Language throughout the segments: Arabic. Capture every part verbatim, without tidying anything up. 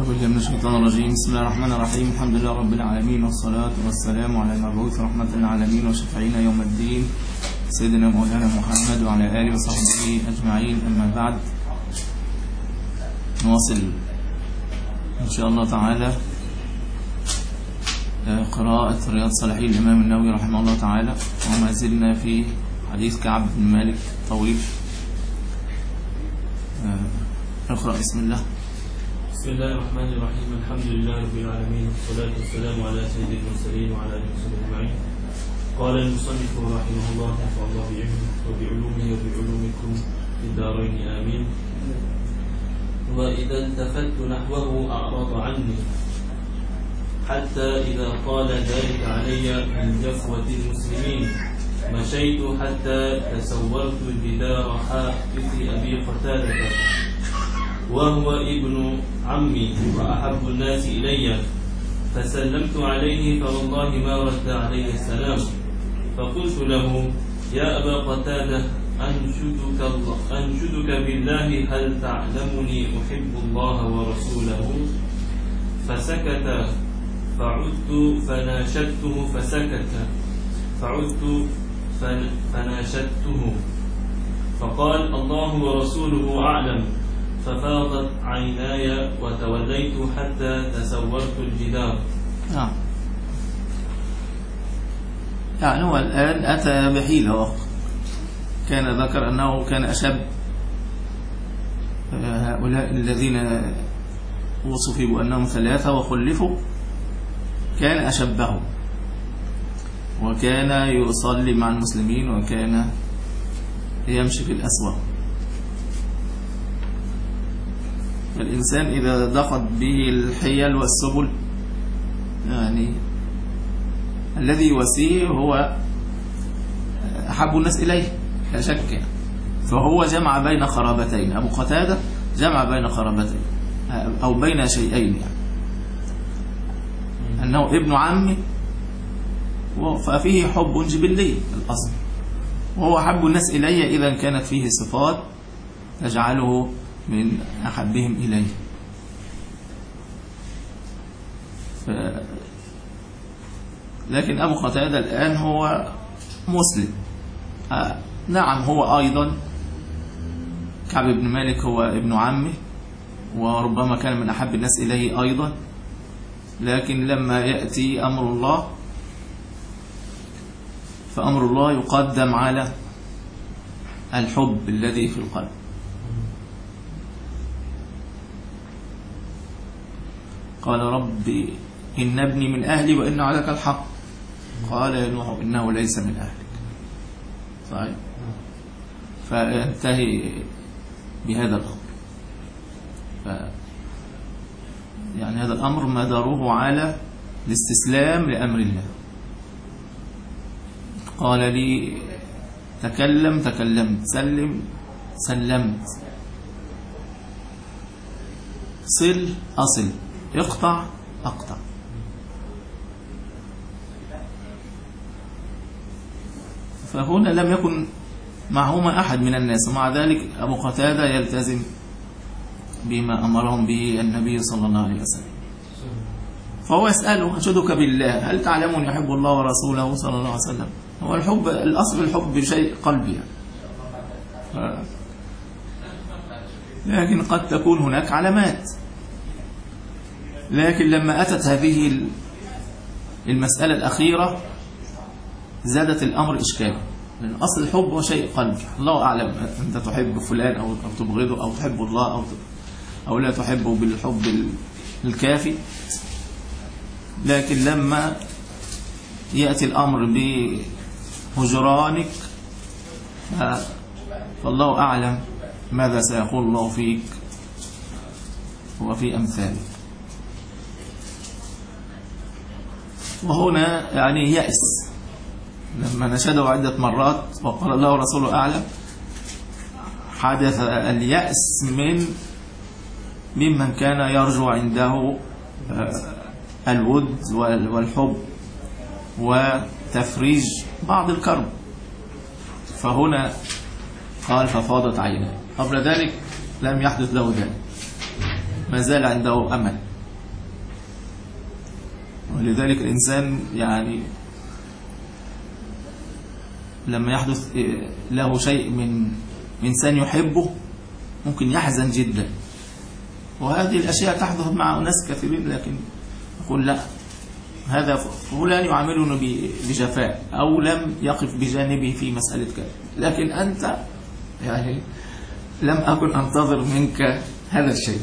بالله من الشيطان الرجيم. بسم الله الرحمن الرحيم. الحمد لله رب العالمين، والصلاة والسلام على المبعوث رحمة للعالمين وشفيعنا يوم الدين سيدنا مولانا محمد وعلى آله وصحبه أجمعين. أما بعد، نواصل إن شاء الله تعالى قراءة رياض صالحين الإمام النووي رحمه الله تعالى، وما زلنا في حديث كعب بن مالك طويل. اقرأ. بسم الله. بسم الله الرحمن الرحيم. الحمد لله رب العالمين، والصلاة والسلام على سيد المرسلين وعلى آله وصحبه أجمعين. قال المصنف رحمه الله: نفع الله بعلمه وبعلومه وبعلومكم في الدارين آمين. وإذا التفت نحوه أعرض عني، حتى إذا قال ذلك علي من جفوة المسلمين مشيت حتى تسورت جدار حائط أبي قتادة، وهو ابن عمي وأحب الناس إلي، فسلمت عليه فوالله ما رد علي السلام. فقلت له: يا أبا قتادة، أنشدك, أنشدك بالله، هل تعلمني أحب الله ورسوله؟ فسكت، فعدت فناشدته فسكت، فعدت فناشدته فقال: الله ورسوله أعلم. ففاضت عيناي وتوليت حتى تسورت الجدار. نعم. يعني هو الآن أتى بحيلة، كان ذكر أنه كان أشب هؤلاء الذين وصفوا بأنهم ثلاثة وخلفوا، كان أشبهم، وكان يصلي مع المسلمين، وكان يمشي في الأسواق. فالإنسان إذا ضاقت به الحيل والسبل، يعني الذي يواسيه هو أحب الناس إليه لا شك. فهو جمع بين خرابتين، أبو قتادة جمع بين خرابتين أو بين شيئين، يعني أنه ابن عمي ففيه حب جبلي الأصل، وهو أحب الناس إليه إذا كانت فيه صفات تجعله من أحبهم إليه. ف... لكن أبو قتادة الآن هو مسلم. آه نعم، هو أيضا كعب بن مالك هو ابن عمه، وربما كان من أحب الناس إليه أيضا، لكن لما يأتي أمر الله فأمر الله يقدم على الحب الذي في القلب. قال: رب إن ابني من أهلي وإن عليك الحق. قال يا نوح إنه ليس من أهلك. صحيح. فينتهي بهذا الأمر. ف يعني هذا الأمر مداره على الاستسلام لأمر الله. قال لي: تكلم تكلمت، سلم سلمت، صل أصل، اقطع اقطع. فهنا لم يكن معهما أحد من الناس، ومع ذلك أبو قتادة يلتزم بما أمرهم به النبي صلى الله عليه وسلم. فهو يسأله: أنشدك بالله، هل تعلمني يحب الله ورسوله صلى الله عليه وسلم؟ هو الحب الأصل، الحب شيء قلبي يعني. ف... لكن قد تكون هناك علامات. لكن لما أتت هذه المسألة الأخيرة زادت الأمر إشكالا، لأن أصل الحب هو شيء قلبي. الله أعلم أنت تحب فلان أو تبغضه، أو تحب الله أو أو لا تحبه بالحب الكافي. لكن لما يأتي الأمر بهجرانك فالله أعلم ماذا سيقول الله فيك وفي أمثالك. وهنا يعني يأس، لما نشده عدة مرات وقال الله ورسوله أعلم، حدث اليأس من ممن كان يرجو عنده الود والحب وتفريج بعض الكرب. فهنا قال: ففاضت عيناه. قبل ذلك لم يحدث له ذلك، ما زال عنده أمل ولذلك الإنسان يعني لما يحدث له شيء من إنسان يحبه ممكن يحزن جدا، وهذه الأشياء تحدث مع ناس كثيرين، لكن يقول لا، هذا فلان يعاملني بجفاء أو لم يقف بجانبي في مسألة كذا، لكن أنت يعني لم أكن أنتظر منك هذا الشيء.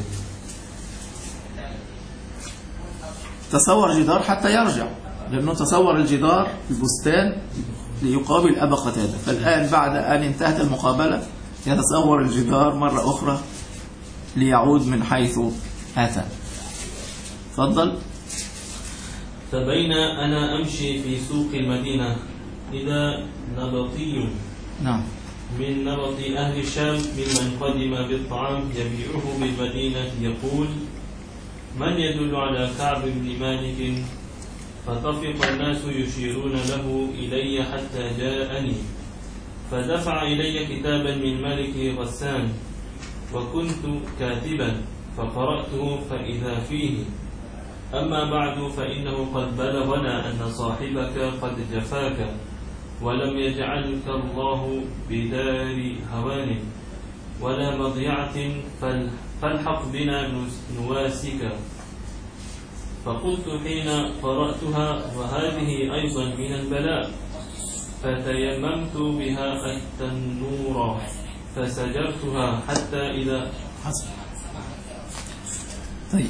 تصور جدار حتى يرجع، لأنه تصور الجدار البستان ليقابل أبا قتادة، فالآن بعد أن انتهت المقابلة يتصور الجدار مرة أخرى ليعود من حيث أتى. تفضل. فبين أنا أمشي في سوق المدينة إذا نبطي نعم من نبط أهل الشام ممن قدم بالطعام يبيعه بالمدينة يقول: من يدل على كعب بن مالك؟ فطفق الناس يشيرون له إلي حتى جاءني، فدفع إلي كتابا من ملك غسان، وكنت كاتبا فقرأته فإذا فيه: أما بعد فإنه قد بلغنا أن صاحبك قد جفاك ولم يجعلك الله بدار هوان ولا مضيعة، فالحق بنا نواسك. فقلت حين قرأتها: وهذه أيضا من البلاء. فتيممت بها التنور فسجرتها حتى إذا حسن. طيب،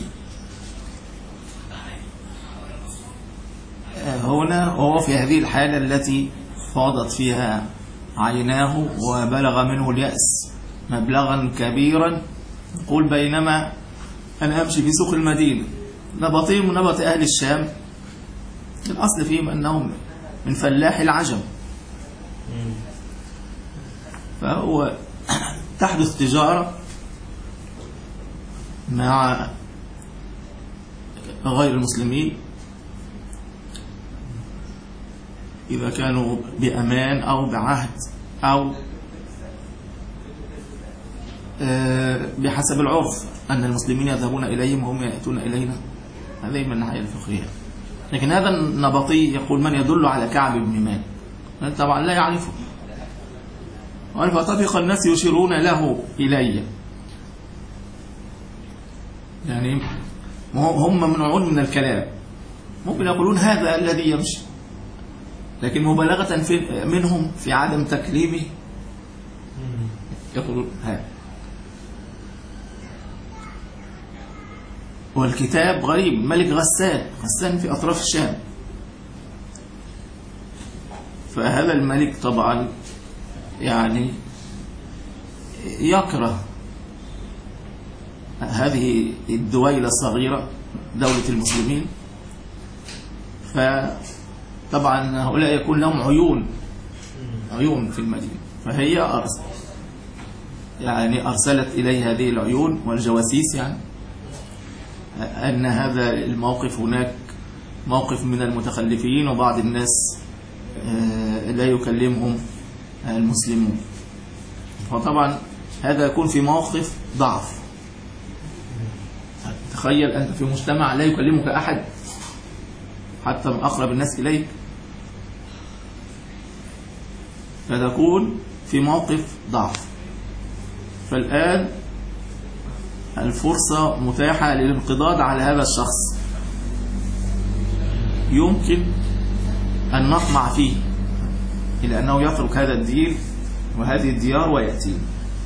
هنا هو في هذه الحالة التي فاضت فيها عيناه وبلغ منه اليأس مبلغا كبيرا، يقول: بينما أنا أمشي في سوق المدينة، نبطين من نبط أهل الشام، الأصل فيهم أنهم من فلاح العجم، فهو تحدث تجارة مع غير المسلمين إذا كانوا بأمان أو بعهد أو بحسب العرف أن المسلمين يذهبون إليهم وهم يأتون إلينا، هذه من الناحية الفقهية. لكن هذا النبطي يقول: من يدل على كعب بن مالك؟ طبعا لا يعرفه. فطفق الناس يشيرون له إلي، يعني هم منعون من الكلام، ممكن يقولون هذا الذي يمشي، لكن مبالغة في منهم في عدم تكليمه يقولون هذا. والكتاب غريب، ملك غسان، غسان في أطراف الشام، فهذا الملك طبعا يعني يكره هذه الدويلة الصغيرة دولة المسلمين، فطبعا هؤلاء يكون لهم عيون عيون في المدينة، فهي أرسل يعني أرسلت إليه هذه العيون والجواسيس، يعني أن هذا الموقف هناك موقف من المتخلفين وبعض الناس لا يكلمهم المسلمون، فطبعا هذا يكون في موقف ضعف. تخيل أنت في مجتمع لا يكلمك أحد حتى من أقرب الناس إليك، فتكون في موقف ضعف. فالآن الفرصة متاحة للانقضاض على هذا الشخص، يمكن أن نطمع فيه إلى أنه يترك هذا الدين وهذه الديار ويأتي.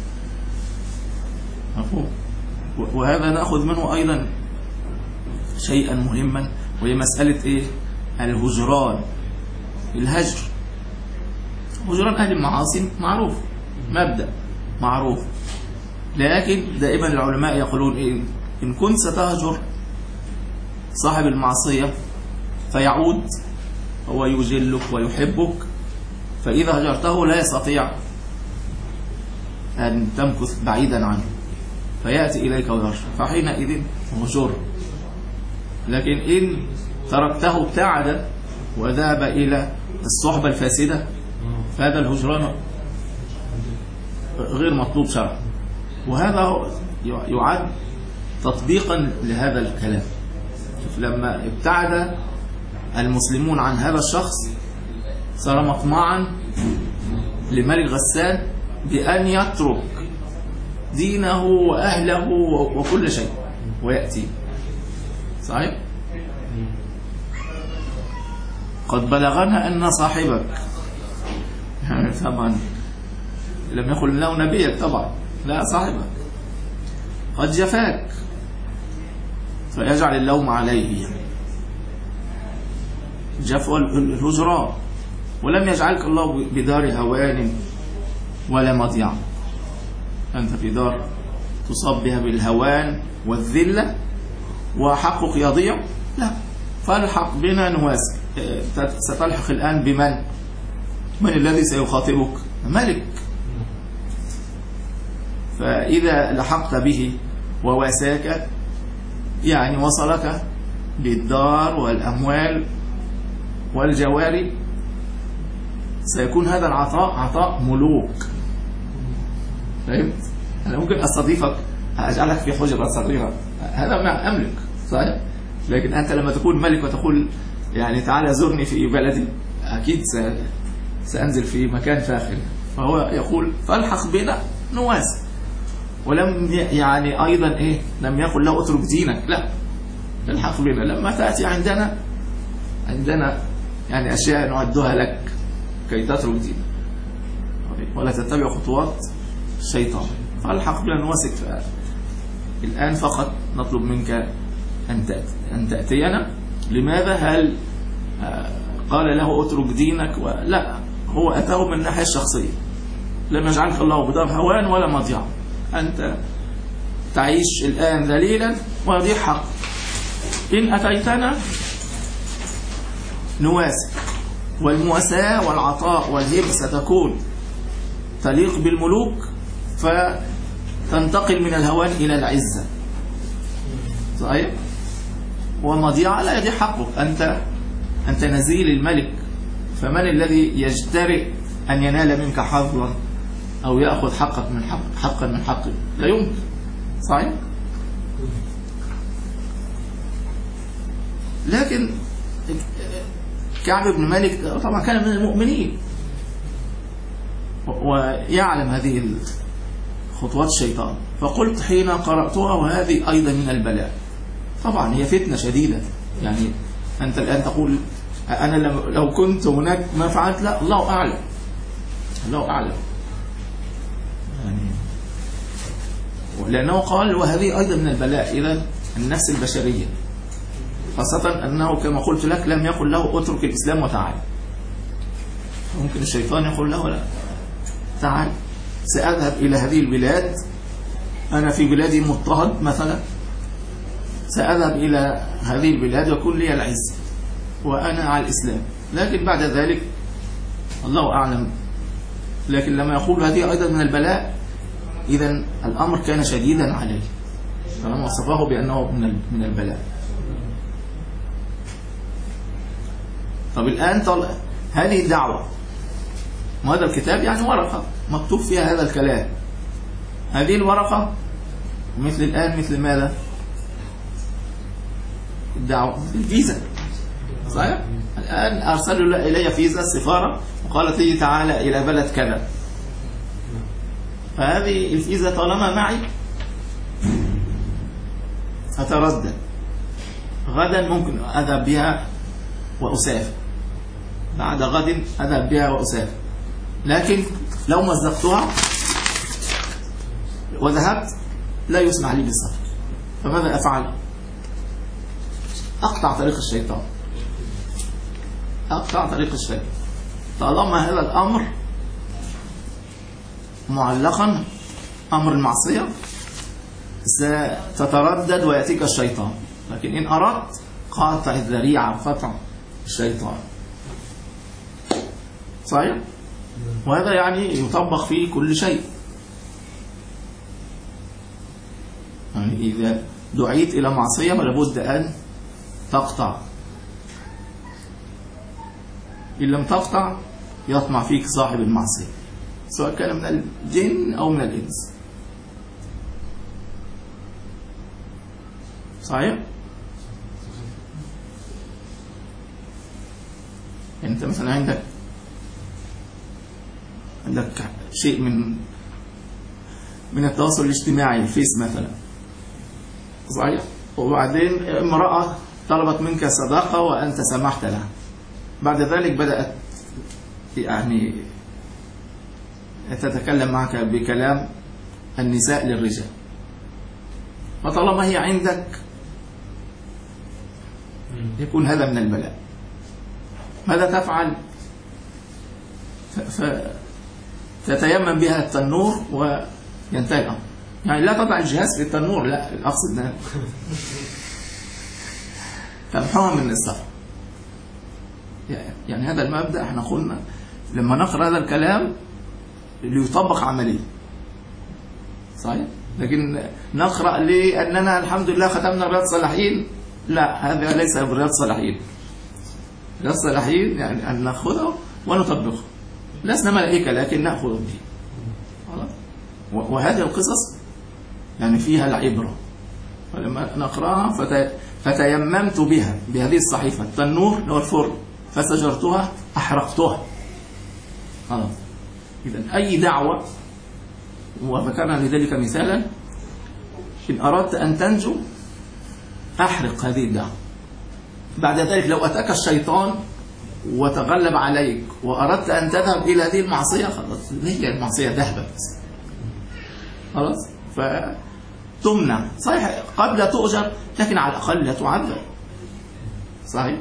مفهوم؟ وهذا نأخذ منه أيضا شيئا مهما، وهي مسألة إيه؟ الهجران. الهجر، هجران أهل المعاصي معروف، مبدأ معروف، لكن دائما العلماء يقولون إيه؟ إن كنت ستهجر صاحب المعصية فيعود هو يجلك ويحبك، فإذا هجرته لا يستطيع أن تمكث بعيدا عنه فيأتي إليك ويرجع، فحينئذ هجر. لكن إن تركته ابتعد وذهب إلى الصحبة الفاسدة فهذا الهجران غير مطلوب شرعا، وهذا يعد تطبيقا لهذا الكلام. شوف، لما ابتعد المسلمون عن هذا الشخص صار مطمعا لملك غسان بأن يترك دينه وأهله وكل شيء ويأتي. صحيح؟ قد بلغنا أن صاحبك يعني طبعا لم يقل له نبيك طبعا، لا صاحبك قد جفاك فيجعل اللوم عليه، جفوا الهجراء، ولم يجعلك الله بدار هوان ولا مضيع، أنت في دار تصاب بها بالهوان والذلة وحقك يضيع. لا، فالحق بنا نواسي. ستلحق الآن بمن؟ من الذي سيخاطبك؟ ملك. فإذا لحقت به وواساك يعني وصلك بالدار والأموال والجواري، سيكون هذا العطاء عطاء ملوك. فهمت؟ أنا ممكن أستضيفك، أجعلك في حجرة صغيرة، هذا ما أملك، صحيح؟ لكن أنت لما تكون ملك وتقول يعني تعالى زرني في بلدي، أكيد سأنزل في مكان فاخر. فهو يقول فالحق بنا نواسي، ولم يعني أيضا إيه لم يقل له اترك دينك، لا، الحق بنا لما تأتي عندنا عندنا يعني أشياء نعدها لك كي تترك دينك ولا تتبع خطوات الشيطان. فالحق بنا نواسك. الآن فقط نطلب منك أن تأتي أن تأتينا. لماذا؟ هل قال له اترك دينك؟ لا، هو أتاه من الناحية الشخصية. لم يجعلك الله بدار هوان ولا مضيع، أنت تعيش الآن ذليلا ويضيع حق. إن أتيتنا نواسي، والمواساة والعطاء والهبة ستكون تليق بالملوك، فتنتقل من الهوان إلى العزة. صحيح؟ ومضيعة لا يضيع حقك، أنت أنت نزيل الملك، فمن الذي يجترئ أن ينال منك حظا أو يأخذ حقك من حق حقا من حقك؟ لا يمكن. صحيح؟ لكن كعب بن مالك طبعا كان من المؤمنين ويعلم هذه خطوات الشيطان، فقلت حين قرأتها وهذه أيضا من البلاء. طبعا هي فتنة شديدة، يعني أنت الآن تقول أنا لو كنت هناك ما فعلت، لا، الله أعلم، الله أعلم يعني. لأنه قال وهذه أيضا من البلاء. إذا النفس البشرية، خاصة أنه كما قلت لك لم يقل له اترك الإسلام وتعال. ممكن الشيطان يقول له لا، تعال سأذهب إلى هذه البلاد، أنا في بلادي مضطهد مثلا، سأذهب إلى هذه البلاد ويكون لي العز وأنا على الإسلام، لكن بعد ذلك الله أعلم. لكن لما يقول هذه أيضا من البلاء، إذن الأمر كان شديدا عليه، فلما وصفه بأنه من البلاء. طب الآن طلع هذه الدعوة، وهذا الكتاب يعني ورقة مكتوب فيها هذا الكلام. هذه الورقة مثل الآن مثل ماذا؟ الدعوة، الفيزا. صحيح؟ الآن أرسلوا إلي فيزا السفارة وقالت لي تعالى إلى بلد كذا، فهذه الفيزا طالما معي أتردد، غدا ممكن أذهب بها وأسافر، بعد غد أذهب بها وأسافر، لكن لو مزقتها وذهبت لا يسمح لي بالسفر، فماذا أفعل؟ أقطع طريق الشيطان، أقطع طريق الشيطان. طالما هذا الأمر معلقا، أمر المعصية، ستتردد ويأتيك الشيطان، لكن إن أردت قاطع الذريعة، قطع الشيطان. صحيح؟ وهذا يعني يطبق في كل شيء. يعني إذا دعيت إلى معصية فلابد أن تقطع، إن لم تقطع يطمع فيك صاحب المعصية، سواء كان من الجن أو من الإنس. صحيح؟ يعني أنت مثلا عندك عندك شيء من من التواصل الاجتماعي، الفيس مثلا، صحيح؟ وبعدين امرأة طلبت منك صداقة وأنت سمحت لها، بعد ذلك بدأت يعني تتكلم معك بكلام النساء للرجال، فطالما هي عندك يكون هذا من البلاء. ماذا تفعل؟ فتتيمم بها التنور وينتهي الأمر. يعني لا تضع الجهاز في التنور، لا، الأقصد أنها تمحوها من الصفحة. يعني هذا المبدأ احنا قلنا لما نقرأ هذا الكلام ليطبق عمليا، صحيح؟ لكن نقرأ لأننا الحمد لله ختمنا رياض الصالحين، لا، هذا ليس برياض الصالحين. رياض الصالحين يعني أن نأخذه ونطبقه، لسنا ملائكة لكن نأخذ به. وهذه القصص يعني فيها العبرة، فلما نقرأها فت... فتيممت بها بهذه الصحيفة التنور اللي هو الفرن فسجرتها أحرقتها. خلاص. إذن أي دعوة، وذكرنا لذلك مثالا، إن أردت أن تنجو أحرق هذه الدعوة. بعد ذلك لو أتاك الشيطان وتغلب عليك وأردت أن تذهب إلى هذه المعصية، خلاص هي المعصية ذهبت، خلاص، فتمنع. صحيح قد لا تؤجر لكن على الأقل لا تعذب، صحيح.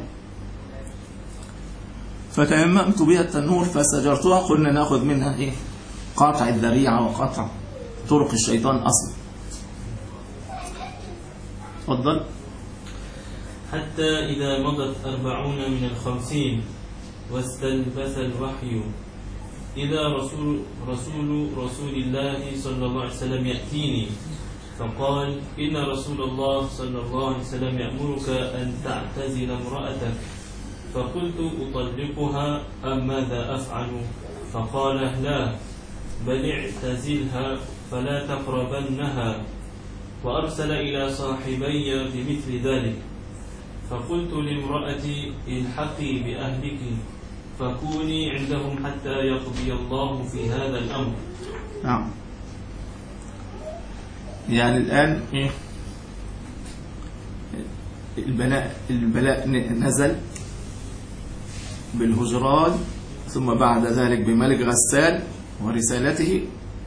فتيممت بها التنور فسجرتها، قلنا نأخذ منها إيه؟ قاطع الذريعة وقاطع طرق الشيطان أصلا. تفضل. حتى إذا مضت أربعون من الخمسين واستنفث الوحي إذا رسول رسول رسول الله صلى الله عليه وسلم يأتيني فقال: إن رسول الله صلى الله عليه وسلم يأمرك أن تعتزل امرأتك. فقلت: أطلقها أم ماذا أفعل؟ فقال: لا، بل اعتزلها فلا تقربنها. وأرسل إلى صاحبي بمثل ذلك. فقلت لامرأتي: الحقي بأهلك فكوني عندهم حتى يقضي الله في هذا الأمر. نعم. يعني الآن إيه؟ البلاء البلاء نزل بالهجران، ثم بعد ذلك بملك غسان ورسالته.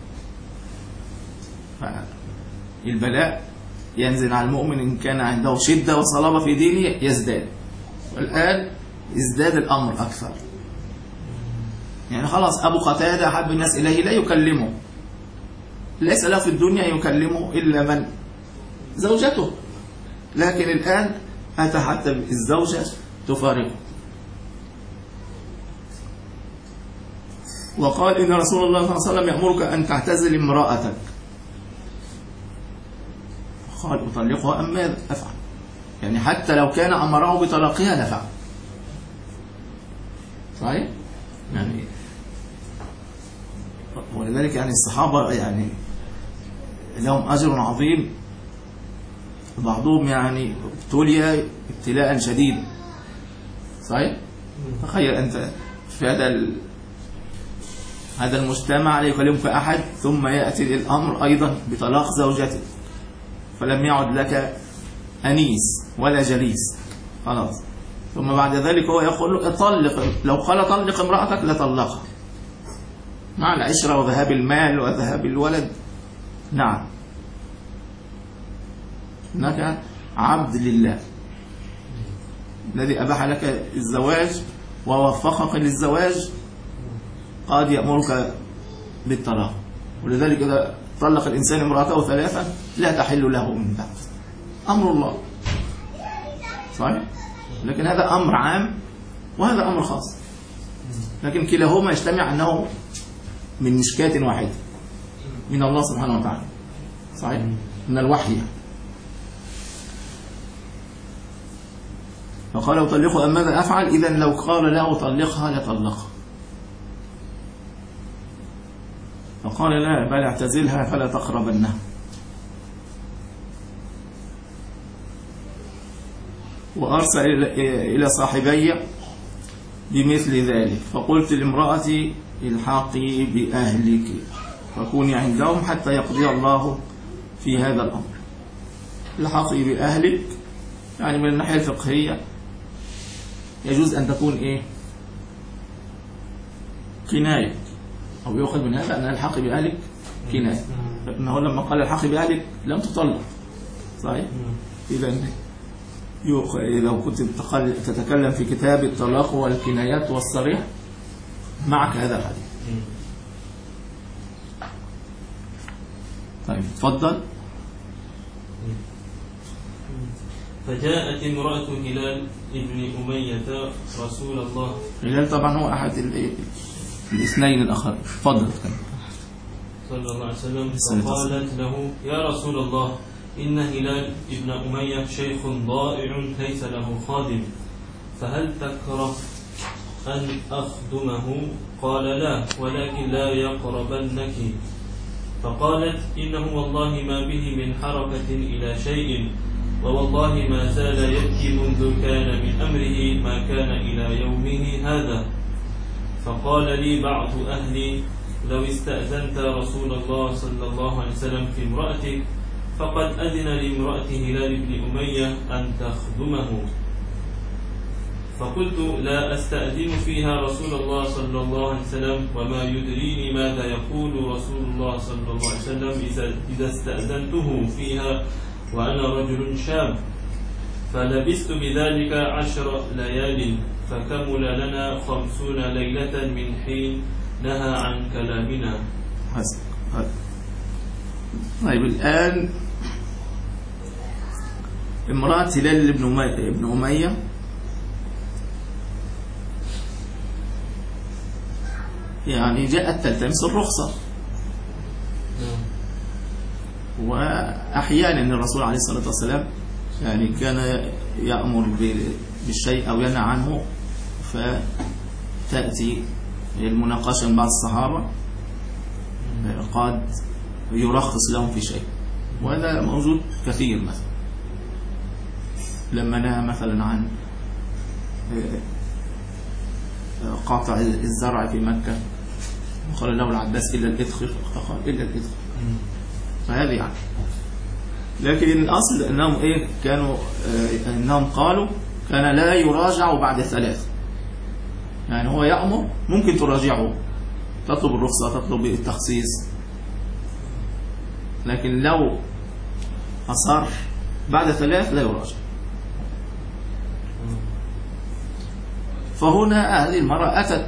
البلاء ينزل على المؤمن إن كان عنده شدة وصلابة في دينه يزداد، والآن ازداد الأمر أكثر. يعني خلاص أبو قتادة أحب الناس إليه لا يكلمه، ليس له في الدنيا يكلمه إلا من زوجته، لكن الآن أتى حتى الزوجة تفارقه. وقال: إن رسول الله صلى الله عليه وسلم يأمرك أن تعتزل امرأتك. قال: أطلقها أم ماذا أفعل؟ يعني حتى لو كان أمره بطلاقها لفعل، صحيح؟ يعني ولذلك يعني الصحابة يعني لهم أجر عظيم، بعضهم يعني ابتلي ابتلاء شديدا، صحيح؟ تخيل أنت في هذا ال... هذا المجتمع لا يكلمك أحد، ثم يأتي الأمر أيضا بطلاق زوجته، فلم يعد لك أنيس ولا جليس، خلاص. ثم بعد ذلك هو يقول له اطلق، لو قال طلق امرأتك لطلقها مع العشرة وذهاب المال وذهاب الولد. نعم، إنك عبد لله الذي أباح لك الزواج ووفقك للزواج، قد يأمرك بالطلاق. ولذلك إذا طلق الإنسان امرأته ثلاثة لا تحل له من بعد، أمر الله، صحيح؟ لكن هذا أمر عام وهذا أمر خاص، لكن كلاهما يجتمع أنه من مشكاة واحدة من الله سبحانه وتعالى، صحيح؟ من الوحي. فقال: أطلقها أم ماذا أفعل؟ إذا لو قال له طلقها لطلقها، فقال: لا، بل اعتزلها فلا تقربنها. وأرسل إلى صاحبي بمثل ذلك، فقلت لامرأتي الحقي بأهلك فكوني عندهم حتى يقضي الله في هذا الأمر. الحقي بأهلك يعني من الناحية الفقهية يجوز أن تكون إيه كناية، أو يؤخذ من هذا أن الحقي بأهلك كناية، لأنه لما قال الحقي بأهلك لم تطلق صحيح؟ إذا لو كنت تتكلم في كتاب الطلاق والكنايات والصريح معك هذا الحديث. طيب تفضل. فجاءت امرأة هلال ابن أمية رسول الله. هلال طبعا هو أحد الاثنين الآخرين. تفضل. صلى الله عليه وسلم. فقالت له يا رسول الله إن هلال ابن أمية شيخ ضائع ليس له خادم، فهل تكره أن أخدمه؟ قال لا، ولكن لا يقربنك. فقالت إنه والله ما به من حركة إلى شيء، ووالله ما زال يبكي منذ كان من أمره ما كان إلى يومه هذا. فقال لي بعض أهلي لو استأذنت رسول الله صلى الله عليه وسلم في امرأتك فقد أذن لامرأة هلال بن أمية أن تخدمه. فقلت لا أستأذن فيها رسول الله صلى الله عليه وسلم، وما يدريني ماذا يقول رسول الله صلى الله عليه وسلم إذا استأذنته فيها وأنا رجل شاب. فلبست بذلك عشر ليال، فكمل لنا خمسون ليلة من حين نهى عن كلامنا. حسن. طيب الآن امرأة هلال بن أمية, بن أمية يعني جاءت تلتمس الرخصة، وأحيانا الرسول عليه الصلاة والسلام يعني كان يأمر بالشيء أو ينهى عنه، فتأتي المناقشة من بعض الصحابة قد يرخص لهم في شيء، وهذا موجود كثير. مثلا لما نهى مثلا عن قاطع الزرع في مكة وقال له العباس إلا الإدخر، فقال إلا الإدخر، فهذه يعني. لكن الأصل أنهم إيه كانوا أنهم قالوا كان لا يراجع بعد ثلاث، يعني هو يأمر ممكن تراجعه، تطلب الرخصة، تطلب التخصيص، لكن لو أصر بعد ثلاث لا يراجع. فهنا هذه المرأة أتت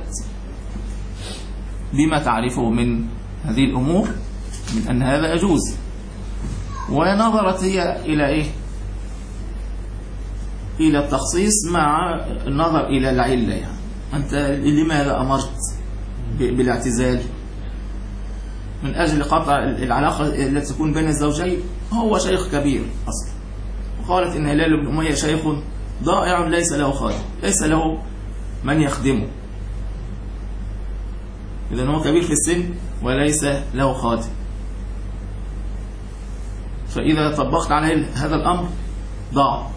بما تعرفه من هذه الأمور من أن هذا يجوز، ونظرت هي إلى إيه؟ إلى التخصيص مع النظر إلى العلة. يعني أنت لماذا أمرت بالاعتزال؟ من أجل قطع العلاقة التي تكون بين الزوجين. هو شيخ كبير أصلا، وقالت إن هلال بن أمية شيخ ضائع ليس له خادم، ليس له من يخدمه، إذن هو كبير في السن وليس له خادم. فإذا طبقت عليه هذا الأمر ضاع.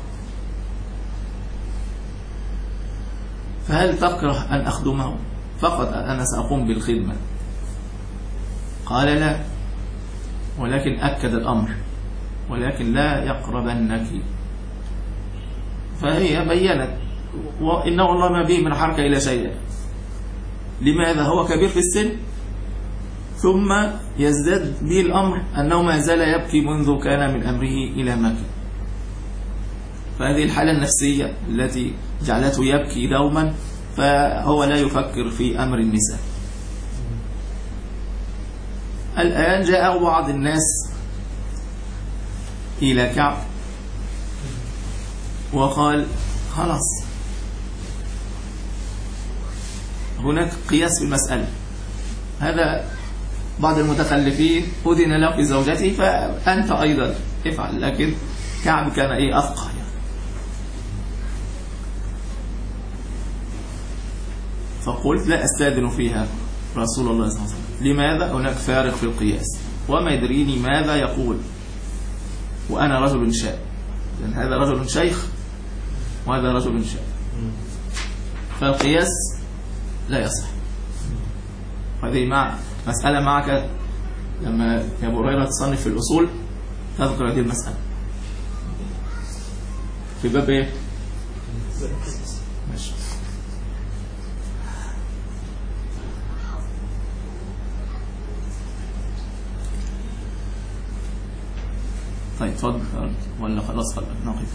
فهل تكره أن أخدمه؟ فقط أنا سأقوم بالخدمة. قال لا، ولكن أكد الأمر ولكن لا يقربنك. فهي بيّنت وإنه والله ما به من حركة إلى شيء. لماذا؟ هو كبير في السن، ثم يزداد به الأمر أنه ما زال يبكي منذ كان من أمره إلى مكة. فهذه الحالة النفسية التي جعلته يبكي دوما، فهو لا يفكر في أمر النساء. الآن جاء بعض الناس إلى كعب وقال خلاص هناك قياس في المسألة، هذا بعض المتخلفين أذن له في زوجته فأنت أيضا افعل. لكن كعب كان إيه أفقه يعني. فقلت لا أستاذن فيها رسول الله صلى الله عليه وسلم. لماذا؟ هناك فارق في القياس، وما يدريني ماذا يقول وأنا رجل شاب، لأن هذا رجل شيخ وهذا رجل شاب. فالقياس لا يصح. هذه مع مسألة معك لما يا أبو هريرة تصنف في الأصول تذكر هذه المسألة في باب إيه؟ ماشي. طيب اتفضل ولا خلاص خلاص نقف؟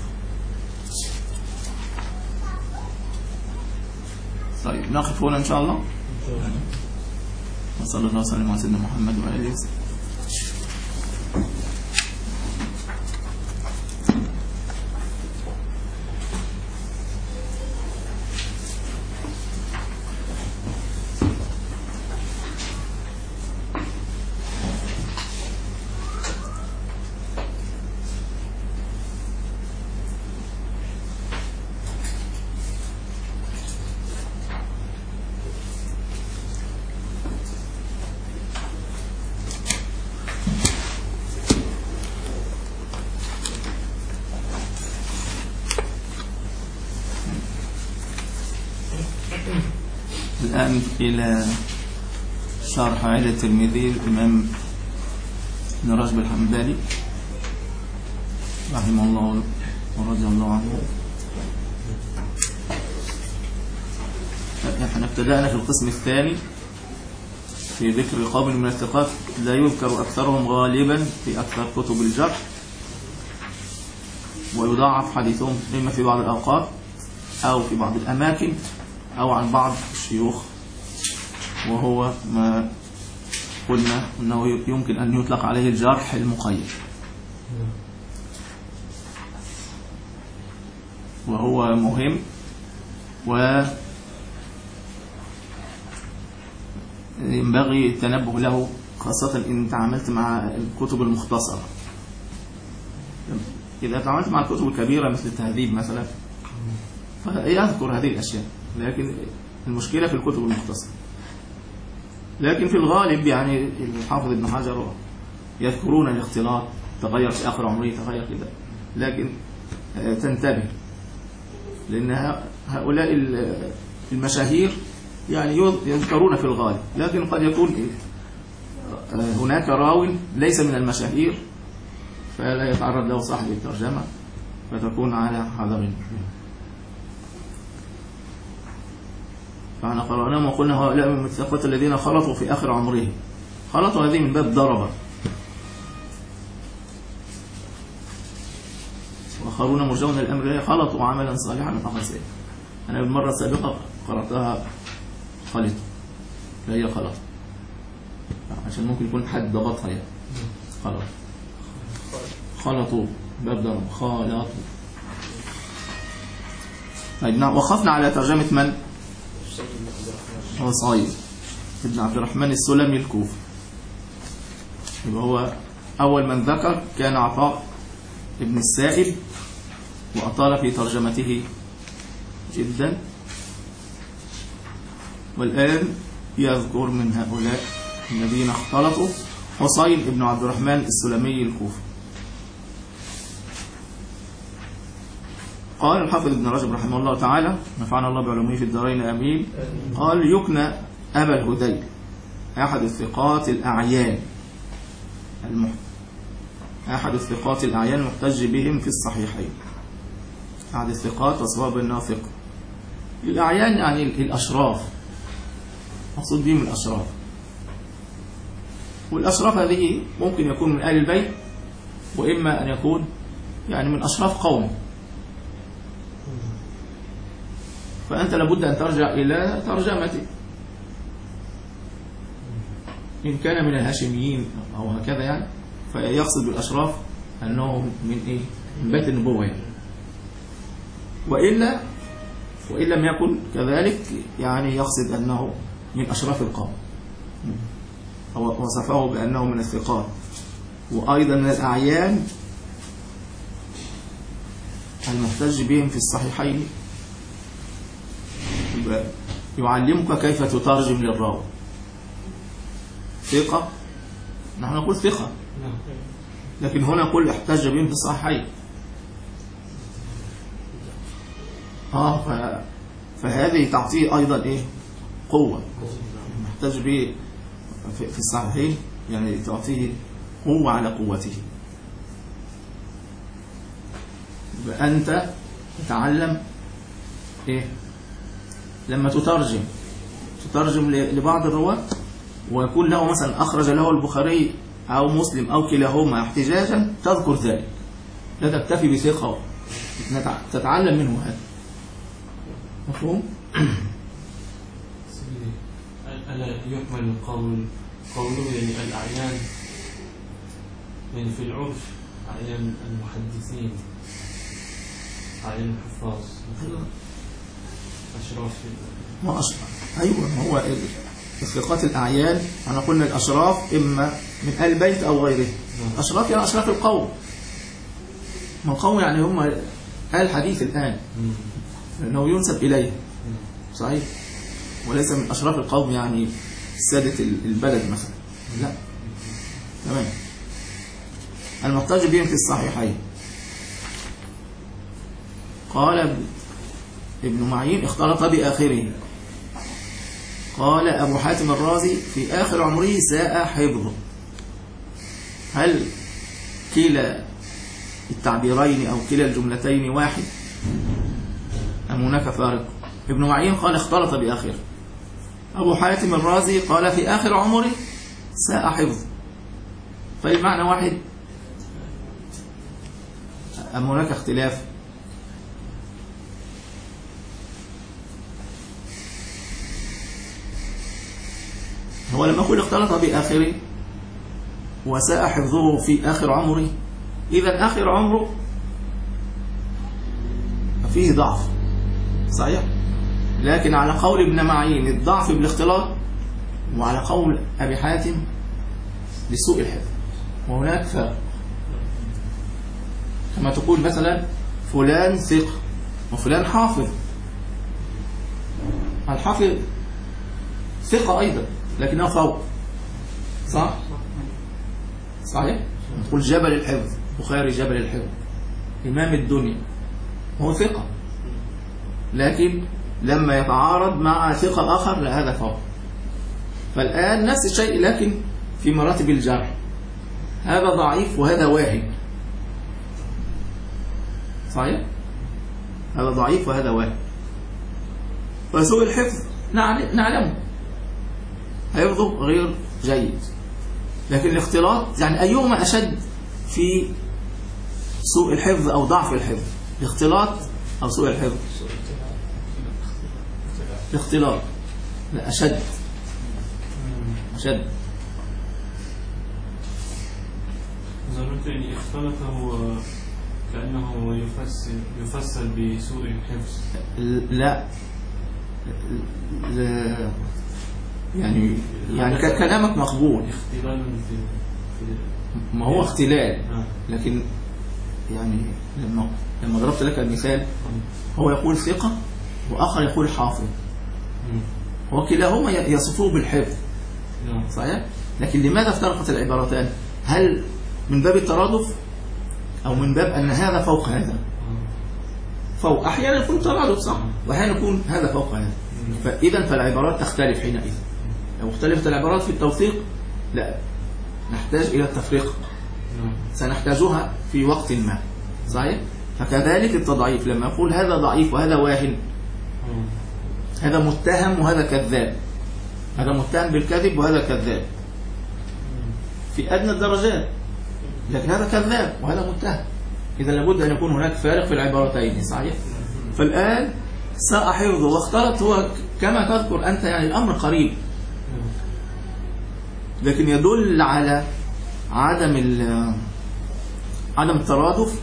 طيب نقف هنا إن شاء الله. وصلى الله وسلم على سيدنا محمد وعلى آله وسلم. الآن إلى شرح علة الترمذي الإمام ابن رجب الحنبلي رحمه الله ورضي الله عنه. احنا ابتدأنا في القسم الثاني في ذكر قوم من الثقات لا يذكر أكثرهم غالبا في أكثر كتب الجرح، ويضاعف حديثهم إما في بعض الأوقات أو في بعض الأماكن أو عن بعض الشيوخ، وهو ما قلنا أنه يمكن أن يطلق عليه الجرح المقيد، وهو مهم وينبغي التنبه له، خاصة إن تعاملت مع الكتب المختصرة. إذا تعاملت مع الكتب الكبيرة مثل التهذيب مثلا فيذكر هذه الأشياء، لكن المشكلة في الكتب المختصرة. لكن في الغالب يعني الحافظ ابن حجر يذكرون الاختلاط، تغير في آخر عمره تغير كده، لكن تنتبه لأن هؤلاء المشاهير يعني يذكرون في الغالب، لكن قد يكون هناك راو ليس من المشاهير فلا يتعرض له صاحب الترجمة، فتكون على حذر. فاحنا قرأناهم وقلنا هؤلاء من الثقات الذين خلطوا في آخر عمرهم. خلطوا هذه من باب ضربة، وآخرون مرجون الأمر خلطوا عملا صالحا من آخر سيئا. أنا بالمرة السابقة قرأتها خلط، لا هي خلط، عشان ممكن يكون حد ضبطها يعني. خلط خلطوا باب ضرب خلطوا. طيب نعم. وقفنا على ترجمة من؟ هو صايد ابن عبد الرحمن السلمي الكوفي. يبقى هو أول من ذكر كان عطاء ابن السائب، وأطال في ترجمته جدا، والآن يذكر من هؤلاء الذين اختلطوا حسين ابن عبد الرحمن السلمي الكوفي. قال الحافظ ابن رجب رحمه الله تعالى نفعنا الله بعلومه في الدارين آمين. قال يكنى أبا الهذيل أحد الثقات الأعيان المح... أحد الثقات الأعيان المحتج بهم في الصحيحين. أحد الثقات وصواب أنه ثقة. الأعيان يعني الأشراف، مقصود بهم الأشراف، والأشراف هذه ممكن يكون من آل البيت، وإما أن يكون يعني من أشراف قوم. فأنت لابد أن ترجع إلى ترجمته، إن كان من الهاشميين أو هكذا يعني، فيقصد بالأشراف أنه من إيه؟ من بيت النبوة يعني. وإلا وإن لم يكن كذلك يعني يقصد أنه من أشراف القوم، وصفه بأنه من الثقات، وأيضا من الأعيان المحتج بهم في الصحيحين. يعلمك كيف تترجم للراوي. ثقة، نحن نقول ثقة، لكن هنا نقول احتج بهم في الصحيحين. اه ف... فهذه تعطيه أيضا إيه قوة، محتاج به في الصحيحين يعني تعطيه قوة على قوته. أنت تتعلم إيه لما تترجم تترجم لبعض الرواة ويكون له مثلا أخرج له البخاري أو مسلم أو كلاهما احتجاجا تذكر ذلك، لا تكتفي بثقة، تتعلم منه هذا. مفهوم؟ ألا يحمل قول قوله يعني الأعيان يعني في العرف أعيان المحدثين أعيان الحفاظ أشراف ما أشراف أيوة ما هو الثقات الأعيان أنا قلنا الأشراف إما من آل البيت أو غيره. أشراف يعني أشراف القوم، ما القوم يعني هم آل حديث الآن لأنه ينسب إليه صحيح، وليس من أشراف القوم يعني سادة البلد مثلا، لا تمام. المحتج بهم في الصحيحين. قال ابن معين اختلط بآخره. قال أبو حاتم الرازي في آخر عمره ساء حفظه. هل كلا التعبيرين أو كلا الجملتين واحد أم هناك فارق؟ ابن معين قال اختلط بآخره، أبو حاتم الرازي قال في آخر عمره ساء حفظه. فالمعنى واحد أم هناك اختلاف؟ هو لما يقول اختلط بآخره وساء حفظه في آخر عمره، إذا آخر عمره فيه ضعف صحيح، لكن على قول ابن معين الضعف بالاختلاط، وعلى قول أبي حاتم بسوء الحفظ، وهناك فرق. كما تقول مثلا فلان ثقة وفلان حافظ، الحافظ ثقة أيضا لكنه فوق، صح؟ صحيح؟ تقول جبل الحفظ، بخاري جبل الحفظ، إمام الدنيا، هو ثقة، لكن لما يتعارض مع ثقة آخر لا هذا فوق. فالآن نفس الشيء لكن في مراتب الجرح، هذا ضعيف وهذا واهن، صحيح؟ هذا ضعيف وهذا واهن. فسوء الحفظ نعلمه حفظه غير جيد، لكن الاختلاط يعني أيهما أشد في سوء الحفظ أو ضعف الحفظ؟ الاختلاط أو سوء الحفظ؟ الاختلاط لا أشد أشد. ظننت أن اختلط هو كأنه يفسر يفسر بسوء الحفظ. لا لا يعني يعني كلامك مقبول، اختلال في ما هو اختلال، لكن يعني لما لما ضربت لك المثال هو يقول ثقة وآخر يقول حافظ، وكلاهما يصفوه بالحفظ صحيح، لكن لماذا افترقت العبارتان؟ هل من باب الترادف أو من باب أن هذا فوق هذا؟ فوق أحيانا يكون ترادف صح، وأحيانا يكون هذا فوق هذا، فإذا فالعبارات تختلف حينئذ. لو اختلفت العبارات في التوثيق لا نحتاج إلى التفريق، سنحتاجها في وقت ما صحيح. فكذلك التضعيف لما يقول هذا ضعيف وهذا واهن، هذا متهم وهذا كذاب، هذا متهم بالكذب وهذا كذاب في أدنى الدرجات، لكن هذا كذاب وهذا متهم، إذا لابد أن يكون هناك فارق في العبارتين صحيح. فالآن ساء حفظه واختلط، هو كما تذكر أنت يعني الأمر قريب، لكن يدل على عدم عدم الترادف.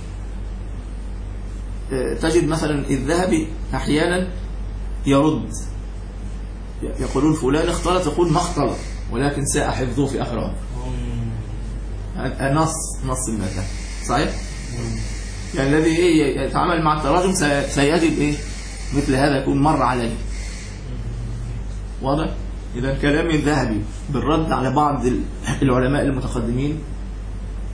تجد مثلا الذهبي أحيانا يرد، يقولون فلان اختلط، يقول ما اختلط ولكن ساء حفظه في آخر عمره. نص نص المثل صحيح، يعني الذي إيه يتعامل مع التراجم سيجد إيه مثل هذا يكون مر عليه، واضح؟ إذا كلام الذهبي بالرد على بعض العلماء المتقدمين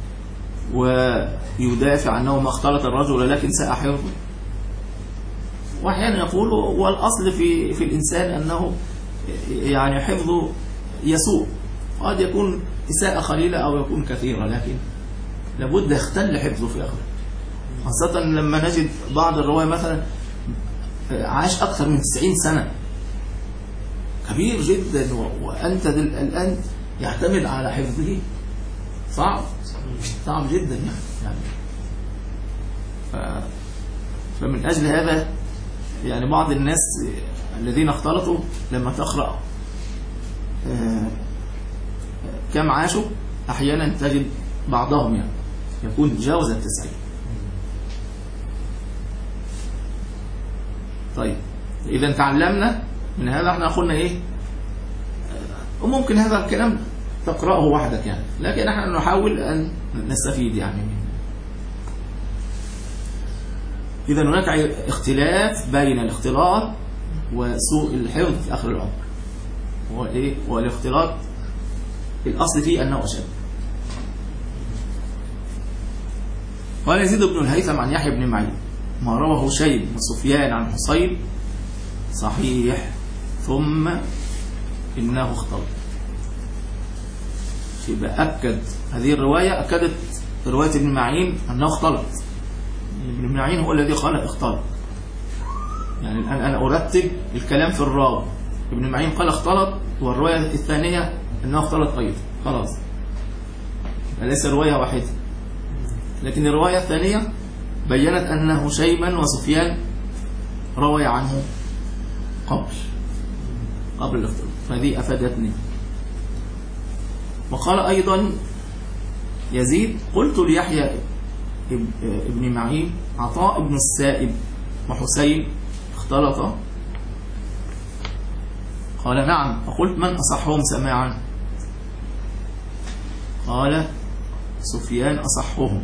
ويدافع عنه ما اختلط الرجل لكن ساء حفظه، وأحيانا يقول والأصل في في الإنسان أنه يعني حفظه يسوء، قد يكون إساءة قليلة أو يكون كثيرة، لكن لابد يختل حفظه في آخره، خاصة لما نجد بعض الرواية مثلا عاش أكثر من تسعين سنة، كبير جدا، وأنت الآن يعتمد على حفظه، صعب صعب جدا يعني, يعني ف... فمن أجل هذا يعني بعض الناس الذين اختلطوا لما تقرأ كم عاشوا أحيانا تجد بعضهم يعني يكون جاوز التسعين. طيب إذا تعلمنا من هذا، احنا قلنا إيه، وممكن هذا الكلام تقرأه وحدك يعني، لكن احنا نحاول أن نستفيد يعني. إذا هناك اختلاف بين الاختلاط وسوء الحفظ في آخر العمر، وإيه والاختلاط الأصل فيه أنه أشد. قال يزيد بن الهيثم عن يحيى بن معين ما رواه هشيم وسفيان عن حصين صحيح، ثم إنه اختلط. يبقى أكد هذه الرواية، أكدت رواية ابن معين أنه اختلط. ابن معين هو الذي قال اختلط، يعني الآن أنا أرتب الكلام في الراوي. ابن معين قال اختلط، والرواية الثانية أنه اختلط أيضا، خلاص ليس رواية واحدة. لكن الرواية الثانية بيّنت أن هشيما وسفيان روي عنه قبل قبل الاختلاط، فهذه أفادتني. وقال أيضا يزيد قلت ليحيى ابن معين عطاء بن السائب وحسين اختلط؟ قال نعم. فقلت من أصحهم سماعا؟ قال سفيان أصحهم،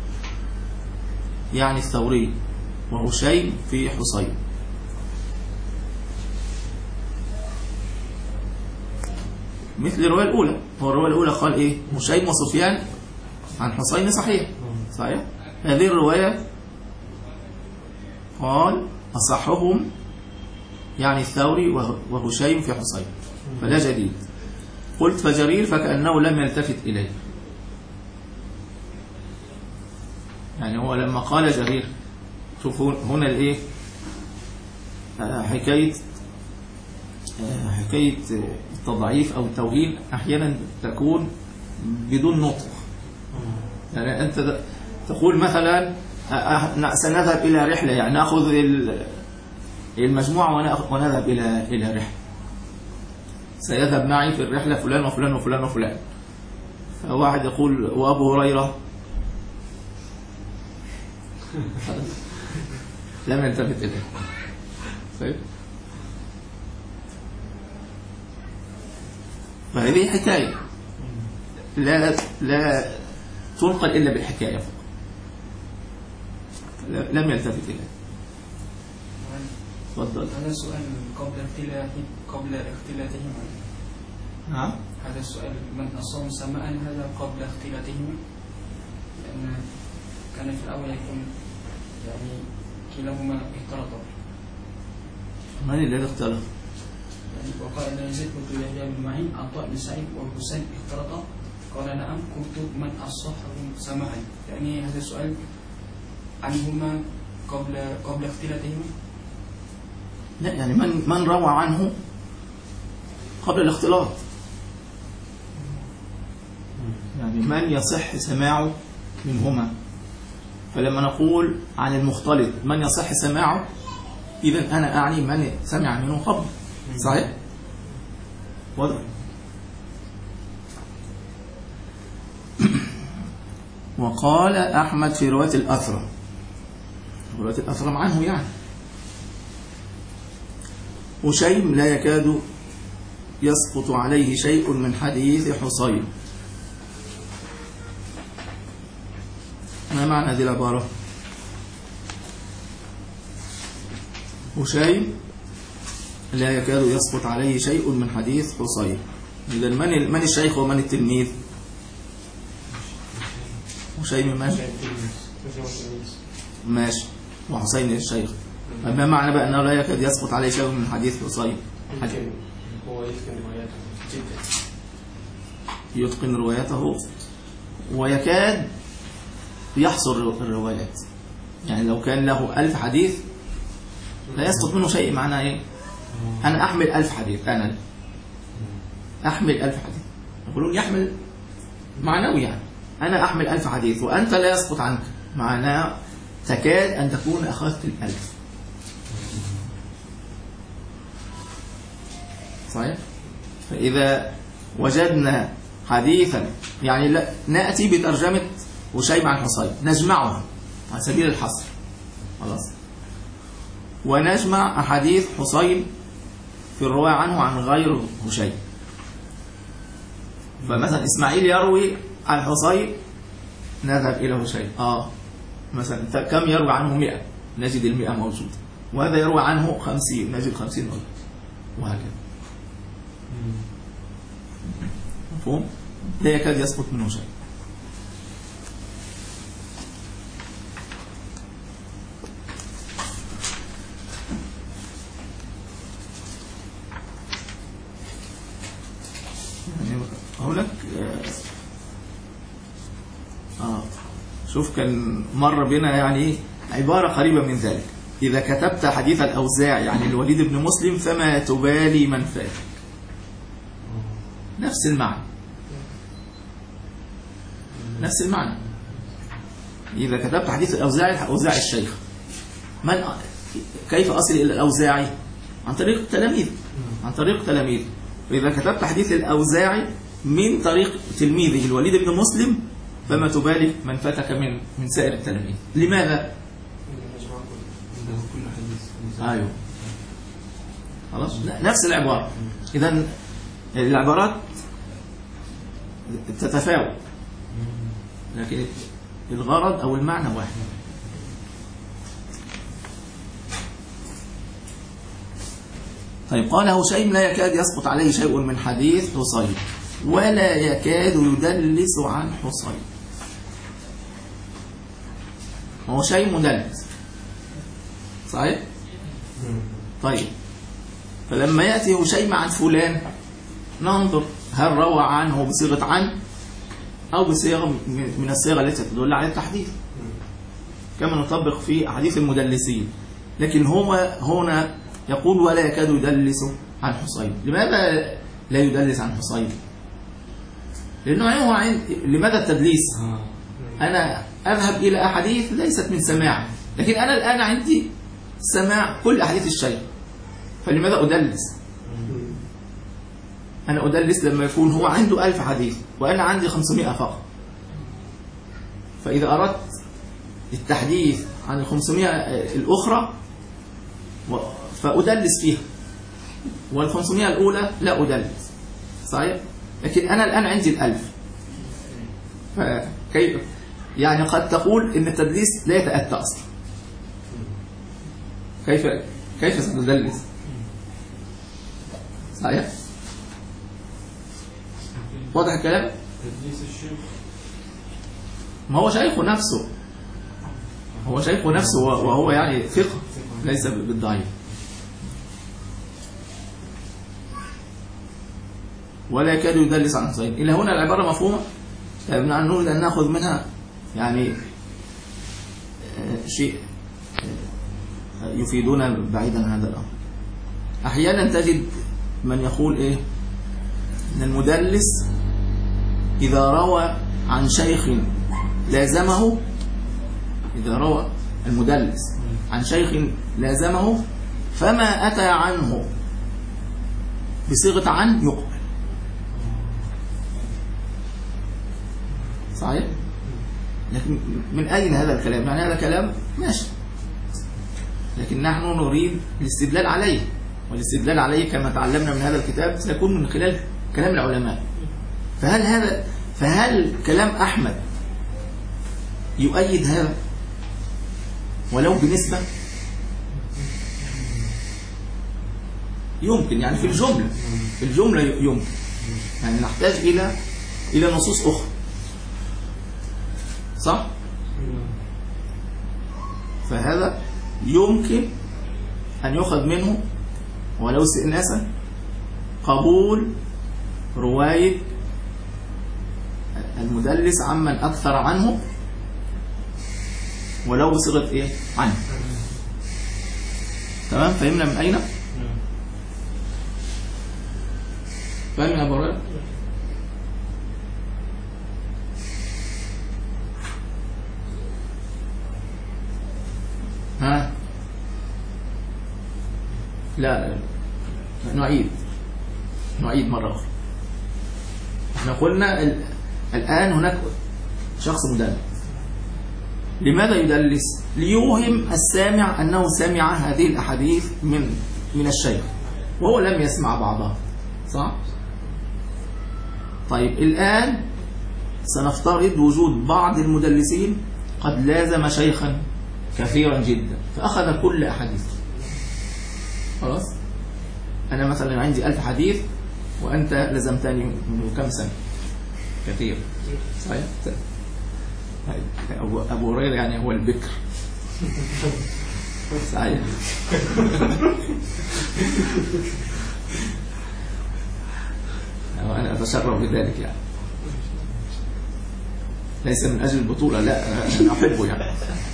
يعني الثوري، وهشيم في حسين. مثل الرواية الأولى، هو الرواية الأولى قال إيه؟ هشيم وسفيان عن حسين صحيح صحيح. هذه الرواية قال أصحهم يعني الثوري وهشيم في حسين، فلا جديد. قلت فجرير فكأنه لم يلتفت إليه، يعني هو لما قال جرير، شوفوا هنا الايه حكاية حكاية التضعيف أو التوهين أحيانا تكون بدون نطق. يعني أنت تقول مثلا سنذهب إلى رحلة، يعني نأخذ المجموعة ونذهب إلى إلى رحلة، سيذهب معي في الرحلة فلان وفلان وفلان وفلان. فواحد يقول وأبو هريرة لم يلتفت إليه. طيب فهذه حكاية لا لا تنقل إلا بالحكاية فقط، لم يلتفت إليه. تفضل. هذا السؤال قبل اختلاف قبل اختلافهما. نعم. هذا السؤال من أصاب سماء هذا قبل اختلافهما، لأن كان في الأول يكون يعني كلاهما اختلطا. من الذي اختلط؟ يعني وقال أن يزيد قلت يحيى بن معين عطاء بن سعيد والحسين اختلطا، قال نعم. قلت من أصحهم سماعا، يعني هذا السؤال عنهما قبل قبل اختلافهما. لا، يعني من من روى عنه قبل الاختلاط، يعني من يصح سماعه منهما. فلما نقول عن المختلط من يصح سماعه، إذن أنا أعني من سمع منه قبل. صحيح؟ واضح. وقال أحمد في رواية الأثرم، رواية الأثرم عنه يعني هشيم لا يكاد يسقط عليه شيء من حديث حصين. ما معنى هذه العبارة؟ هشيم لا يكاد يسقط عليه شيء من حديث حصين. إذن من من الشيخ ومن التلميذ؟ هشيم من؟ ماشي. وحسين الشيخ. ما معنى بقى أنه لا يكاد يسقط عليه شيء من حديث حصين؟ هو يتقن رواياته جدا، يتقن روايته ويكاد يحصر الروايات. يعني لو كان له ألف حديث لا يسقط منه شيء. معناه إيه؟ أنا أحمل ألف حديث، أنا أحمل ألف حديث، يقولون يحمل معنوي، يعني أنا أحمل ألف حديث وأنت لا يسقط عنك، معناه تكاد أن تكون أخذت الألف. صحيح؟ فإذا وجدنا حديثا، يعني لا نأتي بترجمة هشيم عن حصين نجمعها على سبيل الحصر، خلاص، ونجمع أحاديث حصين في الرواية عنه عن غير هشيم. فمثلا إسماعيل يروي عن حصين نذهب إلى هشيم، آه مثلا كم يروي عنه مئة، نجد المئة موجودة، وهذا يروي عنه خمسين، نجد خمسين موجود، وهكذا. مفهوم؟ لا يكاد يسقط منه شيء. يعني هناك آه شوف كان مر بنا يعني عبارة قريبة من ذلك: إذا كتبت حديث الأوزاعي يعني الوليد بن مسلم فما تبالي من فات. نفس المعنى، نفس المعنى. إذا كتبت حديث الأوزاعي، أوزاعي الشيخ، من كيف أصل إلى الأوزاعي؟ عن طريق التلاميذ، عن طريق التلاميذ. وإذا كتبت حديث الأوزاعي من طريق تلميذه الوليد بن مسلم فما تبالي من فاتك من من سائر التلاميذ. لماذا؟ أيوه خلاص، نفس العبارة. إذن العبارات تتفاوت لكن الغرض أو المعنى واحد. طيب، قال هشيم لا يكاد يسقط عليه شيء من حديث حصين ولا يكاد يدلس عن حصين. هشيم مدلس صحيح؟ طيب، فلما يأتي هشيم عن فلان ننظر هل روى عنه بصيغة عن أو بصيغة من الصيغة التي تدل على التحديث كما نطبق في أحاديث المدلسين. لكن هو هنا يقول ولا يكاد يدلس عن حصين. لماذا لا يدلس عن حصين؟ لأنه هو عند لماذا التدليس؟ أنا أذهب إلى أحاديث ليست من سماع، لكن أنا الآن عندي سماع كل أحاديث الشيخ، فلماذا أدلس؟ أنا أدلس لما يكون هو عنده ألف حديث وأنا عندي خمسمائة فقط. فإذا أردت التحديث عن الخمسمائة الأخرى فأدلس فيها، والخمسمائة الأولى لا أدلس، صحيح؟ لكن أنا الآن عندي الألف، فكيف يعني قد تقول إن التدليس لا يتأتى أصلا. كيف كيف ستدلس؟ صحيح؟ واضح الكلام؟ تدليس الشيخ ما هو شيخه نفسه، هو شيخه نفسه وهو يعني ثقة ليس بالضعيف. ولا يكاد يدلس عن حصين. إلى هنا العبارة مفهومة؟ نريد أن نأخذ منها يعني شيء يفيدنا بعيدا عن هذا الأمر. أحيانا تجد من يقول إيه؟ إن المدلس إذا روى عن شيخ لازمه، إذا روى المدلس عن شيخ لازمه فما أتى عنه بصيغة عن يقبل. صحيح؟ لكن من أين هذا الكلام؟ يعني هذا كلام ماشي، لكن نحن نريد الاستدلال عليه، والاستدلال عليه كما تعلمنا من هذا الكتاب سيكون من خلال كلام العلماء. فهل هذا فهل كلام أحمد يؤيد هذا ولو بنسبة؟ يمكن، يعني في الجملة في الجملة يمكن، يعني نحتاج إلى إلى نصوص أخرى، صح؟ فهذا يمكن أن يؤخذ منه ولو استئناسا قبول رواية المدلس عمن أكثر عنه ولو بصيغة إيه؟ عنه. تمام؟ فهمنا من أين؟ فهم يا أبو هريرة؟ ها؟ لا لا نعيد نعيد مرة أخرى. احنا قلنا ال... الآن هناك شخص مدلس. لماذا يدلس؟ ليوهم السامع أنه سمع هذه الأحاديث من من الشيخ وهو لم يسمع بعضها، صح؟ طيب الآن سنفترض وجود بعض المدلسين قد لازم شيخا كثيرا جدا فأخذ كل أحاديث. خلاص؟ أنا مثلا عندي ألف حديث وأنت لزمتني منذ كم سنة؟ كثير، صحيح؟ أبو أبو هريرة يعني هو البكر، صحيح؟ وأنا أتشرف بذلك يعني، ليس من أجل البطولة، لا أنا أحبه يعني.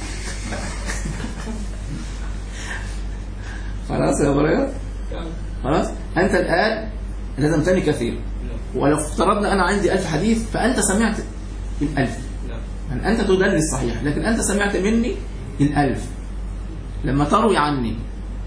خلاص يا أبو هريرة؟ خلاص؟ أنت الآن لزمتني كثير، ولو افترضنا أنا عندي ألف حديث فأنت سمعت الألف، يعني أنت تدلس صحيح لكن أنت سمعت مني الألف. لما تروي عني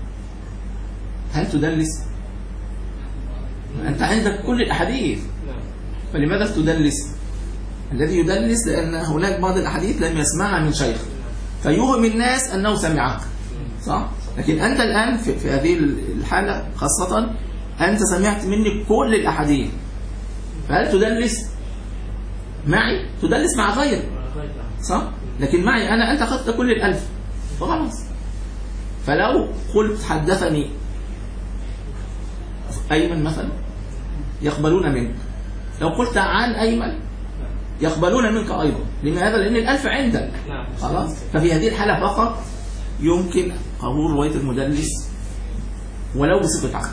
هل تدلس؟ أنت عندك كل الأحاديث، فلماذا تدلس؟ الذي يدلس لأن هناك بعض الأحاديث لم يسمعها من شيخ فيوهم الناس أنه سمعك، صح؟ لكن أنت الآن في, في هذه الحالة خاصة أنت سمعت مني كل الأحاديث، فهل تدلس معي؟ تدلس مع غيري، صح؟ لكن معي أنا أنت أخذت كل الألف فخلاص. فلو قلت حدثني أيمن مثلا يقبلون منك، لو قلت عن أيمن يقبلون منك أيضا. لماذا؟ لأن الألف عندك، خلاص. ففي هذه الحالة فقط يمكن قبول رواية المدلس ولو بصفة عقل.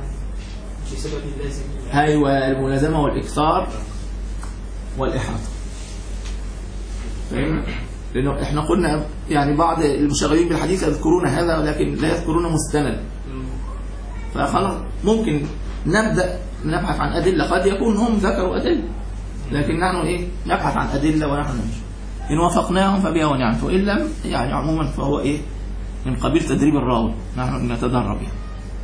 أيوة، الملازمة والإكثار والإحاطة. فهمنا؟ لأنه إحنا قلنا يعني بعض المشغلين بالحديث يذكرون هذا ولكن لا يذكرون مستند، فخلاص ممكن نبدأ نبحث عن أدلة، قد يكون هم ذكروا أدلة لكن نحن إيه نبحث عن أدلة ونحن نمشي، إن وافقناهم فبها ونعم، وإن لم يعني عموما فهو إيه من قبيل تدريب الراوي، نحن نتدرب يعني.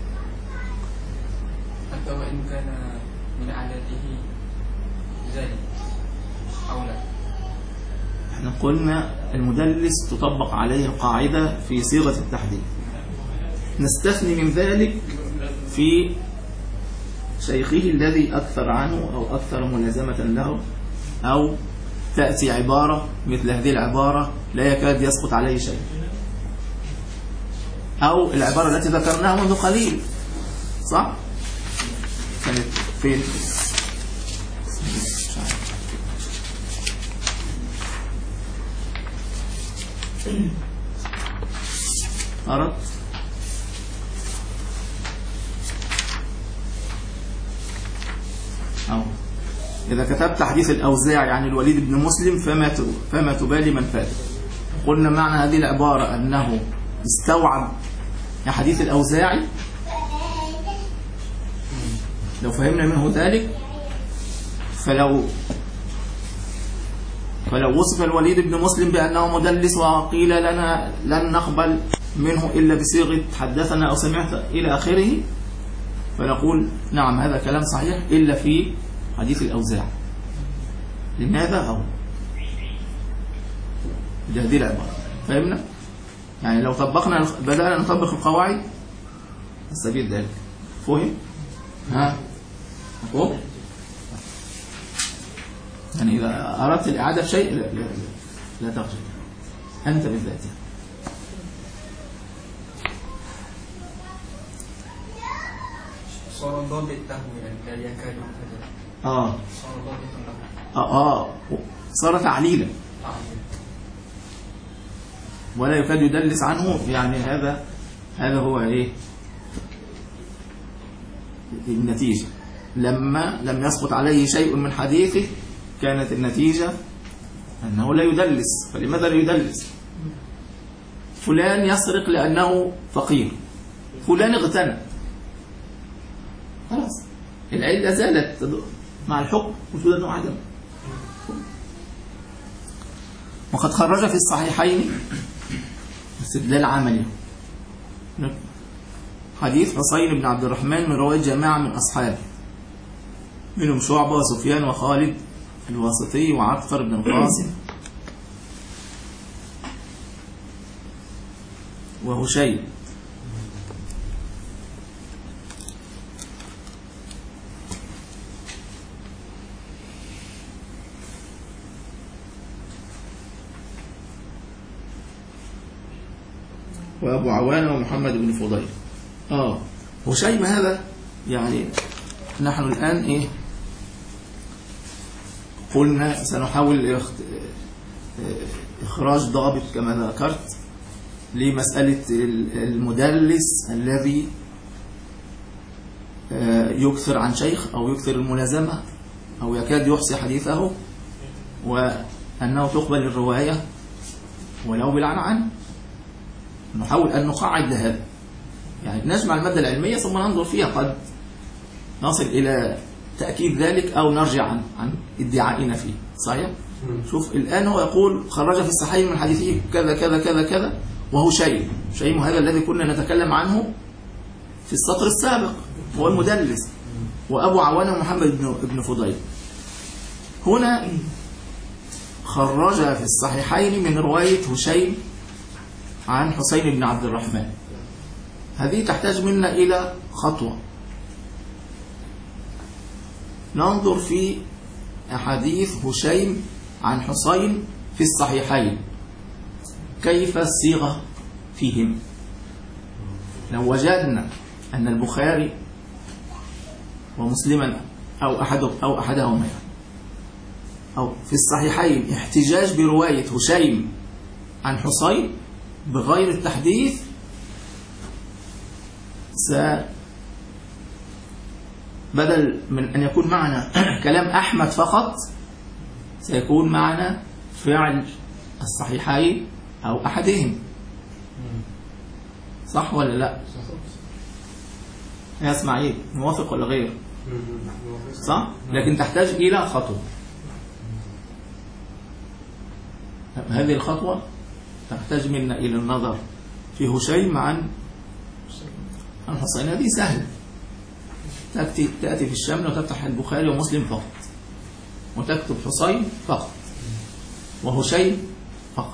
حتى وإن كان من عادته ذلك أو لا. احنا قلنا المدلس تطبق عليه القاعدة في صيغة التحديد، نستثني من ذلك في شيخه الذي أكثر عنه أو أكثر ملازمة له، أو تأتي عبارة مثل هذه العبارة لا يكاد يسقط عليه شيء، أو العبارة التي ذكرناها منذ قليل، صح؟ كانت فين؟ أردت أو إذا كتبت حديث الأوزاعي عن الوليد بن مسلم فما فما تبالي من فات. قلنا معنى هذه العبارة أنه استوعب حديث الأوزاعي، لو فهمنا منه ذلك فلو فلو وصف الوليد بن مسلم بأنه مدلس وقيل لنا لن نقبل منه إلا بصيغة حدثنا أو سمعت إلى آخره، فنقول نعم هذا كلام صحيح إلا في حديث الأوزاعي. لماذا؟ أو هذه العبارة فهمنا؟ يعني لو طبقنا بدأنا نطبق القواعد السبيل ذلك فهم؟ ها؟ أقول؟ يعني إذا أردت الإعادة في شيء لا, لا, لا, لا تخشى أنت بالذات. صار ضابط له يعني لا يكاد كذا. آه صار ضابط له. آه آه صار تعليلا ولا يكاد يدلس عنه، يعني هذا هذا هو إيه النتيجة. لما لم يسقط عليه شيء من حديثه كانت النتيجة أنه لا يدلس. فلماذا لا يدلس؟ فلان يسرق لأنه فقير، فلان اغتنى، خلاص العلة زالت مع الحكم وجود أنه عدم. وقد خرج في الصحيحين استدلال عملي حديث حسين بن عبد الرحمن من رواية جماعة من أصحابه منهم شعبة وسفيان وخالد الواسطي وعكفر بن القاسم وهشيم. وأبو عوانة ومحمد بن فضيل. آه هشيم هذا يعني نحن الآن إيه قلنا سنحاول إخراج ضابط كما ذكرت لمسألة المدلس الذي يكثر عن شيخ أو يكثر الملازمة أو يكاد يحصي حديثه وأنه تقبل الرواية ولو بالعنعن. نحاول أن نقعد لهذا، يعني نجمع المادة العلمية ثم ننظر فيها، قد نصل إلى تأكيد ذلك أو نرجع عن, عن ادعائنا فيه. صحيح؟ شوف الآن هو يقول خرج في الصحيح من حديثه كذا كذا كذا كذا وهو شيء شيء هذا الذي كنا نتكلم عنه في السطر السابق هو المدلس. وأبو عوانة محمد بن فضيل هنا خرج في الصحيحين من رواية هشيم عن حسين بن عبد الرحمن. هذه تحتاج منا إلى خطوة، ننظر في أحاديث هشيم عن حسين في الصحيحين كيف الصيغة فيهم. لو وجدنا أن البخاري ومسلما أو أحد أو أحدهما أو في الصحيحين احتجاج برواية هشيم عن حسين بغير التحديث، س بدل من أن يكون معنا كلام أحمد فقط سيكون معنا فعل الصحيحين أو أحدهم. صح ولا لا؟ يا اسماعيل موافق ولا غير؟ صح؟ لكن تحتاج إلى خطوة. هذه الخطوة تحتاج منا إلى النظر في هشيم عن عن حسين. هذه سهلة، تأتي تأتي في الشامل وتفتح البخاري ومسلم فقط وتكتب حسين فقط وهشيم فقط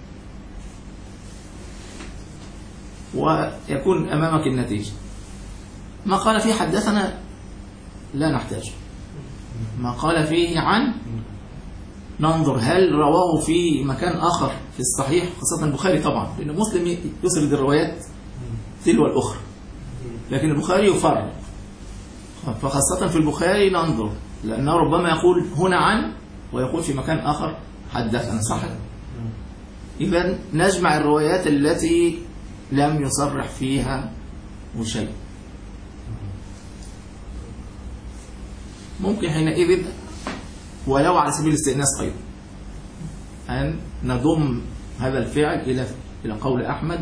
ويكون أمامك النتيجة. ما قال فيه حدثنا لا نحتاج، ما قال فيه عن ننظر هل رواه في مكان آخر في الصحيح، خاصة البخاري طبعا لأن مسلم يسرد الروايات تلو الأخرى، لكن البخاري يفرق. فخاصة في البخاري ننظر لأنه ربما يقول هنا عن ويقول في مكان آخر حدثنا. صح؟ إذن نجمع الروايات التي لم يصرح فيها شيء. ممكن حينئذ ولو على سبيل الاستئناس أيضا أن نضم هذا الفعل إلى إلى قول أحمد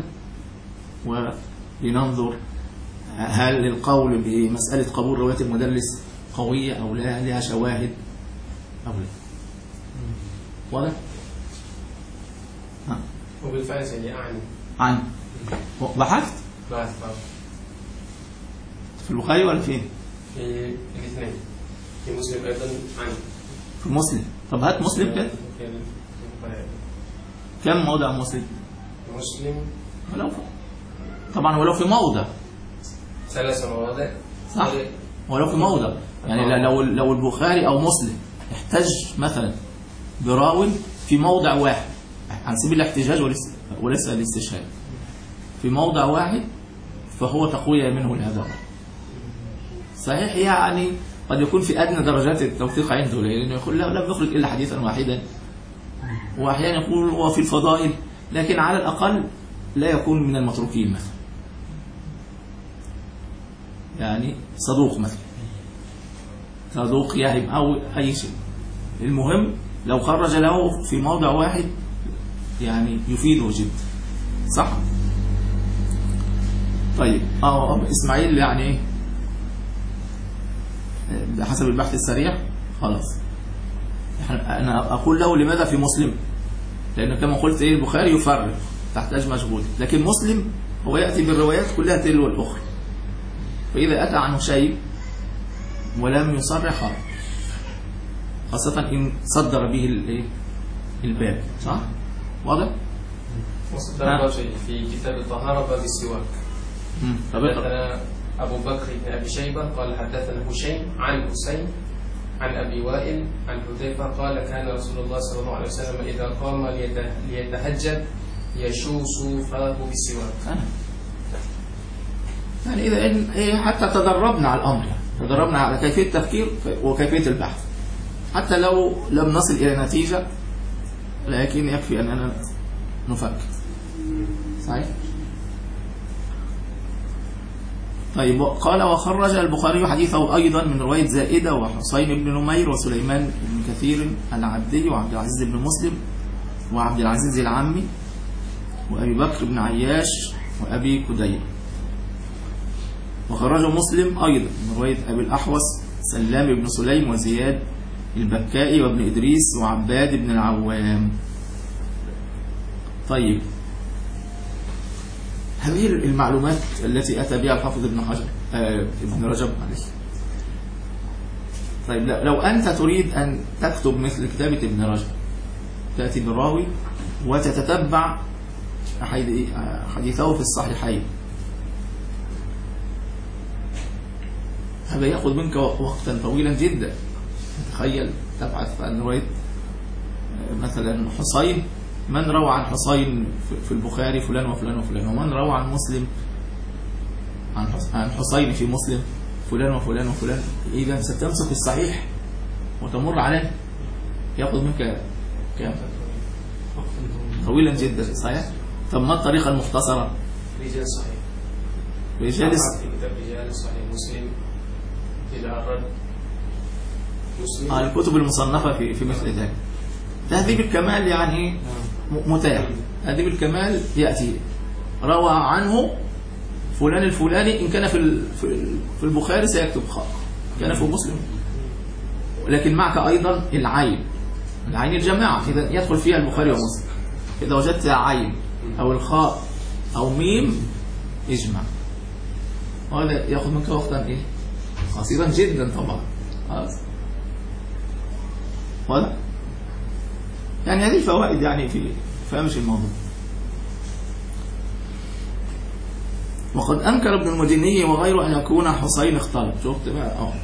ولننظر هل القول بمسألة قبول رواية المدلس قوية أو لا، لها شواهد أو لا. واضح؟ ها. وبالفعل يعني أعني عن بحثت؟ بحثت في البخاري ولا فين؟ في الاثنين، في مسلم أيضا عن في مسلم. طب هات مسلم كده. كم موضع مسلم؟ مسلم ولو طبعا ولو في موضع ثلاث مواضع. صح؟ ولو في موضع، يعني لو لو البخاري أو مسلم احتج مثلا براو في موضع واحد عن سبيل الاحتجاج وليس وليس الاستشهاد، في موضع واحد فهو تقوية منه لهذا. صحيح، يعني قد يكون في أدنى درجات التوثيق عنده، لأنه يقول لا لم يخرج إلا حديثا واحدا، وأحيانا يقول هو في الفضائل، لكن على الأقل لا يكون من المتروكين مثلا. يعني صدوق مثلا، صدوق يهم أو أي شيء. المهم لو خرج له في موضع واحد يعني يفيده جدا. صح؟ طيب اه إسماعيل يعني ايه بحسب البحث السريع؟ خلاص أنا أقول له لماذا في مسلم؟ لأنه كما قلت ايه البخاري يفرق تحتاج مشغول، لكن مسلم هو يأتي بالروايات كلها تلو الأخرى، فإذا أتى عنه شيء ولم يصرح خاصة إن صدر به الباب. صح؟ واضح؟ وصدر شيء في كتاب الطهارة باب السواك. حدثنا أبو بكر بن أبي شيبة قال حدثنا هشيم عن حسين عن أبي وائل عن حذيفة قال كان رسول الله صلى الله عليه وسلم إذا قام ليتهجد يشوص فاه بالسواك. يعني إذا إن حتى تدربنا على الأمر، تدربنا على كيفية التفكير وكيفية البحث، حتى لو لم نصل إلى نتيجة لكن يكفي أننا نفكر. صحيح؟ طيب قال وخرج البخاري حديثه أيضا من رواية زائدة وحسين بن نمير وسليمان بن كثير العبدي وعبد العزيز بن مسلم وعبد العزيز العمي وأبي بكر بن عياش وأبي كدير. وخرجه مسلم أيضا من رواية أبي الأحوص سلام بن سليم وزياد البكائي وابن إدريس وعباد بن العوام. طيب هذه المعلومات التي أتى بها الحافظ ابن حجر آه ابن رجب معلش. طيب لو أنت تريد أن تكتب مثل كتابة ابن رجب، تأتي بالراوي وتتتبع حديثه في الصحيحين، هذا يأخذ منك وقتا طويلا جدا. تخيل تبحث عن رواية مثلا حسين، من روى عن حسين في البخاري فلان وفلان وفلان، ومن روى عن مسلم عن حسين في مسلم فلان وفلان وفلان. إذا ستمسك الصحيح وتمر عليه يأخذ منك كم؟ طويلا جدا. صحيح؟ طب ما الطريقة المختصرة؟ رجال صحيح، رجال رجال صحيح مسلم إلى الرد مسلم. آه الكتب المصنفة في في مثل ذلك. تهذيب الكمال يعني متاح. تهذيب الكمال يأتي روى عنه فلان الفلاني، إن كان في في البخاري سيكتب خاء، كان في مسلم، لكن معك أيضا العين، العين الجماعة إذا يدخل فيها البخاري ومسلم. إذا وجدت عين أو الخاء أو ميم اجمع، وهذا يأخذ منك وقتا إيه قصيرا جدا طبعا. واضح؟ يعني هذه فوائد يعني في فهمش الموضوع. وقد أنكر ابن المديني وغيره أن يكون حسين اختلط. شفت بقى؟ اه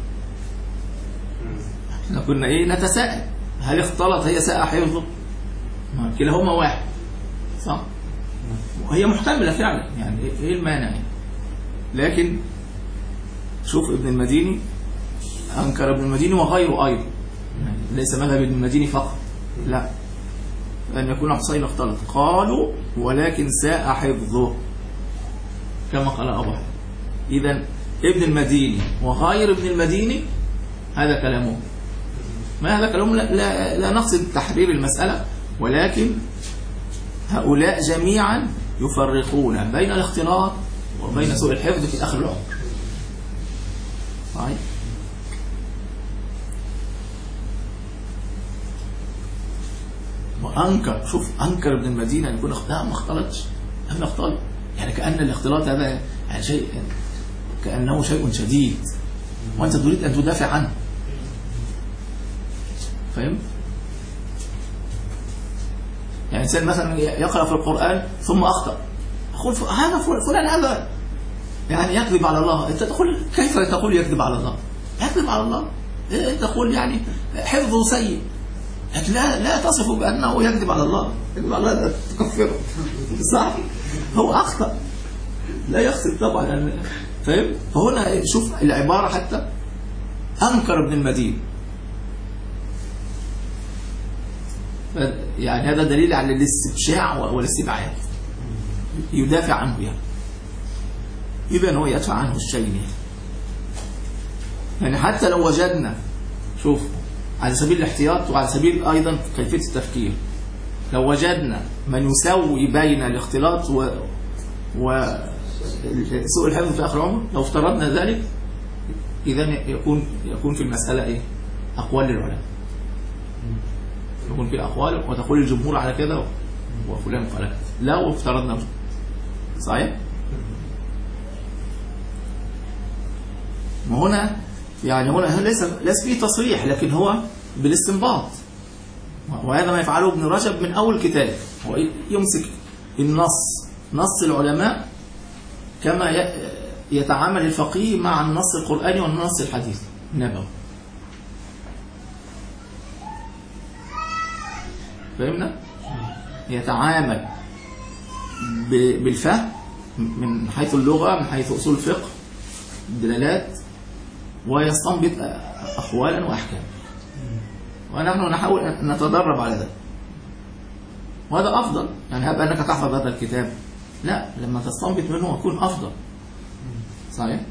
احنا كنا ايه نتساءل هل اختلط هي ساء حفظه؟ كلاهما واحد صح؟ وهي محتملة فعلا، يعني ايه المانع؟ لكن شوف ابن المديني أنكر ابن المديني وغيره أيضا، يعني ليس مذهب ابن المديني فقط، لا، أن يكون حسين اختلط. قالوا ولكن ساء حفظه كما قال أبو حاتم. إذن ابن المديني وغير ابن المديني هذا كلامه، ما هذا كلامه، لا, لا, لا نقصد تحرير المسألة، ولكن هؤلاء جميعا يفرقون بين الاختلاط وبين سوء الحفظ في آخر العمر. طيب وأنكر، شوف أنكر ابن المدينة أن يكون لا ما اختلطش، أنا اختلط، يعني كأن الاختلاط هذا يعني شيء كأنه شيء شديد وأنت تريد أن تدافع عنه. فهم؟ يعني إنسان مثلا يقرأ في القرآن ثم أخطأ، أقول هذا فلان هذا يعني يكذب على الله. أنت تقول كيف تقول يكذب على الله؟ يكذب على الله؟ أنت تقول يعني حفظه سيء، لكن لا لا تصف بأنه يكذب على الله. يكذب على الله تكفره، صح؟ هو أخطأ لا يخطئ طبعا، فهم؟ فهنا شوف العبارة حتى أنكر ابن المدينة، يعني هذا دليل على الاستبشاع والاستبعاد، يدافع عنه يعني. إذن هو يدفع عنه الشيء. يعني حتى لو وجدنا، شوف على سبيل الاحتياط وعلى سبيل أيضا كيفية التفكير، لو وجدنا من يسوي بين الاختلاط و وسوء الحفظ في آخر العمر، لو افترضنا ذلك، إذن يكون يكون في المسألة إيه؟ أقوال للعلماء، يكون في أقوال وتقول الجمهور على كذا وفلان قال كذا، لو افترضنا. صحيح؟ ما هنا يعني هنا ليس ليس فيه تصريح، لكن هو بالاستنباط، وهذا ما يفعله ابن رجب من أول كتاب. هو يمسك النص، نص العلماء، كما يتعامل الفقيه مع النص القرآني والنص الحديث النبوي. فهمنا؟ يتعامل بالفهم من حيث اللغة، من حيث أصول الفقه، الدلالات، ويستنبط أقوالا وأحكام. ونحن نحاول أن نتدرب على ذلك، وهذا أفضل. يعني هب أنك تحفظ هذا الكتاب، لا، لما تستنبط منه يكون أفضل. صحيح؟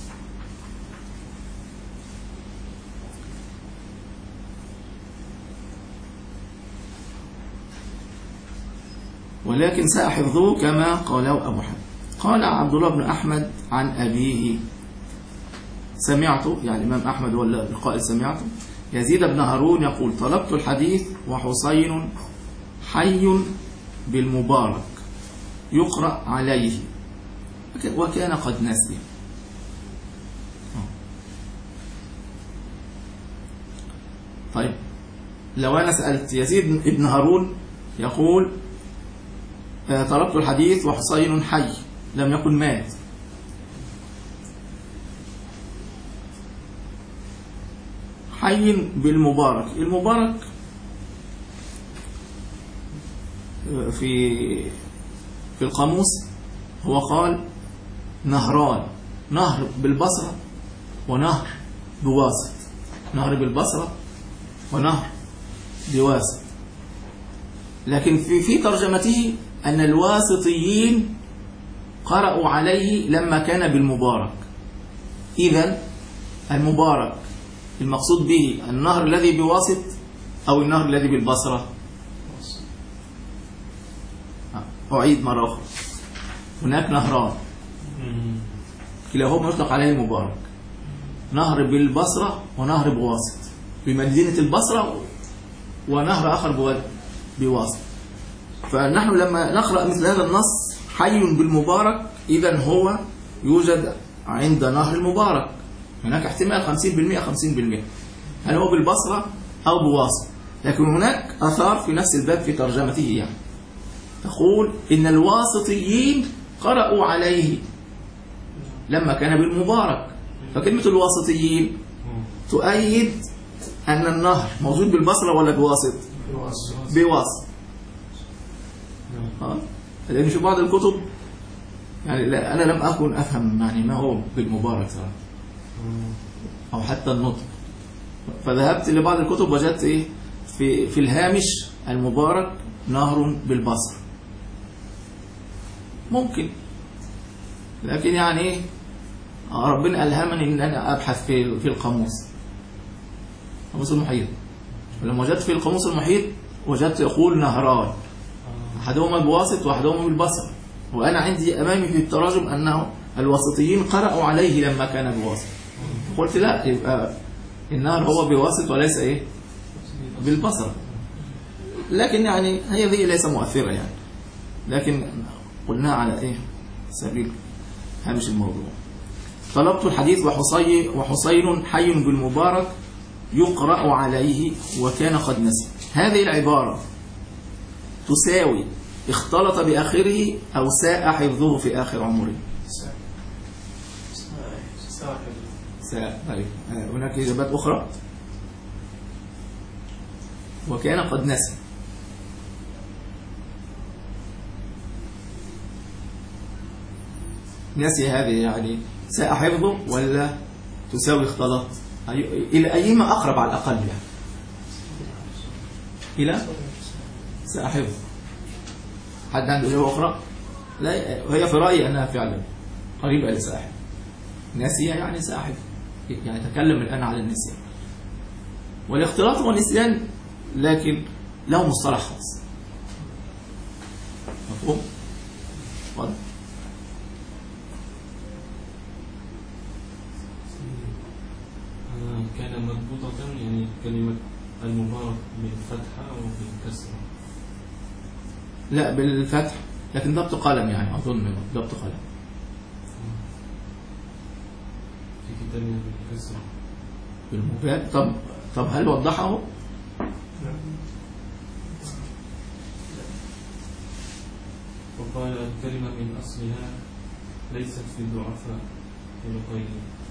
ولكن سأحفظه كما قاله أبو حاتم. قال عبد الله بن أحمد عن أبيه، سمعته، يعني الإمام أحمد ولا القائل سمعته، يزيد بن هارون يقول: طلبت الحديث وحسين حي بالمبارك يقرأ عليه وكان قد نسي. طيب لو أنا سألت يزيد بن هارون يقول طلبت الحديث وحسين حي، لم يكن مات، حي بالمبارك. المبارك في في القاموس هو قال نهران، نهر بالبصرة ونهر بواسط، نهر بالبصرة ونهر بواسط. لكن في في ترجمته أن الواسطيين قرأوا عليه لما كان بالمبارك. إذن المبارك المقصود به النهر الذي بواسط أو النهر الذي بالبصرة؟ أعيد مرة أخرى، هناك نهران كلاهما يطلق عليه المبارك، نهر بالبصرة ونهر بواسط بمدينة البصرة، ونهر آخر بواسط. فنحن لما نقرأ مثل هذا النص حي بالمبارك، إذن هو يوجد عند نهر المبارك. هناك احتمال خمسين بالمئة خمسين بالمئة هل هو بالبصرة أو بواسط. لكن هناك أثار في نفس الباب في ترجمته، يعني تقول إن الواسطيين قرأوا عليه لما كان بالمبارك. فكلمة الواسطيين تؤيد أن النهر موجود بالبصرة ولا بواسط؟ بواسط. ها؟ لأن في بعض الكتب يعني لا، أنا لم أكن أفهم يعني ما هو بالمبارك صراحة، أو حتى النطق. فذهبت لبعض الكتب وجدت إيه في في الهامش المبارك نهر بالبصر، ممكن. لكن يعني ربنا ألهمني إن أنا أبحث في في القاموس القاموس المحيط. ولما وجدت في القاموس المحيط وجدت يقول نهران، أحدهما بواسط وأحدهما بالبصر. وأنا عندي أمامي في التراجم أنه الواسطيين قرأوا عليه لما كان بواسط. قلت لا، يبقى النهر هو بواسط وليس إيه بالبصر. لكن يعني هي ذي ليس مؤثرة يعني، لكن قلناها على إيه سبيل هامش الموضوع. طلبت الحديث وحسين وحسين حي بالمبارك يقرأ عليه وكان قد نسي. هذه العبارة تساوي اختلط بآخره أو ساء حفظه في آخر عمره؟ ساء. طيب هناك إجابات أخرى. وكان قد نسي، نسي هذه يعني ساء حفظه ولا تساوي اختلط؟ إلى أيهما أقرب على الأقل يعني؟ إلى ساء حفظه. حد عنده إجابة أخرى؟ لا، هي في رأيي أنها فعلا قريبة لساحب. ناسية يعني ساحب، يعني تكلم الآن على النسيان. والاختلاط هو نسيان لكن له مصطلح خاص. مفهوم؟ واضح؟ كان مربوطة يعني كلمة المبارك بالفتحة أو بالكسرة؟ لا بالفتح، لكن ضبط قلم يعني أظن ضبط قلم. في كتابنا بالكسرة بالمفرد. طب طب هل وضحه؟ وقال الكلمة من أصلها ليست في الضعفاء في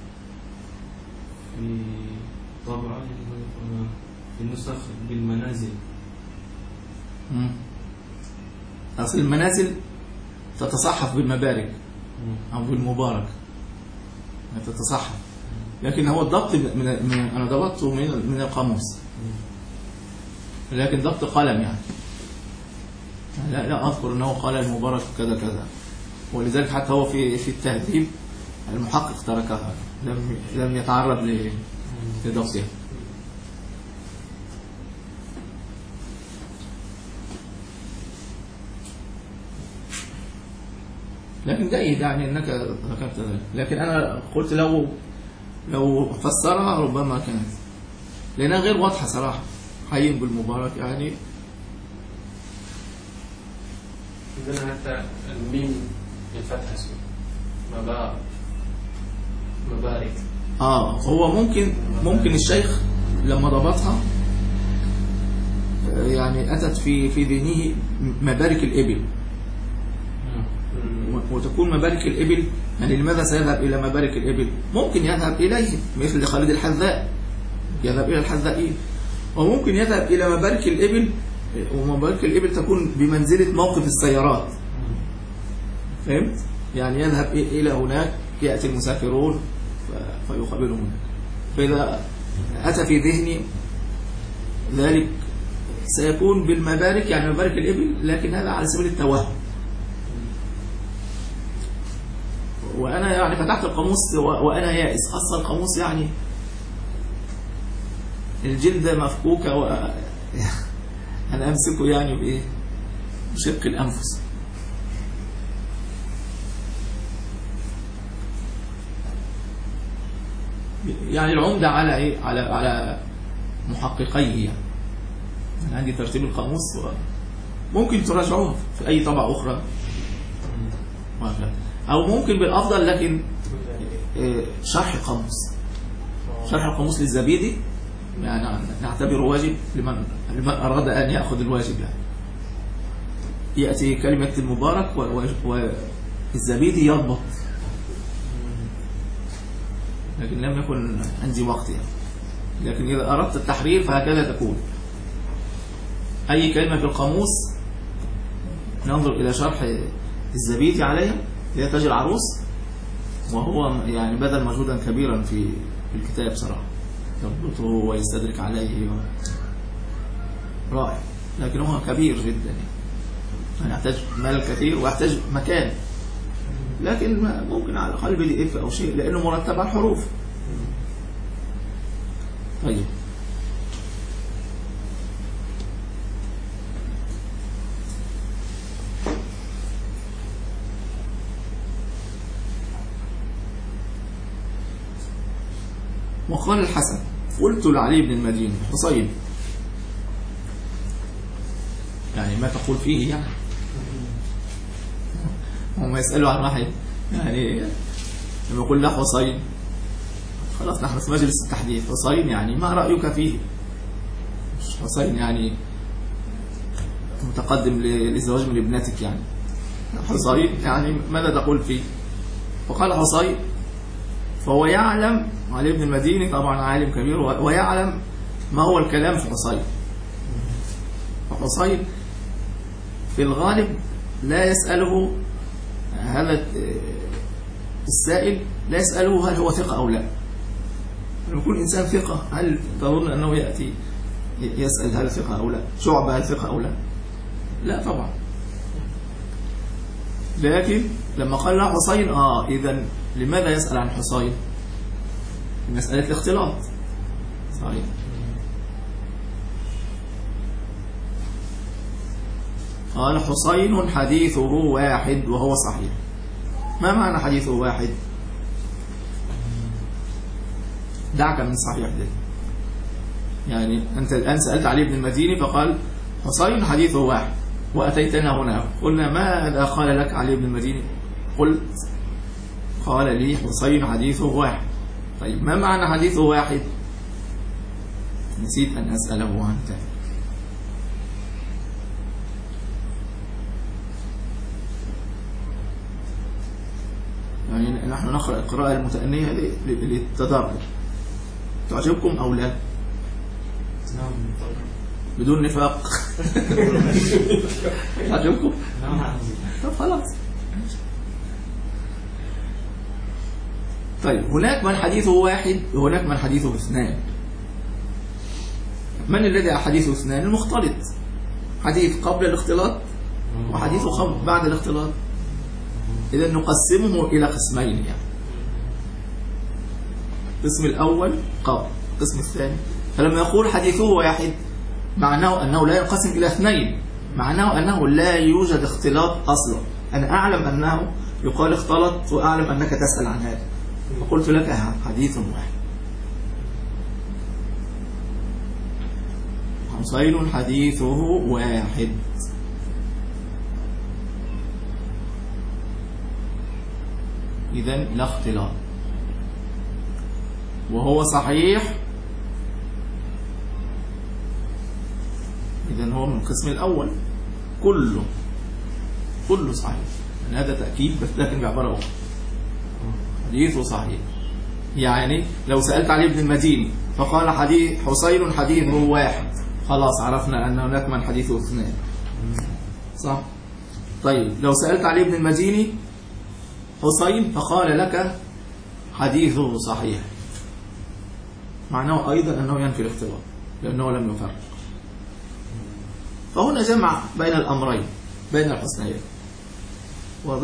في طبعا في النسخ بالمنازل. مم. أصل المنازل تتصحف بالمبارك أو بالمبارك تتصحف، لكن هو الضبط من, من أنا ضبطته من من القاموس، لكن ضبط قلم يعني لا لا أذكر أنه قال المبارك كذا كذا، ولذلك حتى هو في في التهذيب المحقق تركها، لم لم يتعرض لضبطها. لكن جيد يعني انك ذكرت ذلك، لكن انا قلت لو لو فسرها ربما كانت لانها غير واضحه صراحه. حي بالمبارك يعني عندنا حتى الميم بالفتحه اسمه مبارك مبارك. اه هو ممكن ممكن الشيخ لما ضبطها يعني اتت في في ذهنه مبارك الابل، وتكون مبارك الإبل يعني لماذا سيذهب إلى مبارك الإبل؟ ممكن يذهب إليه مثل خالد الحذاء يذهب إلى الحذائين، وممكن يذهب إلى مبارك الإبل، ومبارك الإبل تكون بمنزلة موقف السيارات. فهمت؟ يعني يذهب إلى هناك يأتي المسافرون فيقابلهم هناك. فإذا أتى في ذهني ذلك سيكون بالمبارك يعني مبارك الإبل، لكن هذا على سبيل التوهم. وأنا يعني فتحت القاموس وأنا يائس. أصلا القاموس يعني الجلد مفكوكة و أنا أمسكه يعني بإيه؟ بشق الأنفس. يعني العمدة على إيه؟ على على محققيه يعني. أنا عندي ترتيب القاموس ممكن تراجعوه في أي طبعة أخرى أو ممكن بالأفضل، لكن شرح قاموس شرح القاموس للزبيدي يعني نعتبره واجب لمن لمن أراد أن يأخذ الواجب. يعني يأتي كلمة المبارك والزبيدي يضبط، لكن لم يكن عندي وقت يعني. لكن إذا أردت التحرير فهكذا تكون أي كلمة في القاموس ننظر إلى شرح الزبيدي عليها هي تاج العروس، وهو يعني بذل مجهودا كبيرا في الكتاب صراحة، يضبطه ويستدرك عليه رائع، لكن هو كبير جدا يعني يحتاج مال كثير ويحتاج مكان، لكن ممكن على الأقل بي دي اف أو شيء لأنه مرتب على الحروف. طيب وقال الحسن قلت لعلي بن المديني حصين، يعني ما تقول فيه يعني هم يسألوا عن واحد يعني لما يقول له حصين خلاص نحن في مجلس التحديث، حصين يعني ما رأيك فيه؟ مش حصين يعني متقدم للزواج من ابنتك، يعني حصين يعني ماذا تقول فيه؟ فقال حصين، فهو يعلم علي بن المديني طبعا عالم كبير ويعلم ما هو الكلام في حصين. فحصين في الغالب لا يسأله هذا السائل لا يسأله هل هو ثقة أو لا. لما يكون إنسان ثقة هل تظن أنه يأتي يسأل هل ثقة أو لا؟ شعبة هل ثقة أو لا؟ لا طبعا. لكن لما قال له حسين آه إذن لماذا يسأل عن حسين؟ مسألة الاختلاط. صحيح. قال حسين حديثه واحد وهو صحيح. ما معنى حديثه واحد؟ دعك من صحيح ده. يعني أنت الآن سألت علي بن المديني فقال حسين حديثه واحد وأتيتنا هنا، قلنا ماذا قال لك علي بن المديني؟ قلت قال لي حسين حديثه واحد. طيب ما معنى حديثه واحد؟ نسيت أن أسأله عن ذلك. يعني نحن نقرأ القراءة المتأنية للتدرج. تعجبكم أو لا؟ نعم. بدون نفاق. تعجبكم؟ نعم. طب خلاص. طيب هناك من حديثه واحد وهناك من حديثه اثنان. من الذي حديثه اثنان؟ المختلط. حديث قبل الاختلاط وحديث قبل بعد الاختلاط. إذا نقسمه إلى قسمين، يعني القسم الأول قبل، القسم الثاني. فلما يقول حديثه واحد معناه أنه لا ينقسم إلى اثنين، معناه أنه لا يوجد اختلاط أصلا. أنا أعلم أنه يقال اختلط وأعلم أنك تسأل عن هذا، فقلت لك حديث واحد. حسين حديثه واحد. إذن لا اختلاط. وهو صحيح، إذن هو من القسم الأول. كله كله صحيح. يعني هذا تأكيد بس لكن بعبارة أخرى. حديثه صحيح. يعني لو سألت علي بن المديني فقال حديث حسين حديثه واحد، خلاص عرفنا أن هناك من حديثه اثنان. صح؟ طيب لو سألت علي بن المديني حسين فقال لك حديثه صحيح، معناه أيضا أنه ينفي الاختلاط لأنه لم يفرق. فهنا جمع بين الأمرين، بين الحسنيين. واضح؟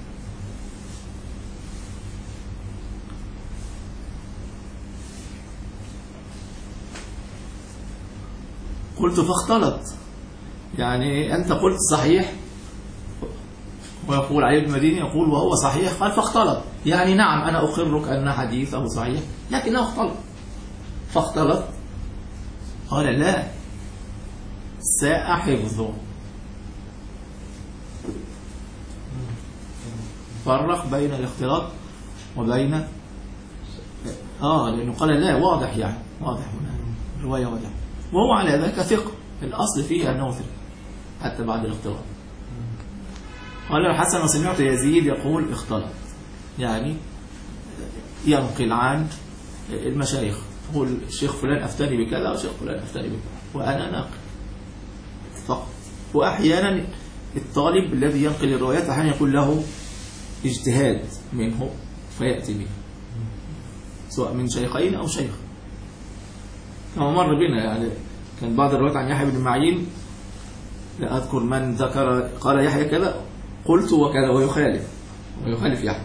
قلت فاختلط، يعني أنت قلت صحيح ويقول علي بن المديني يقول وهو صحيح، قال فاختلط، يعني نعم أنا أقرك أن حديثه صحيح لكنه اختلط. فاختلط قال لا ساء حفظه. فرق بين الاختلاط وبين آه لأنه قال لا واضح، يعني واضح هنا الرواية واضح، وهو على ذلك ثقة. الأصل فيه أنه ثقة حتى بعد الاختلاط. قال الحسن وسمعت يزيد يقول اختلط، يعني ينقل عن المشايخ، يقول الشيخ فلان أفتني بكذا والشيخ فلان أفتني بكذا وأنا ناقل فقط. وأحيانا الطالب الذي ينقل الروايات أحيانا يكون له اجتهاد منه فيأتي به، سواء من شيخين أو شيخ. كما مر بنا يعني كان بعض الروايات عن يحيى بن معين، لا أذكر من ذكر قال يحيى كذا قلت وكذا ويخالف ويخالف يحيى.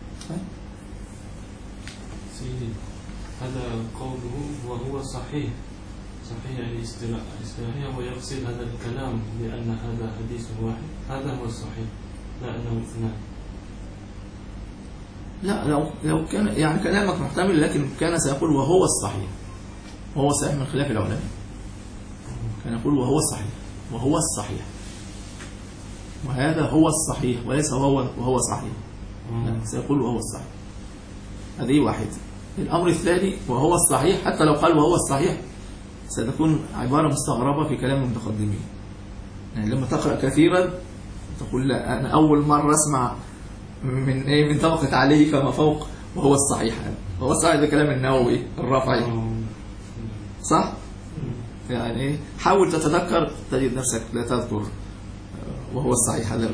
سيدي هذا قوله وهو صحيح، صحيح يعني اصطلاحيا ويقصد هذا الكلام بأن هذا حديث واحد، هذا هو الصحيح لا أنه اثنان. لا لو لو كان يعني كلامك محتمل، لكن كان سيقول وهو الصحيح، وهو صحيح من خلاف العلماء. كان يقول وهو الصحيح، وهو الصحيح، وهذا هو الصحيح وليس هو وهو صحيح. لا سيقول وهو الصحيح. هذه واحدة. الأمر الثاني وهو الصحيح، حتى لو قال وهو الصحيح ستكون عبارة مستغربة في كلام المتقدمين. يعني لما تقرأ كثيرا تقول لا أنا أول مرة أسمع من إيه من طبقة عليه فما فوق وهو الصحيح. وهو الصحيح ده كلام النووي الرافعي، صح؟ يعني إيه حاول تتذكر تجد نفسك لا تذكر وهو الصحيح هذا،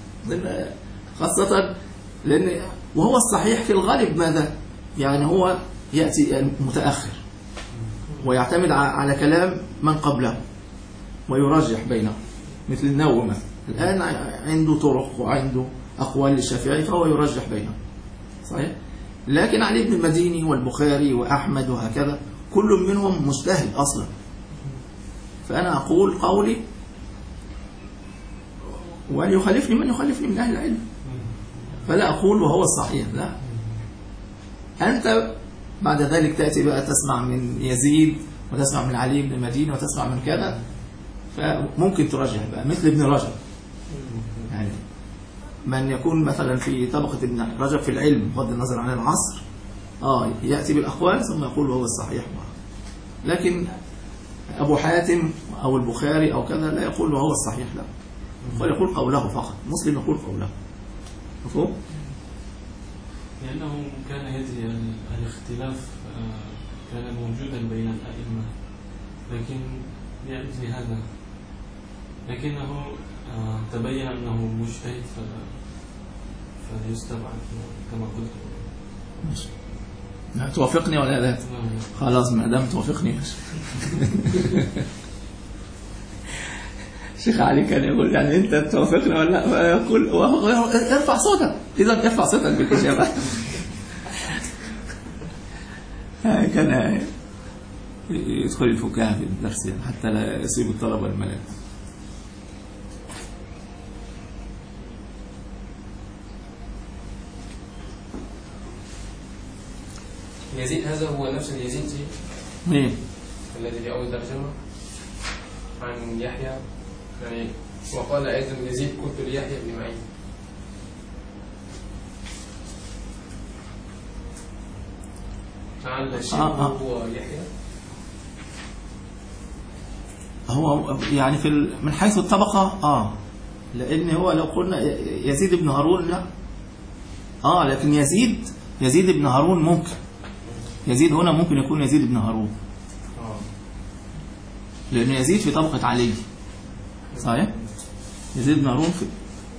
خاصة لأن وهو الصحيح في الغالب ماذا؟ يعني هو يأتي متأخر ويعتمد على كلام من قبله ويرجح بينه، مثل النووي مثلا الآن عنده طرق وعنده أقوال للشافعي فهو يرجح بينهم، صحيح؟ لكن علي بن المديني والبخاري وأحمد وهكذا كل منهم مجتهد أصلا، فأنا أقول قولي وأن يخالفني من يخالفني من أهل العلم، فلا أقول وهو الصحيح، لا. أنت بعد ذلك تأتي بقى تسمع من يزيد وتسمع من علي بن المديني وتسمع من كذا، فممكن ترجح بقى مثل ابن رجب، يعني من يكون مثلا في طبقة ابن رجب في العلم بغض النظر عن العصر آه يأتي بالأقوال ثم يقول وهو الصحيح معه. لكن أبو حاتم أو البخاري أو كذا لا يقول وهو الصحيح، لا، بل يقول قوله فقط. مسلم يقول قوله، مفهوم؟ لأنه كان يدري أن الاختلاف كان موجودا بين الأئمة، لكن يأتي هذا، لكنه تبين أنه مجتهد فيستبعد كما قلت. ماشي. لا توافقني ولا لا؟ خلاص ما دام توافقني. الشيخ علي كان يقول يعني انت توافقنا ولا لا؟ فيقول ارفع صوتك، اذا ارفع صوتك بالاجابه. كان يدخل الفكاهه في الدرس حتى لا يصيب الطلبه الملل. يزيد هذا هو نفس اليزيد مين؟ الذي في أول ترجمة عن يحيى، يعني وقال أيضا يزيد قلت ليحيى بن معين. لعل الشيخ آه آه. هو يحيى، هو يعني في من حيث الطبقة آه لأن هو لو قلنا يزيد بن هارون لا آه لكن يزيد يزيد بن هارون ممكن، يزيد هنا ممكن يكون يزيد بن هارون لأن يزيد في طبقة علي، صحيح؟ يزيد بن هارون في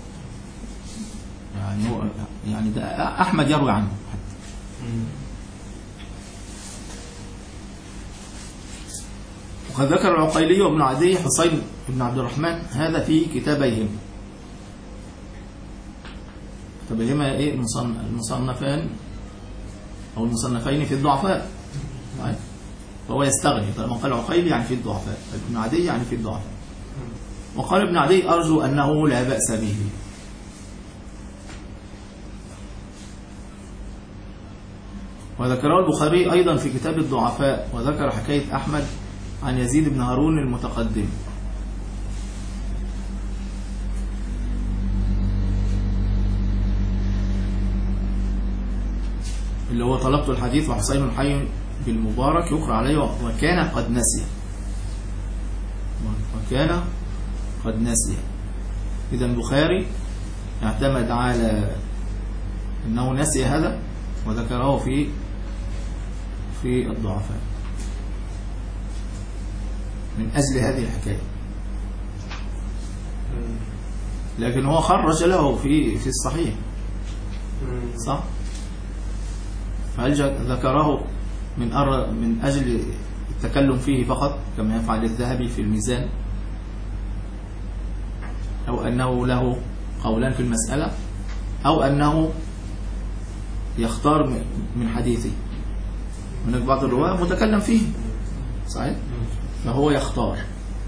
يعني هو يعني ده أحمد يروي عنه حتى. وقد ذكر العقيلي وابن عدي حسين بن عبد الرحمن هذا في كتابيهم، كتابيهما ايه المصنفان او المصنفين في الضعفاء، فهو يستغني طالما قال عقيلي يعني في الضعفاء، ابن عدي يعني في الضعفاء. وقال ابن عدي أرجو أنه لا بأس به. وذكره البخاري أيضا في كتاب الضعفاء، وذكر حكاية أحمد عن يزيد بن هارون المتقدم. اللي هو طلبت الحديث وحسين حي بالمبارك يقرأ عليه وكان قد نسي، وكان قد نسي. إذا البخاري اعتمد على أنه نسي هذا وذكره في في الضعفاء من أجل هذه الحكاية، لكن هو خرج له في في الصحيح، صح؟ فهل ذكره من من أجل التكلم فيه فقط كما يفعل الذهبي في الميزان، أو أنه له قولان في المسألة، أو أنه يختار من حديثه؟ هناك بعض الرواة متكلم فيه، صحيح؟ فهو يختار،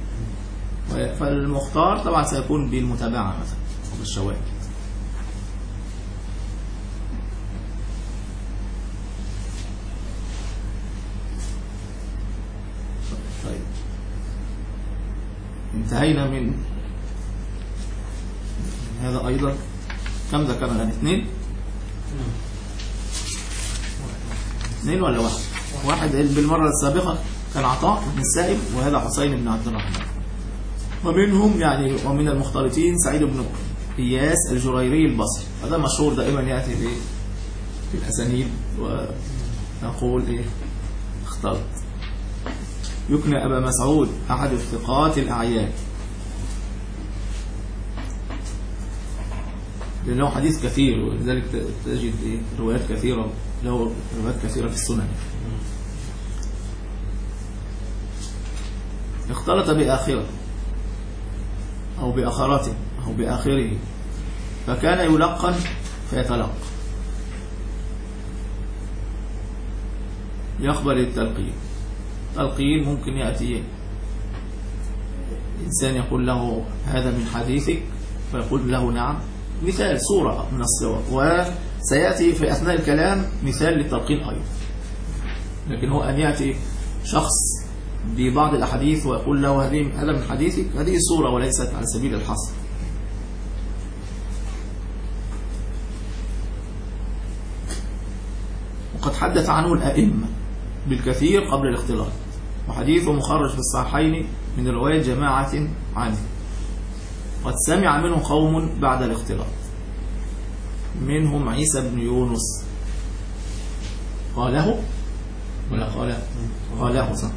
فالمختار طبعا سيكون بالمتابعة مثلا أو بالشواهد. طيب انتهينا من هذا أيضا. كم ذكرنا الآن؟ اثنين اثنين ولا واحد؟ واحد بالمرة السابقة كان عطاء بن السائب، وهذا حسين بن عبد الرحمن. ومنهم يعني ومن المختلطين سعيد بن إياس الجريري البصري، هذا مشهور دائما يأتي في في الأسانيد ونقول إيه اختلط. يكنى أبا مسعود أحد الثقات الأعيان، له حديث كثير ولذلك تجد إيه روايات كثيرة، له روايات كثيرة في السنن. اختلط بآخرة أو بآخرته أو بآخره، فكان يلقن فيتلقى، يقبل التلقين. تلقين ممكن يأتي إنسان يقول له هذا من حديثك فيقول له نعم، مثال صورة من الصور، وسيأتي في أثناء الكلام مثال للتلقين أيضا. لكن هو أن يأتي شخص ببعض الأحاديث ويقول له هذا من حديثك، هذه صورة وليست على سبيل الحصر. وقد حدث عنه الأئمة بالكثير قبل الاختلاط، وحديثه مخرج في الصحيحين من رواية جماعة عنه. قد سمع منه قوم بعد الاختلاط، منهم عيسى بن يونس. قاله ولا قاله؟ قاله صح.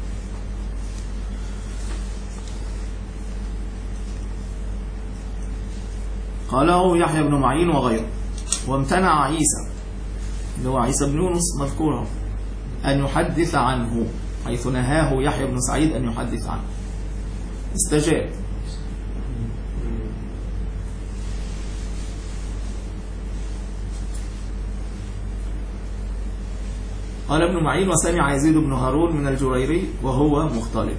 قاله يحيى بن معين وغيره. وامتنع عيسى اللي هو عيسى بن يونس مذكورا أن يحدث عنه، حيث نهاه يحيى بن سعيد أن يحدث عنه، استجاب. قال ابن معين وسمع يزيد بن هارون من الجريري وهو مختلط.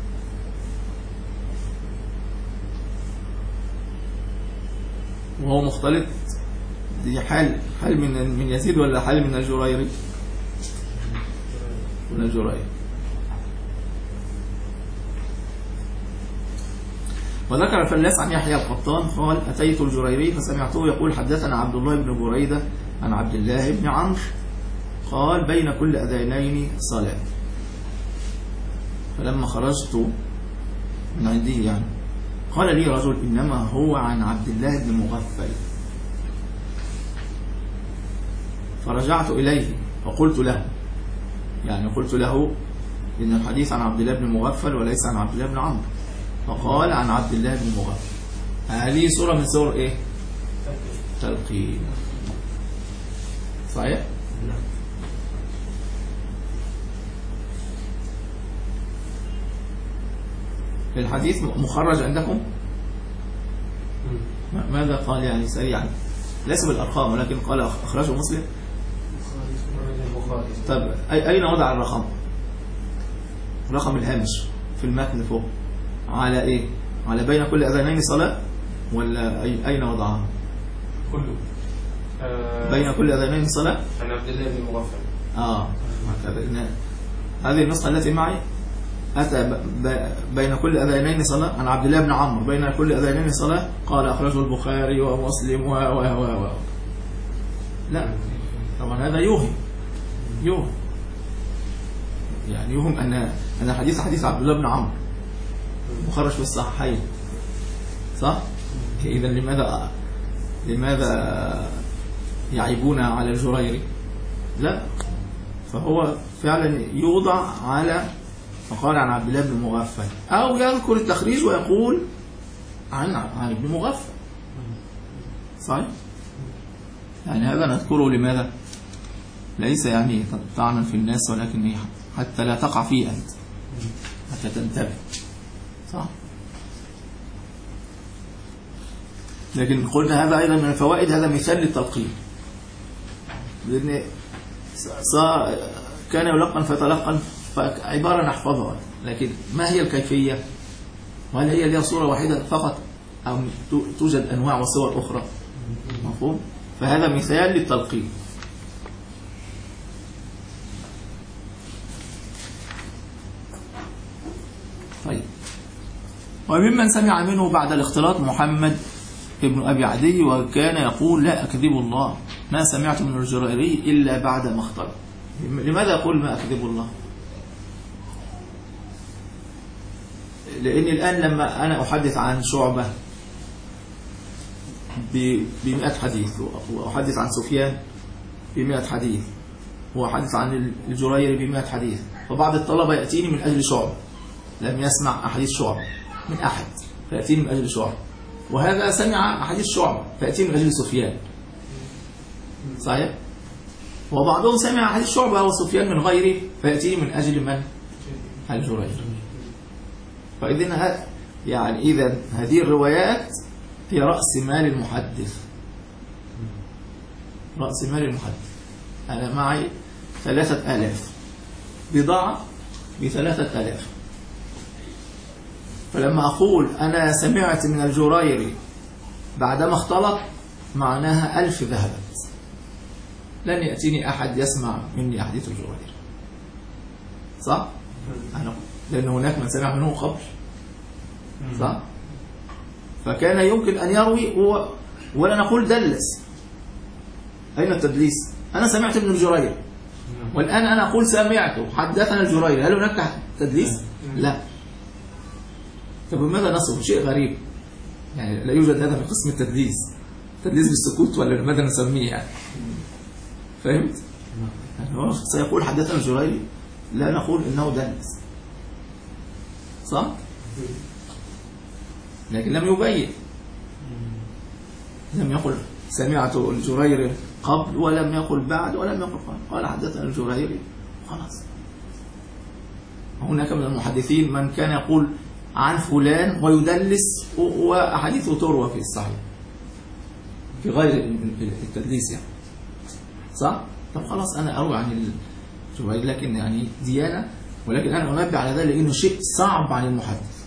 وهو مختلط دي حال حال من من يزيد ولا حال من الجريري؟ من الجريري. وذكر الفلاس عن يحيى القطان قال أتيت الجريري فسمعته يقول حدثنا عبد الله بن بريدة عن عبد الله بن عمرو قال بين كل أذانين صلاة. فلما خرجت من عندي يعني قال لي رجل إنما هو عن عبد الله بن مغفل. فرجعت إليه فقلت له، يعني قلت له إن الحديث عن عبد الله بن مغفل وليس عن عبد الله بن عمرو. فقال عن عبد الله بن مغفل. هذه صورة من صور إيه؟ تلقين. صحيح؟ الحديث مخرج عندكم؟ ماذا قال يعني سريعا؟ ليس بالأرقام ولكن قال أخرجه مسلم. طب أين وضع الرقم؟ رقم الهامش في المتن فوق على إيه؟ على بين كل أذانين صلاة ولا أين وضعها؟ كله آه بين كل أذانين صلاة عن عبد الله بن مغفل. آه هذه النسخة التي معي أتى بين كل أذانين صلاة عن عبد الله بن عمرو بين كل أذانين صلاة قال أخرجه البخاري ومسلم و و و و لا طبعا هذا يوهم يوهم يعني يوهم أن أن الحديث حديث عبد الله بن عمرو مخرج في الصحيحين صح؟ إذا لماذا لماذا يعيبون على الجريري؟ لا، فهو فعلا يوضع على فقال عن عبد الله بن مغفل، أو يذكر التخريج ويقول عن عن ابن مغفل. صحيح؟ يعني هذا نذكره لماذا؟ ليس يعني طعنا في الناس ولكن حتى لا تقع فيه أنت، حتى تنتبه. صح؟ لكن قلنا هذا أيضا من الفوائد، هذا مثال للتلقين، لأن كان يلقن فتلقن فعبارة نحفظها، لكن ما هي الكيفية؟ وهل هي لها صورة واحدة فقط أو توجد أنواع وصور أخرى؟ مفهوم؟ فهذا مثال للتلقين. طيب، وممن سمع منه بعد الاختلاط محمد ابن أبي عدي، وكان يقول لا أكذب الله ما سمعت من الجريري إلا بعد ما اختلط. لماذا يقول ما أكذب الله؟ لأن الآن لما أنا أحدث عن شعبة بمئة حديث، وأحدث عن سفيان بمئة حديث، وأحدث عن الجريري بمئة حديث، وبعض الطلبة يأتيني من أجل شعبة لم يسمع أحاديث شعبة من أحد فيأتيني من أجل شعبة، وهذا سمع أحاديث شعبة فيأتيني من أجل سفيان. صحيح؟ وبعضهم سمع أحاديث شعبة وسفيان من غيره فيأتيني من أجل من؟ الجريري. فإذن يعني إذا هذه الروايات هي رأس مال المحدث. رأس مال المحدث. أنا معي ثلاثة آلاف، بضاعة بثلاثة آلاف، فلما أقول أنا سمعت من الجريري بعدما اختلط معناها ألف ذهبت، لن يأتيني أحد يسمع مني أحاديث الجريري، صح؟ أنا لأن هناك من سمع منه قبل، صح؟ فكان يمكن أن يروي هو ولا نقول دلس. أين التدليس؟ أنا سمعت من الجريري والآن أنا أقول سمعته حدثنا الجريري، هل هناك تدليس؟ لا. فبماذا نصف؟ شيء غريب يعني، لا يوجد هذا في قسم التدليس. التدليس بالسكوت ولا ماذا نسميه يعني؟ فهمت؟ يعني هو سيقول حدثنا الجريري، لا نقول إنه دلس، صح؟ لكن لم يبين، لم يقل سمعت الجريري قبل ولم يقل بعد ولم يقل قبل، قال حدثنا الجريري خلاص. هناك من المحدثين من كان يقول عن فلان ويدلس وأحاديثه تروى في الصحيح في غير التدليس يعني، صح؟ طب خلاص أنا أروي عن الجريري لكن يعني ديانة، ولكن أنا أنبه على ذلك لأنه شيء صعب عن المحدث،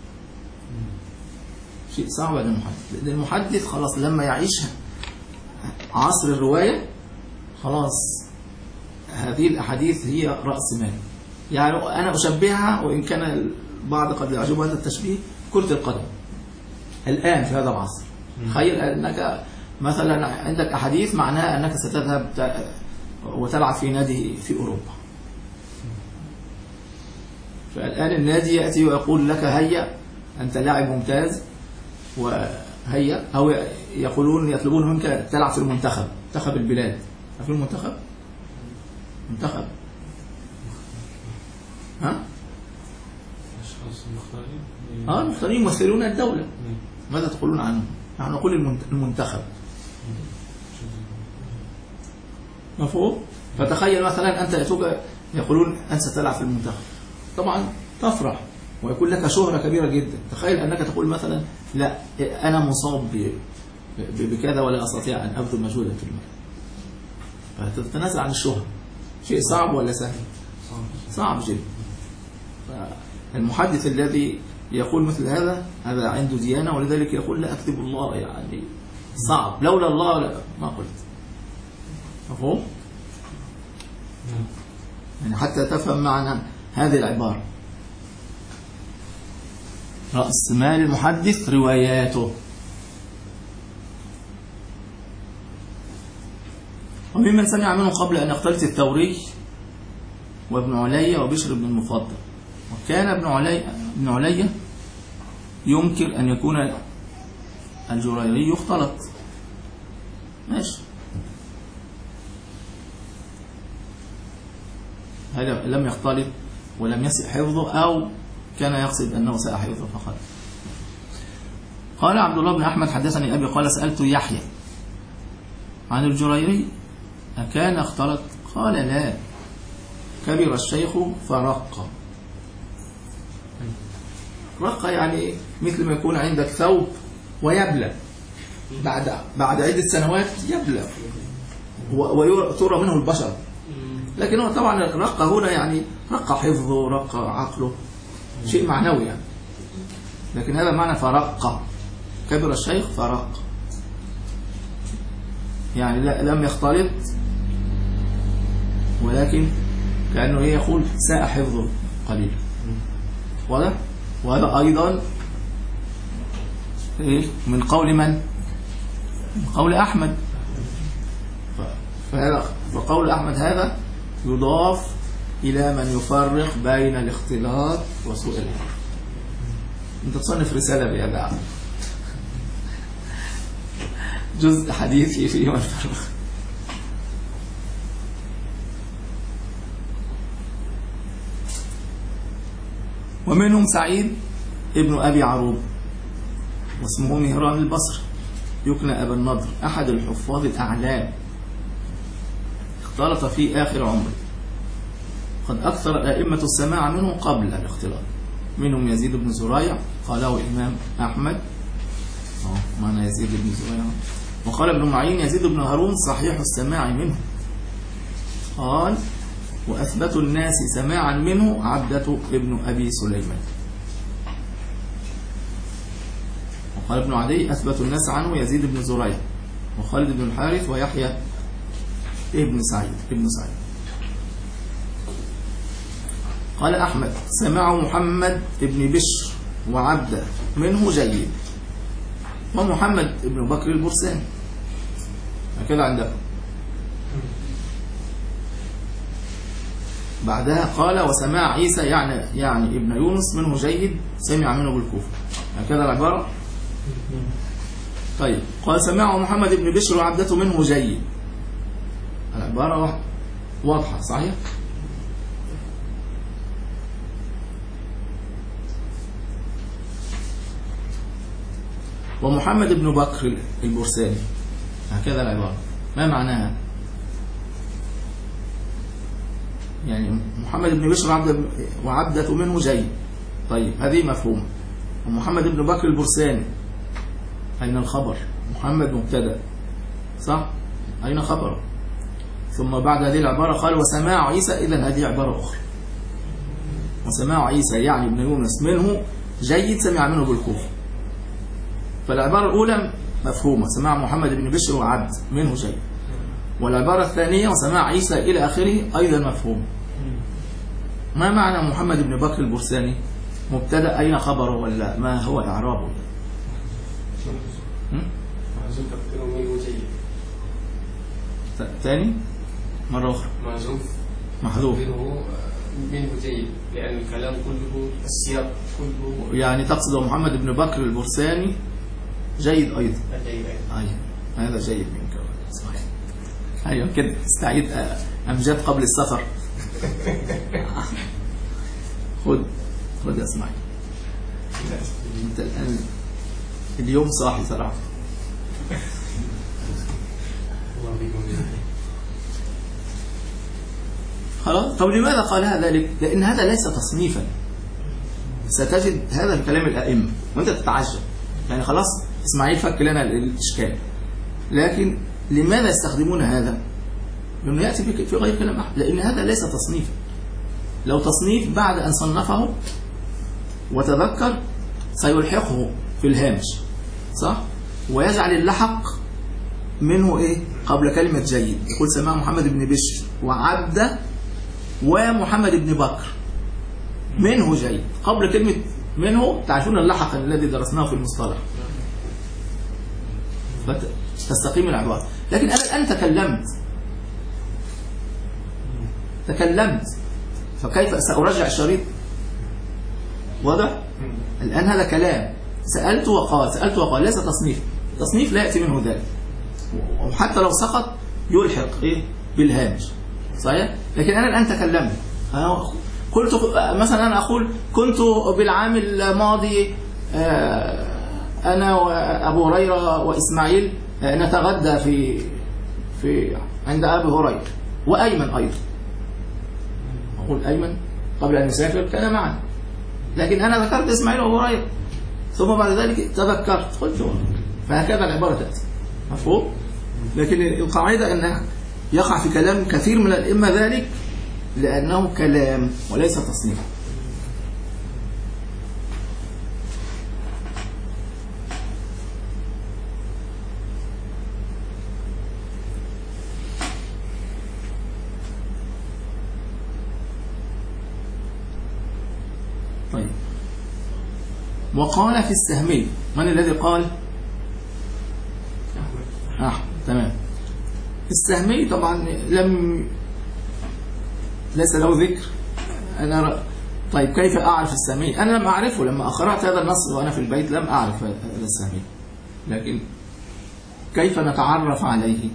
شيء صعب عن المحدث، لأن المحدث خلاص لما يعيش عصر الرواية خلاص هذه الأحاديث هي رأس مال. يعني أنا أشبهها وإن كان البعض قد يعجب هذا التشبيه كرة القدم الآن في هذا العصر. تخيل أنك مثلا عندك أحاديث معناها أنك ستذهب وتلعب في نادي في أوروبا، فالآن النادي يأتي ويقول لك هيا أنت لاعب ممتاز وهيا، أو يقولون يطلبون منك تلعب في المنتخب، منتخب البلاد. في المنتخب منتخب ها أشخاص مختارين اه المختارين يمثلون الدولة. ماذا تقولون عنهم؟ نحن نقول المنتخب. مفهوم؟ فتخيل مثلا أنت يأتوك يقولون أنت ستلعب في المنتخب، طبعا تفرح ويكون لك شهرة كبيرة جدا. تخيل أنك تقول مثلا لا أنا مصاب بكذا ولا أستطيع أن أبذل مجهودا في المكان، فتتنازل عن الشهرة. شيء صعب ولا سهل؟ صعب جدا. المحدث الذي يقول مثل هذا هذا عنده ديانة، ولذلك يقول لا أكذب الله، يعني صعب، لولا الله لا ما قلت. مفهوم؟ يعني حتى تفهم معنى هذه العبارة. رأس مال المحدث رواياته. وممن سمع منه قبل أن يختلط الثوري وابن علي وبشر بن المفضل. وكان ابن علي ابن علي ينكر أن يكون الجريري يختلط. ماشي، هذا لم يختلط ولم يسع حفظه، أو كان يقصد أنه ساء حفظه فقط. قال عبد الله بن أحمد حدثني أبي قال سألت يحيى عن الجريري أكان اختلط؟ قال لا، كبر الشيخ فرق. رق يعني مثل ما يكون عندك ثوب ويبلى بعد بعد عدة سنوات يبلى وترى منه البشر، لكن هو طبعا رق هنا يعني رق حفظه، رق عقله، شيء معنوي يعني، لكن هذا معنى فرق. كبر الشيخ فرق يعني لم يختلط، ولكن كأنه يقول ساء حفظه قليلا. واضح؟ وهذا أيضا من قول من؟ من قول أحمد. فهذا وقول أحمد هذا يضاف إلى من يفرق بين الاختلاط وسوء الحفظ. أنت تصنف رسالة بهذا جزء حديثي فيه الفرق. ومنهم سعيد ابن أبي عروب واسمه مهران البصري يكنى أبا النضر، أحد الحفاظ الأعلام، اختلط في آخر عمره، قد أكثر أئمة السماع منه قبل الاختلاط. منهم يزيد بن زريع قاله الإمام أحمد اه معنى يزيد بن زريع. وقال ابن معين يزيد بن هارون صحيح السماع منه. قال وأثبت الناس سماعا منه عبدة ابن أبي سليمان. وقال ابن عدي أثبت الناس عنه يزيد بن زريع وخالد بن الحارث ويحيى ابن سعيد ابن سعيد. قال أحمد سمعه محمد ابن بشر وعبد منه جيد ومحمد ابن بكر البرساني. هكذا عندكم. بعدها قال وسماع عيسى يعني يعني ابن يونس منه جيد سمع منه بالكوفة. هكذا العبارة. طيب قال سمعه محمد ابن بشر وعبدته منه جيد. العبارة واضحة صحيح؟ ومحمد بن بكر البرساني. هكذا العبارة. ما معناها؟ يعني محمد بن بشر وعبد وعبدة منه جيد. طيب هذه مفهومة. ومحمد بن بكر البرساني أين الخبر؟ محمد مبتدأ صح؟ أين خبره؟ ثم بعد هذه العبارة قال وسماع عيسى. إذن هذه عبارة أخرى. وسماع عيسى يعني ابن يونس منه جيد سمع منه بالكوفة. فالعبارة الأولى مفهومة سماع محمد بن بشر وعبد منه جيد. والعبارة الثانية وسماع عيسى إلى آخره أيضا مفهوم. ما معنى محمد بن بكر البرساني؟ مبتدأ أين خبره ولا ما هو إعرابه؟ معزوف تقديره منه جيد. ثاني مرة أخرى معزوف محذوف منه جيد لأن الكلام كله السياق كله يعني تقصد محمد بن بكر البرساني جيد أيضا. جيد أيوة هذا جيد منك صحيح. أيوة كده استعيد أمجاد قبل السفر. خد خد يا اسماعيل أنت الآن اليوم صاحي صراحة. خلاص. طب لماذا قال ذلك؟ لأن هذا ليس تصنيفا. ستجد هذا الكلام الأئمة وأنت تتعجب يعني خلاص إسماعيل فك لنا الإشكال. لكن لماذا يستخدمون هذا؟ لأنه يأتي في غير كلام أحد. لأن هذا ليس تصنيفا. لو تصنيف بعد أن صنفه وتذكر سيلحقه في الهامش صح؟ ويجعل اللحق منه إيه؟ قبل كلمة جيد. يقول سماع محمد بن بشر وعبد ومحمد بن بكر منه جيد. قبل كلمة منه تعرفون اللحق الذي درسناه في المصطلح فتستقيم العبارة. لكن أنا الآن تكلمت تكلمت فكيف سأرجع الشريط؟ واضح؟ الآن هذا كلام سألت وقال سألت وقال ليس تصنيف. تصنيف لا يأتي منه ذلك وحتى لو سقط يلحق إيه؟ بالهامش صحيح؟ لكن أنا الآن تكلمت قلت مثلا أنا أقول كنت بالعام الماضي أنا وأبو هريرة وإسماعيل نتغدى في في عند أبي هريرة وأيمن أيضا. أقول أيمن قبل أن يسافر كان معنا لكن أنا ذكرت إسماعيل وأبو هريرة ثم بعد ذلك تذكرت قلت. فهكذا العبارة تأتي مفهوم. لكن القاعدة أن يقع في كلام كثير من الأئمة ذلك لأنه كلام وليس تصنيف. طيب وقال في السهمي. من الذي قال؟ أحمد. تمام. السهمي طبعا لم ليس له ذكر. أنا طيب كيف أعرف السهمي؟ أنا لم أعرفه لما قرأت هذا النص وأنا في البيت لم أعرف هذا السهمي. لكن كيف نتعرف عليه؟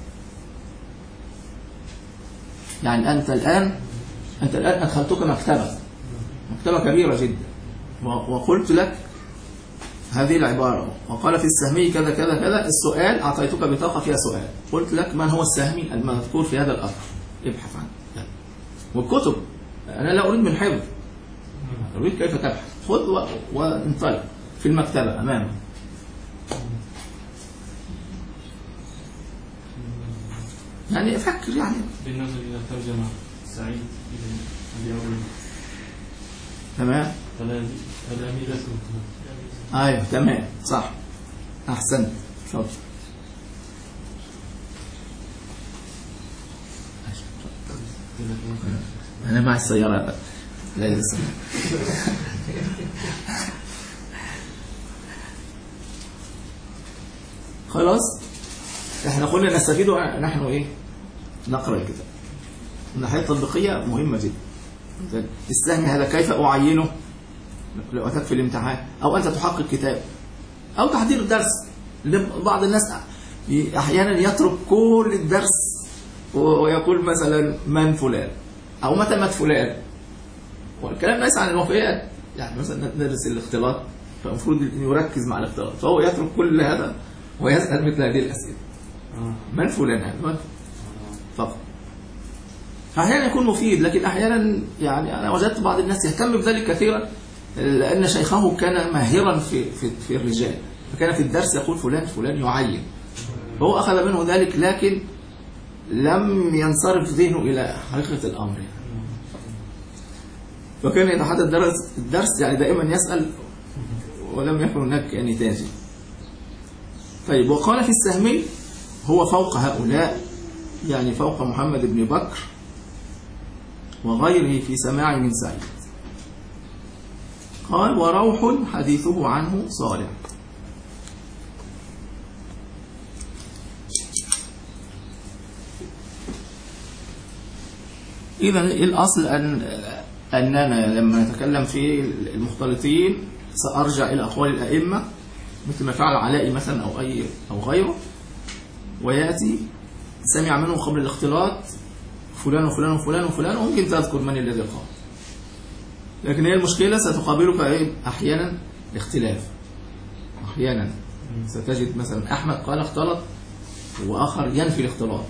يعني أنت الآن أنت الآن أدخلتك مكتبة مكتبة كبيرة جدا وقلت لك هذه العبارة وقال في السهمي كذا كذا كذا. السؤال أعطيتك بطاقة فيها سؤال قلت لك من هو السهمي المذكور في هذا الأثر؟ ابحث عنه. والكتب أنا لا أريد من حفظ أريد كيف تبحث. خذ وانطلق في المكتبة أمامك يعني فكر يعني. بالنظر إلى ترجمة سعيد بن أبي عروبة. تمام. تلاميذته. أيوه تمام صح. أحسنت. شاطر. أنا مع السيارة لا لسه. خلاص احنا قلنا نستفيد نحن ايه نقرأ الكتاب. الناحية التطبيقية مهمة جدا. السهم هذا كيف أعينه لو أتاك في الامتحان، أو أنت تحقق كتاب أو تحضير درس. بعض الناس أحيانا يترك كل الدرس ويقول مثلا من فلان أو متى مات فلان، والكلام ليس عن الوفيات. يعني مثلا ندرس الاختلاط فالمفروض يركز مع الاختلاط، فهو يترك كل هذا ويسأل مثل هذه الأسئلة. من فلان هذا فقط. أحيانا يكون مفيد، لكن أحيانا يعني أنا وجدت بعض الناس يهتم بذلك كثيرا لأن شيخه كان ماهرا في في في الرجال، فكان في الدرس يقول فلان فلان يعين، فهو أخذ منه ذلك لكن لم ينصرف ذهنه إلى حقيقة الأمر يعني. فكان يتحدث درس الدرس يعني دائما يسأل ولم يكن هناك نتاج. طيب وقال في السهمي هو فوق هؤلاء، يعني فوق محمد بن بكر وغيره في سماع من سعيد. قال وروح حديثه عنه صالح. إذا الأصل أن أننا لما نتكلم في المختلطين سأرجع إلى أقوال الأئمة مثل ما فعل علائي مثلا أو أي أو غيره، ويأتي سمع منه قبل الاختلاط فلان وفلان وفلان وفلان، وممكن تذكر من الذي قال. لكن هي المشكلة ستقابلك أحيانا اختلاف. أحيانا ستجد مثلا أحمد قال اختلط وآخر ينفي الاختلاط،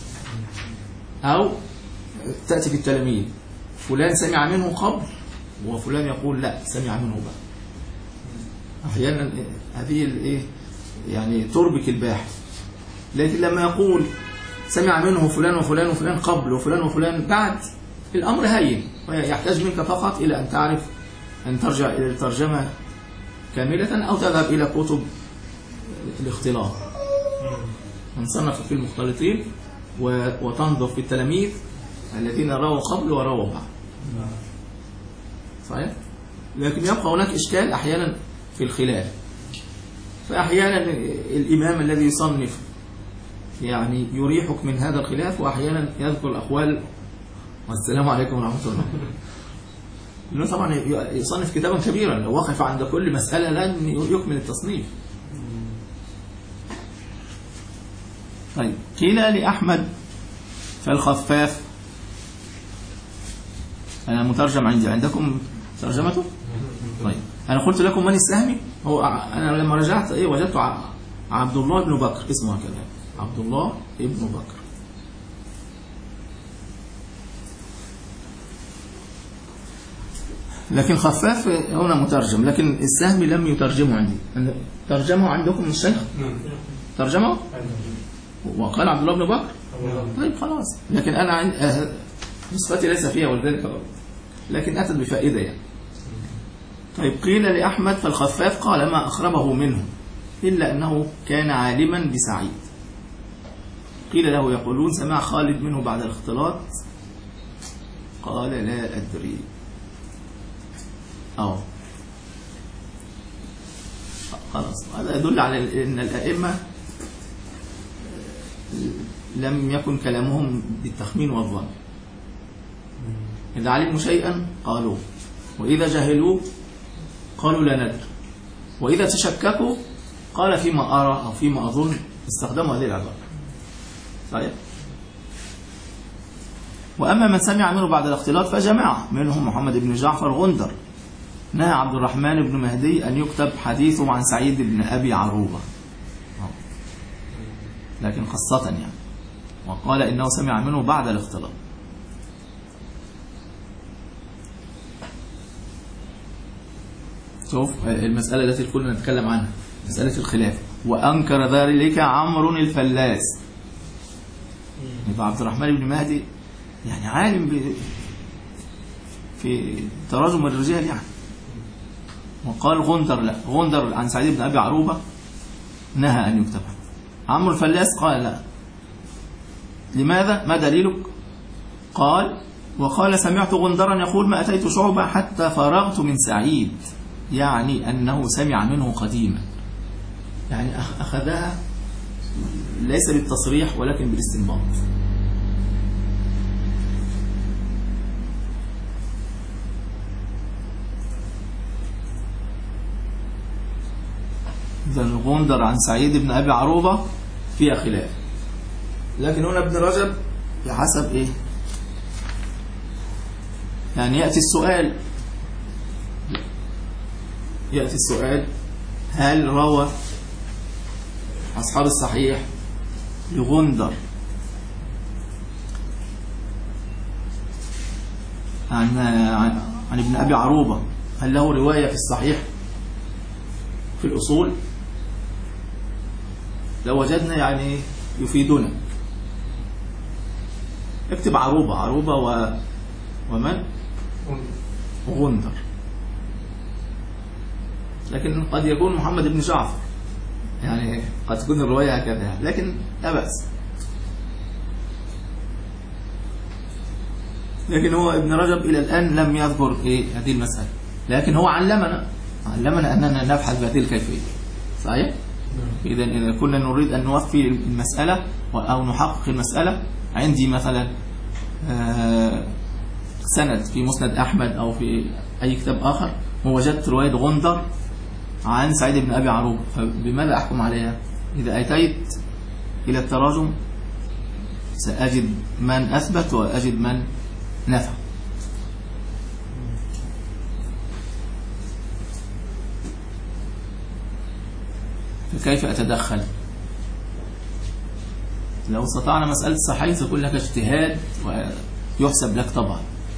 أو تأتي في التلاميذ فلان سمع منه قبل وفلان يقول لا سمع منه بعد. أحيانا هذه الايه يعني تربك الباحث. لكن لما يقول سمع منه فلان وفلان وفلان قبل وفلان وفلان بعد، الأمر هين، ويحتاج منك فقط إلى أن تعرف أن ترجع إلى الترجمة كاملة أو تذهب إلى كتب الاختلاط نصنف في المختلطين وتنظر في التلاميذ الذين رووا قبل ورووا بعد. صحيح؟ لكن يبقى هناك إشكال أحيانا في الخلاف. فأحيانا الإمام الذي يصنف يعني يريحك من هذا الخلاف، وأحيانا يذكر الأقوال والسلام عليكم ورحمة الله. لأنه طبعا يصنف كتابا كبيرا، لو وقف عند كل مسألة لن يكمل التصنيف. طيب قيل لأحمد فالخفاف، أنا مترجم عندي، عندكم ترجمته؟ طيب أنا قلت لكم من السهمي، هو أنا لما رجعت إيه وجدت عبد الله بن بكر اسمه كذا، عبد الله ابن بكر. لكن خفاف هنا مترجم، لكن السهمي لم يترجمه عندي. ترجمه عندكم الشيخ؟ ترجمه؟ وقال عبد الله بن بكر. طيب خلاص، لكن أنا عند نسختي ليس فيها ولذلك، لكن أتت بفائدة يعني. طيب قيل لأحمد فالخفاف قال ما أخربه منه إلا أنه كان عالما بسعيد. قيل له يقولون سمع خالد منه بعد الاختلاط، قال لا أدري. أو خلاص، هذا يدل على أن الأئمة لم يكن كلامهم بالتخمين والظن. إذا علموا شيئا قالوا، وإذا جهلوا قالوا لا ندري، وإذا تشككوا قال فيما أرى أو فيما أظن، استخدموا هذه العبارة. طيب. وأما من سمع منه بعد الاختلاط فجماعة منهم محمد بن جعفر غندر، نهى عبد الرحمن بن مهدي أن يكتب حديثه عن سعيد بن أبي عروبة، لكن خاصة يعني، وقال إنه سمع منه بعد الاختلاط. شوف المسألة التي كنا نتكلم عنها، مسألة الخلاف. وأنكر ذلك عمرو الفلاس، يبقى عبد الرحمن بن مهدي يعني عالم ب... في تراجم الرجال يعني. وقال غندر لا، غندر عن سعيد بن أبي عروبة نهى أن يكتب. عمرو الفلاس قال لا. لماذا؟ ما دليلك؟ قال وقال سمعت غندرا يقول ما أتيت شعبة حتى فرغت من سعيد، يعني أنه سمع منه قديما، يعني أخذها ليس بالتصريح ولكن بالاستنباط. إذا غندر عن سعيد بن أبي عروبة فيها خلاف، لكن هنا ابن رجب بحسب إيه يعني يأتي السؤال يأتي السؤال هل روى أصحاب الصحيح لغندر عن عن ابن أبي عروبة هل له رواية في الصحيح في الأصول؟ لو وجدنا يعني يفيدنا. اكتب عروبة عروبة و... ومن؟ غندر. لكن قد يكون محمد بن جعفر، يعني قد تكون الرواية هكذا، لكن لا بأس. لكن هو ابن رجب إلى الآن لم يذكر إيه هذه المسألة، لكن هو علمنا علمنا أننا نبحث بهذه الكيفية. صحيح؟ إذا إذا كنا نريد أن نوفي المسألة أو نحقق المسألة، عندي مثلا سند في مسند أحمد أو في أي كتاب آخر ووجدت رواية غندر عن سعيد بن أبي عروبة، فبماذا أحكم عليها؟ إذا أتيت إلى التراجم سأجد من أثبت وأجد من نفى. فكيف أتدخل؟ لو استطعنا مسألة صحيح تقول لك اجتهاد ويحسب لك طبعا،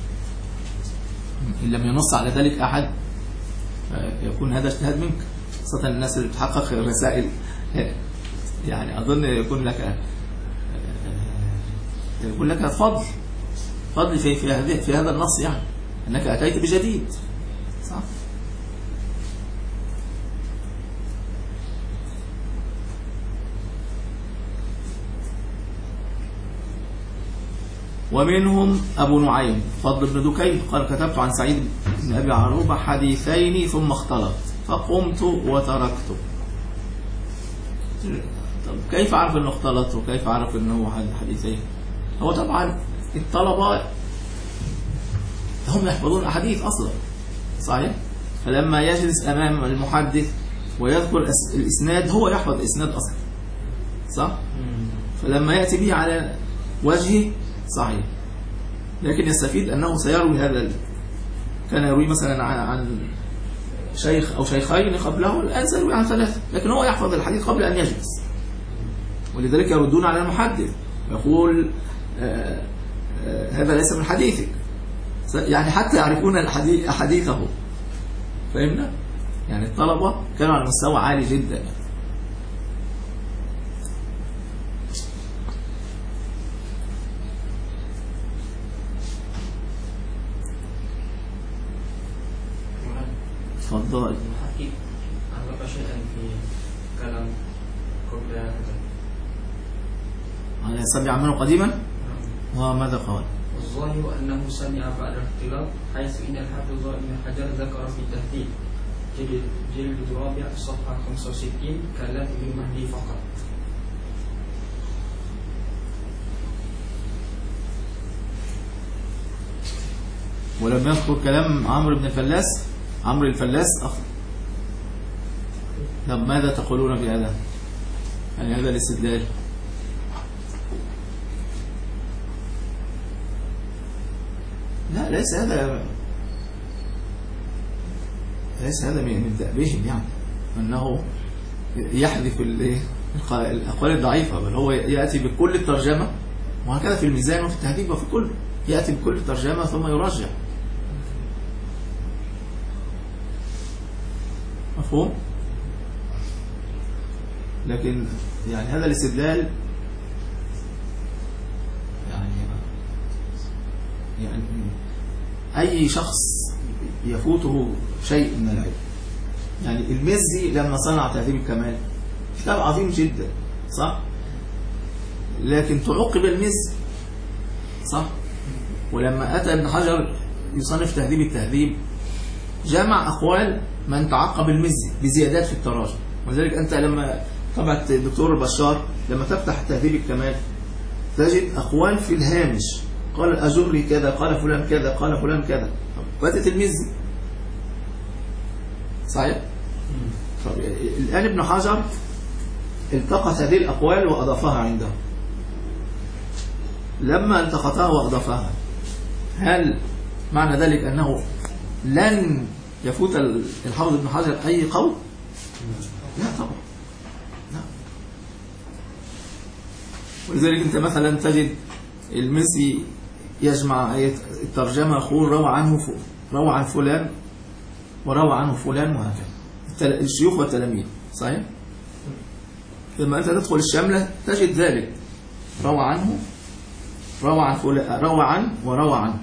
إن لم ينص على ذلك أحد يكون هذا اجتهاد منك، خاصة الناس اللي بتحقق الرسائل، يعني أظن يكون لك يكون لك فضل فضل في في هذه في هذا النص، يعني أنك أتيت بجديد. صح؟ ومنهم أبو نعيم فضل بن دكين قال كتبت عن سعيد بن أبي عروبة حديثين ثم اختلط فقمت وتركته. طب كيف عرف أنه اختلط وكيف عرف أنه حديثين؟ هو طبعا الطلبة هم يحفظون أحاديث أصلا، صحيح؟ فلما يجلس أمام المحدث ويذكر الإسناد هو يحفظ الإسناد أصلا، صح؟ فلما يأتي به على وجهه صحيح، لكن يستفيد أنه سيروي هذا. كان يروي مثلا عن شيخ أو شيخين قبله، الآن سيروي عن ثلاثة، لكن هو يحفظ الحديث قبل أن يجلس. ولذلك يردون على المحدث يقول آآ آآ هذا ليس من حديثك، يعني حتى يعرفون الحديث حديثه. فهمنا؟ يعني الطلبة كانوا على مستوى عالي جدا. تفضل. المحقق أضاف شيئا في كلام قبل هذا. هل سمع منه قديما؟ وماذا قال؟ والظاهر أنه سمع بعد الاختلاط، حيث إن الحافظ ابن حجر ذكر في التهذيب جلد جلد الرابع صفحة خمسة وستين كلام ابن مهدي فقط. ولم يذكر كلام عمرو بن الفلاس. عمرو الفلاس أخر. طب ماذا تقولون في هذا؟ يعني هذا الاستدلال لا، ليس هذا ليس هذا من تأبيهم، يعني أنه يحذف الأقوال الضعيفة، بل هو يأتي بكل الترجمة، وهكذا في الميزان وفي التهذيب وفي كل، يأتي بكل الترجمة ثم يرجع. مفهوم؟ لكن يعني هذا الاستدلال يعني أي شخص يفوته شيء من العلم. يعني المزي لما صنع تهذيب الكمال كتاب عظيم جدا صح، لكن تعقب المزي صح. ولما أتى ابن حجر يصنف تهذيب التهذيب جمع أقوال من تعقب المزي بزيادات في التراجم. ولذلك أنت لما طبعت الدكتور البشار لما تفتح تهذيب الكمال تجد أقوال في الهامش، قال الأجري كذا، قال فلان كذا، قال فلان كذا، فاتت المزي صحيح. طب الآن ابن حجر التقط هذه الأقوال وأضافها عنده. لما التقطها وأضافها هل معنى ذلك أنه لن يفوت الحافظ ابن حجر أي قول؟ لا طبعا لا. ولذلك أنت مثلا تجد المزي يجمع الترجمة يقول روى عنه روى عن فلان وروى عنه فلان وهكذا، الشيوخ والتلاميذ صحيح. لما أنت تدخل الشاملة تجد ذلك روى عنه روى عن فلان روى عن وروى عنه.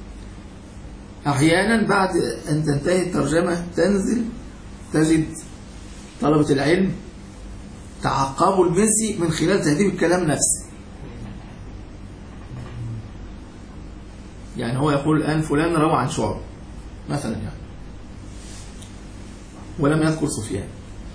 أحيانا بعد أن تنتهي الترجمة تنزل تجد طلبة العلم تعقبوا المزي من خلال تهذيب الكلام نفسه. يعني هو يقول الآن فلان روى عن شعبة مثلا يعني ولم يذكر سفيان،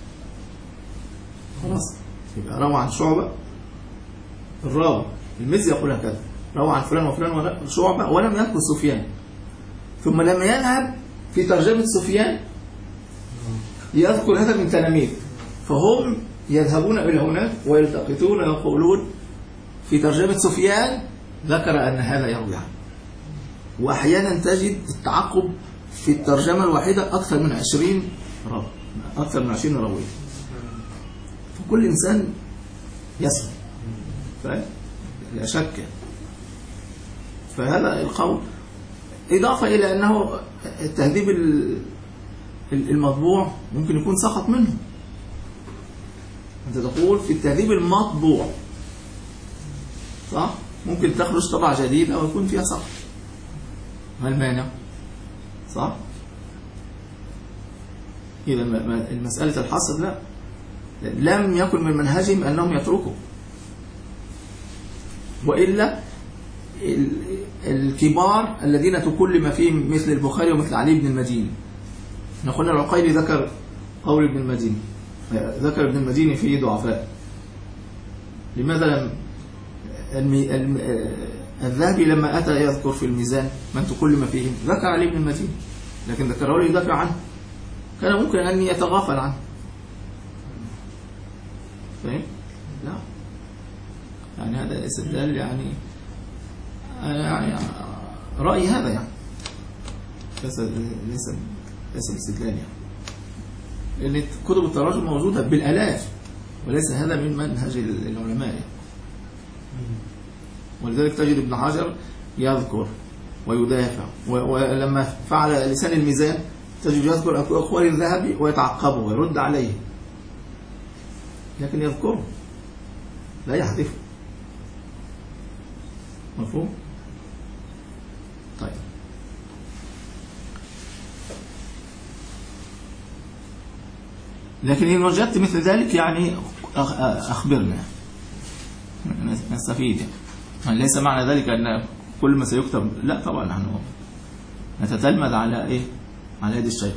خلاص يبقى روى عن شعبة الراوي المزي يقول هكذا روى عن فلان وفلان شعبة ولم يذكر سفيان. ثم لما يذهب في ترجمة سفيان يذكر هذا من تلاميذ، فهم يذهبون إلى هناك ويلتقطون ويقولون في ترجمة سفيان ذكر أن هذا يروي عنه. وأحيانا تجد التعقب في الترجمة الواحدة أكثر من عشرين راوي أكثر من عشرين راوي، فكل إنسان يسمع لا شك. فهذا القول إضافة إلى أنه التهذيب المطبوع ممكن يكون سقط منه. أنت تقول في التهذيب المطبوع صح؟ ممكن تخرج طبعة جديدة أو يكون فيها سقط، ما المانع صح؟ إذا المسألة الحصر لا لم يكن من منهجهم أنهم يتركوا، وإلا الكبار الذين تكلم فيهم مثل البخاري ومثل علي بن المديني. نقول العقيلي ذكر قول ابن المديني، ذكر ابن المديني فيه ضعفاء. لماذا لم الذهبي لما أتى يذكر في الميزان من تكلم فيهم ذكر علي بن المديني، لكن ذكره لي يدافع عنه، كان ممكن أن يتغافل عنه. فاهم؟ لا يعني هذا استدلال يعني يعني رأي هذا يعني ليس ليس ليس الاستدلال يعني، لأن كتب التراجم موجودة بالآلاف وليس هذا من منهج العلماء يعني. ولذلك تجد ابن حجر يذكر ويدافع، ولما فعل لسان الميزان تجد يذكر أقوال الذهبي ويتعقبه ويرد عليه، لكن يذكره لا يحذفه. مفهوم؟ طيب لكن إن وجدت مثل ذلك يعني أخبرنا نستفيد يعني. ليس معنى ذلك أن كل ما سيكتب، لا طبعا نحن نتتلمذ على إيه؟ على يد الشيخ.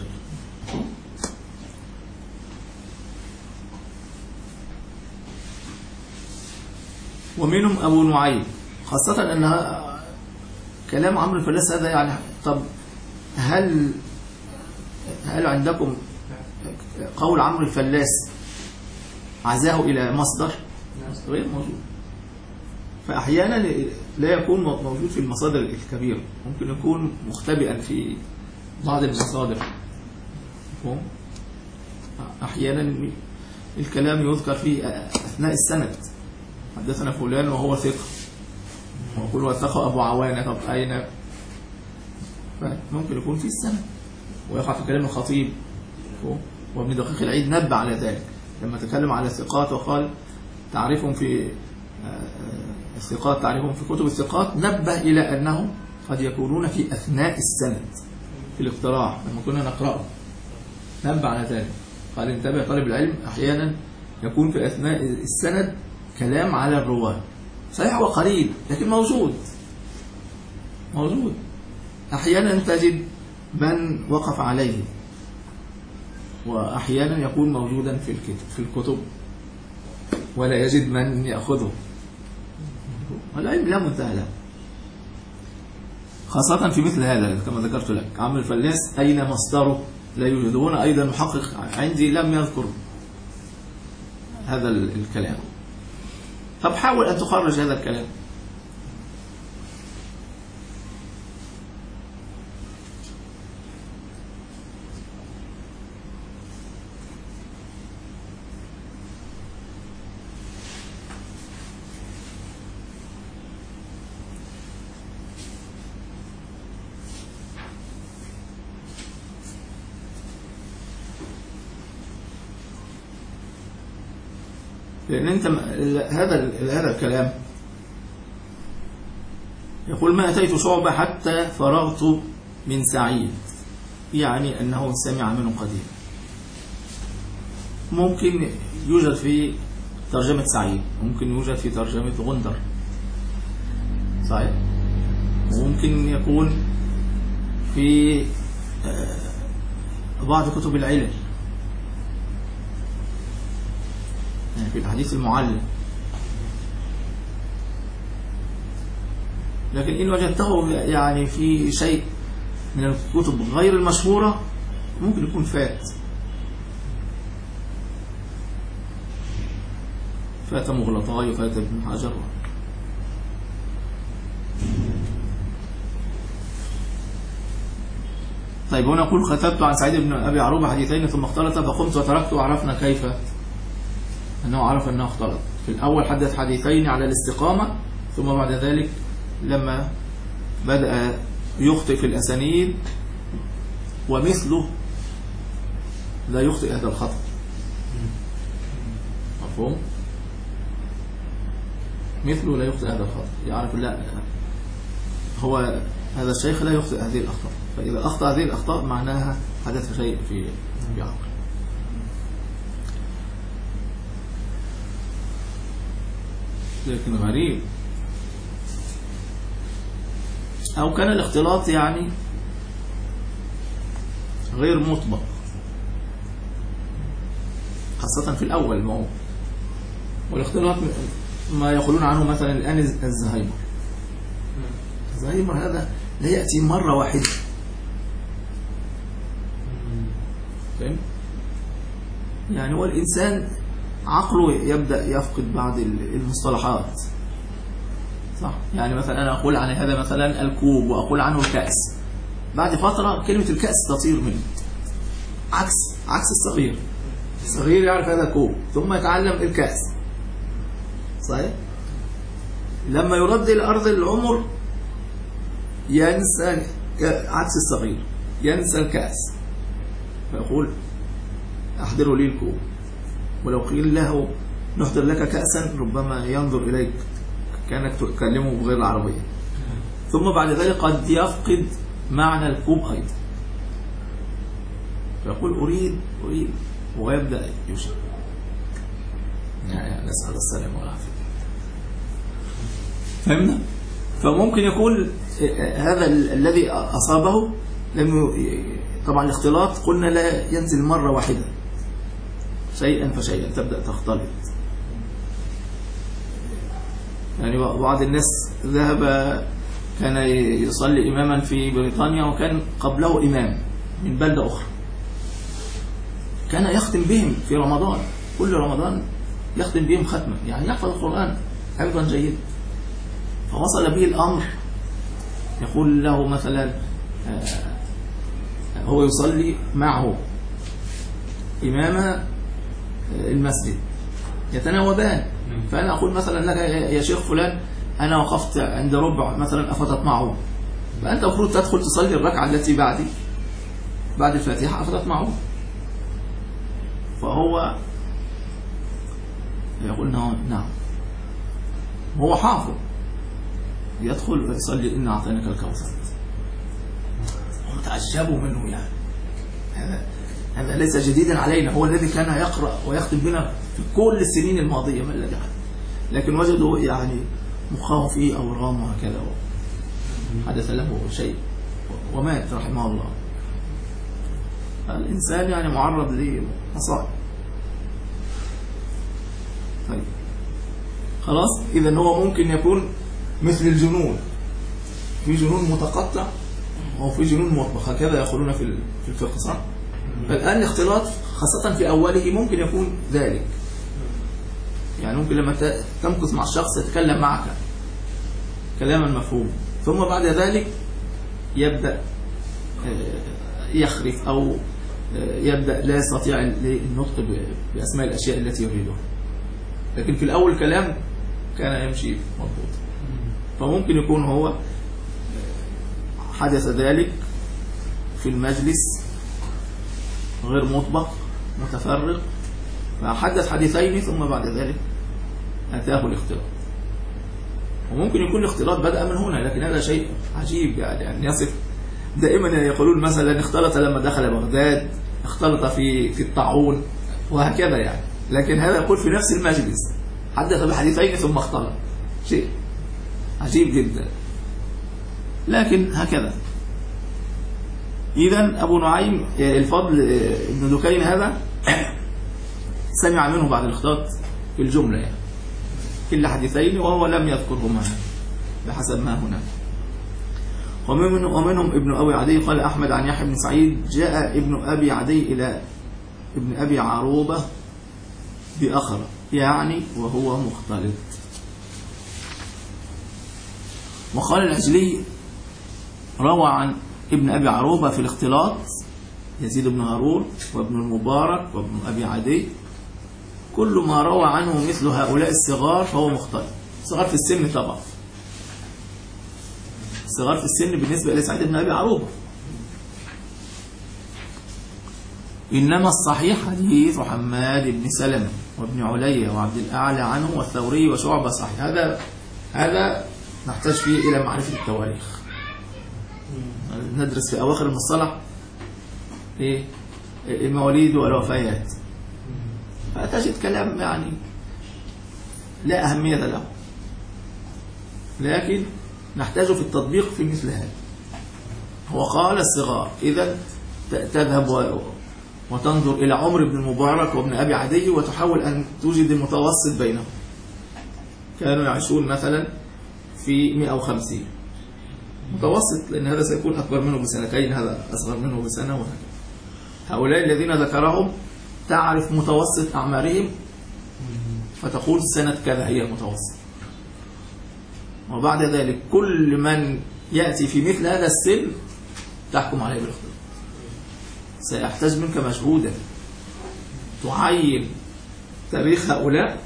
ومنهم أبو نعيم، خاصة أن كلام عمرو الفلاس هذا يعني. طب هل هل عندكم قول عمرو الفلاس عزاه إلى مصدر؟ غير موجود. فأحيانا لا يكون موجود في المصادر الكبيرة، ممكن يكون مختبئا في بعض المصادر. أحيانا الكلام يذكر في أثناء السند، حدثنا فلان وهو ثقة، ويقول وثقه أبو عوانة. طب أين؟ ممكن يكون في السند ويقع في كلام الخطيب. وابن دقيق العيد نبه على ذلك لما تكلم على الثقات وقال تعرفهم في الثقات تعرفهم في كتب الثقات، نبه إلى أنهم قد يكونون في أثناء السند في الاقتراع لما كنا نقرأه نبع على ذلك. قال انتبه طالب العلم، أحيانا يكون في أثناء السند كلام على الرواة، صحيح هو قريب لكن موجود موجود. أحيانا تجد من وقف عليه، وأحيانا يكون موجودا في الكتب في الكتب ولا يجد من يأخذه. والعلم لا منتهى له، خاصة في مثل هذا كما ذكرت لك. عمرو الفلاس أين مصدره لا يوجد. هنا أيضا محقق عندي لم يذكر هذا الكلام. طب حاول أن تخرج هذا الكلام. لأن أنت هذا هذا الكلام يقول ما أتيت شعبة حتى فرغت من سعيد، يعني أنه سمع منه قديما. ممكن يوجد في ترجمة سعيد، ممكن يوجد في ترجمة غندر، صحيح، وممكن يكون في بعض كتب العلل، يعني في الحديث المعلم. لكن إن وجدته يعني في شيء من الكتب غير المشهورة ممكن يكون فات فات مغلطاي وفات ابن حجر. طيب هنا نقول كتبت عن سعيد بن أبي عروبة حديثين ثم اختلط فقمت وتركت وعرفنا كيف أنه عرف أنه اختلط. في الأول حدث حديثين على الاستقامة، ثم بعد ذلك لما بدأ يخطئ في الأسانيد ومثله لا يخطئ هذا الخطأ. مفهوم؟ مثله لا يخطئ هذا الخطأ، يعرف لا هو هذا الشيخ لا يخطئ هذه الأخطاء، فإذا أخطأ هذه الأخطاء معناها حدث شيء في في عقله. لكن غريب، أو كان الاختلاط يعني غير مطبق، خاصة في الأول. ما هو والاختلاط ما يقولون عنه مثلا الآن الزهايمر. الزهايمر هذا لا يأتي مرة واحدة، فهم؟ يعني هو الإنسان عقله يبدأ يفقد بعض المصطلحات، صح؟ يعني مثلا أنا أقول عن هذا مثلا الكوب وأقول عنه الكأس، بعد فترة كلمة الكأس تطير منه، عكس عكس الصغير. الصغير يعرف هذا كوب ثم يتعلم الكأس، صحيح؟ لما يرد إلى أرض العمر ينسى عكس الصغير، ينسى الكأس، فيقول أحضروا لي الكوب. ولو قيل له نحضر لك كأسا ربما ينظر إليك كأنك تكلمه بغير العربية. ثم بعد ذلك قد يفقد معنى الكوب أيضا، فيقول أريد أريد ويبدأ يشرب. يعني نسأل السلامة والعافية. فهمنا؟ فممكن يكون هذا الذي أصابه لأنه طبعا الاختلاط قلنا لا ينزل مرة واحدة، شيئا فشيئا تبدأ تختلط. يعني بعض الناس ذهب كان يصلي إماما في بريطانيا وكان قبله إمام من بلدة أخرى، كان يختم بهم في رمضان، كل رمضان يختم بهم ختمة، يعني يحفظ القرآن حفظا جيدا. فوصل به الأمر يقول له مثلا هو يصلي معه إمام المسجد يتناوبان، فأنا أقول مثلا لك يا شيخ فلان أنا وقفت عند ربع مثلا أفتطمعون، فأنت المفروض تدخل تصلي الركعة التي بعدي بعد الفاتحة أفتطمعون. فهو يقول نعم، هو حافظ يدخل ويصلي إن أعطيناك الكوثر. هم تعجبوا منه يعني، هذا هذا ليس جديدا علينا، هو الذي كان يقرأ ويختم بنا في كل السنين الماضية، ما الذي حدث؟ لكن وجدوا يعني مخاه فيه أورام وهكذا، حدث له شيء ومات رحمه الله. الإنسان يعني معرض لمصائب. طيب خلاص، إذا هو ممكن يكون مثل الجنون، في جنون متقطع وفي جنون مطبخ، هكذا يقولون في الفقه صح؟ فالآن الاختلاط خاصة في أوله ممكن يكون ذلك، يعني ممكن لما تمكث مع الشخص يتكلم معك كلاما مفهوم، ثم بعد ذلك يبدأ يخرف أو يبدأ لا يستطيع النطق بأسماء الأشياء التي يريدها، لكن في الأول كلام كان يمشي مضبوط. فممكن يكون هو حدث ذلك في المجلس غير مطبق متفرق، فحدث حديثين ثم بعد ذلك أتاه الاختلاط. وممكن يكون الاختلاط بدأ من هنا، لكن هذا شيء عجيب يعني أن يصف. دائما يقولون مثلا اختلط لما دخل بغداد، اختلط في في الطاعون وهكذا يعني، لكن هذا يقول في نفس المجلس حدث بحديثين ثم اختلط، شيء عجيب جدا. لكن هكذا. إذن أبو نعيم الفضل ابن دكين هذا سمع منه بعد الاختلاط في الجملة يعني كل حديثين، وهو لم يذكرهما بحسب ما هنا. ومن ومنهم ابن أبي عدي قال أحمد عن يحيى بن سعيد جاء ابن أبي عدي إلى ابن أبي عروبة بأخر يعني وهو مختلط. وقال العجلي روى عن ابن أبي عروبة في الاختلاط يزيد بن هارون وابن المبارك وابن أبي عدي، كل ما روى عنه مثل هؤلاء الصغار فهو مختلط. صغار في السن طبعا، صغار في السن بالنسبة إلى سعيد بن أبي عروبة. إنما الصحيح حديث حماد بن سلمة وابن علي وعبد الأعلى عنه والثوري وشعبة صحيح. هذا هذا نحتاج فيه إلى معرفة التواريخ. ندرس في أواخر المصطلح إيه المواليد والوفيات، فتجد كلام يعني لا أهمية له، لكن نحتاج في التطبيق في مثل هذا. هو قال الصغار، إذا تذهب وتنظر إلى عمر بن المبارك وابن أبي عدي وتحاول أن توجد المتوسط بينهم. كانوا يعيشون مثلا في مئة وخمسين متوسط، لأن هذا سيكون أكبر منه بسنتين، هذا أصغر منه بسنة وهكذا. هؤلاء الذين ذكرهم تعرف متوسط أعمارهم فتقول سنة كذا هي المتوسط، وبعد ذلك كل من يأتي في مثل هذا السن تحكم عليه بالاختلاط. سيحتاج منك مجهودا تعين تاريخ هؤلاء،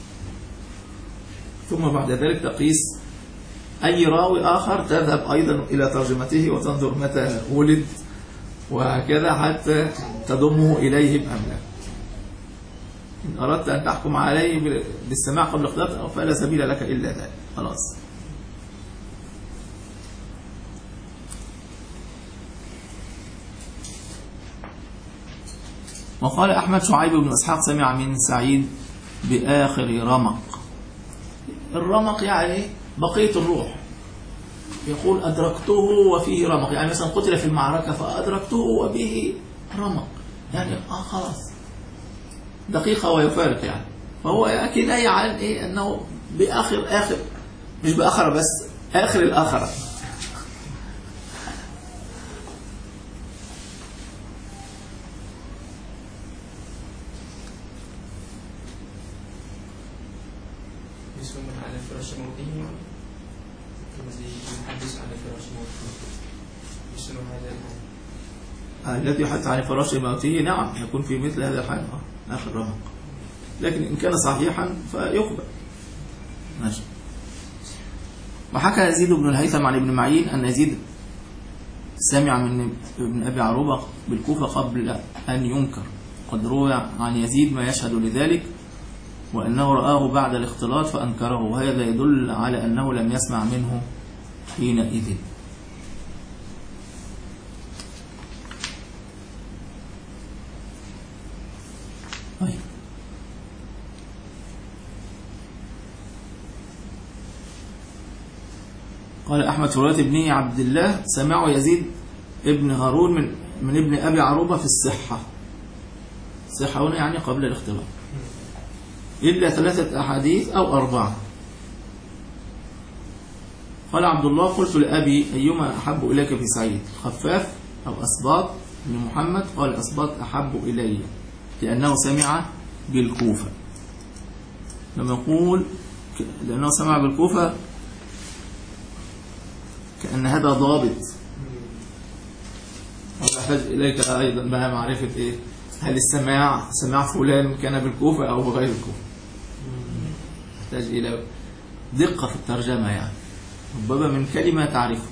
ثم بعد ذلك تقيس أي راوي آخر، تذهب أيضا إلى ترجمته وتنظر متى ولد وهكذا حتى تضمه إليهم أم لا. إن أردت أن تحكم عليه بالسماع قبل الاختلاط فلا سبيل لك إلا ذلك، خلاص. وقال أحمد شعيب بن إسحاق سمع من سعيد بآخر رمق. الرمق يعني بقية الروح، يقول أدركته وفيه رمق، يعني مثلا قتل في المعركة فأدركته وبه رمق، يعني آه خلاص دقيقة ويفارق يعني. فهو أكيد أي عن إيه أنه بآخر آخر، مش بآخر بس آخر الآخرة. الذي يحدث عن فراش موته نعم يكون في مثل هذا الحال آخر رمق، لكن إن كان صحيحا فيقبل. ماشي. وحكى يزيد بن الهيثم عن ابن معين أن يزيد سمع من ابن أبي عروبة بالكوفة قبل أن ينكر. قد روى عن يزيد ما يشهد لذلك، وأنه رآه بعد الاختلاط فأنكره، وهذا يدل على أنه لم يسمع منه حينئذ. طيب قال أحمد في رواية ابن عبد الله سمعوا يزيد ابن هارون من من ابن أبي عروبة في الصحة. الصحة هنا يعني قبل الاختلاط، إلا ثلاثة أحاديث أو أربعة. قال عبد الله قلت لأبي أيما أحب إليك في سعيد، خفاف أو أسباط بن محمد؟ قال أسباط أحب إلي لأنه سمع بالكوفة. لما يقول لأنه سمع بالكوفة كأن هذا ضابط. وأحتاج إليك أيضا بقى معرفة إيه؟ هل السماع سماع فلان كان بالكوفة أو بغير الكوفة؟ أحتاج إلى دقة في الترجمة، يعني ربما من كلمة تعرفه.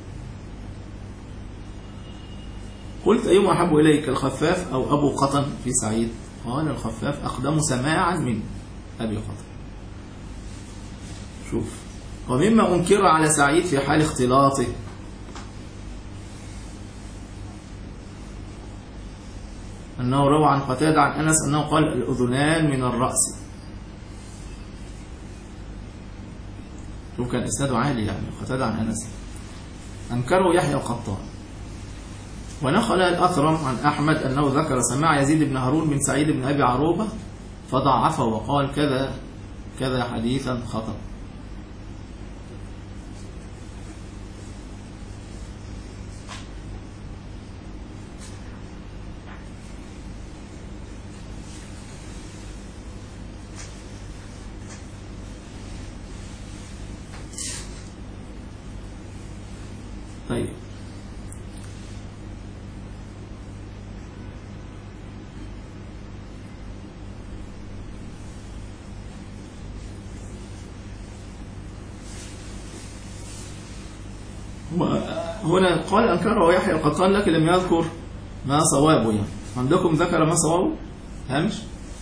قلت أيما أحب إليك الخفاف أو أبو قطن في سعيد؟ قال الخفاف أقدم سماعا من أبي قطن. شوف، ومما أنكر على سعيد في حال اختلاطه أنه روى عن قتادة عن أنس أنه قال الأذنان من الرأس. شوف كان إسناده عالي، يعني قتادة عن أنس. أنكره يحيى القطان. ونقل الأثرم عن أحمد أنه ذكر سماع يزيد بن هارون من سعيد بن أبي عروبة فضعفه وقال كذا كذا حديثا خطأ. طيب هنا قال أنكره يحيى القطان لكن لم يذكر ما صوابه. يعني عندكم ذكر ما صوابه؟ هامش؟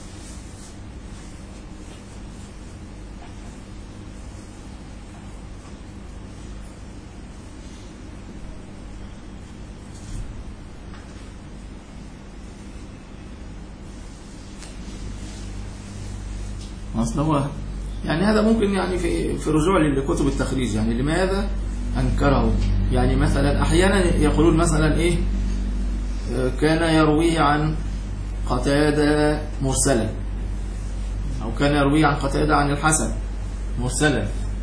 أصل هو يعني هذا ممكن يعني في في رجوع لكتب التخريج، يعني لماذا أنكره؟ يعني مثلا أحيانا يقولون مثلا إيه كان يرويه عن قتادة مرسلا، أو كان يرويه عن قتادة عن الحسن مرسلا.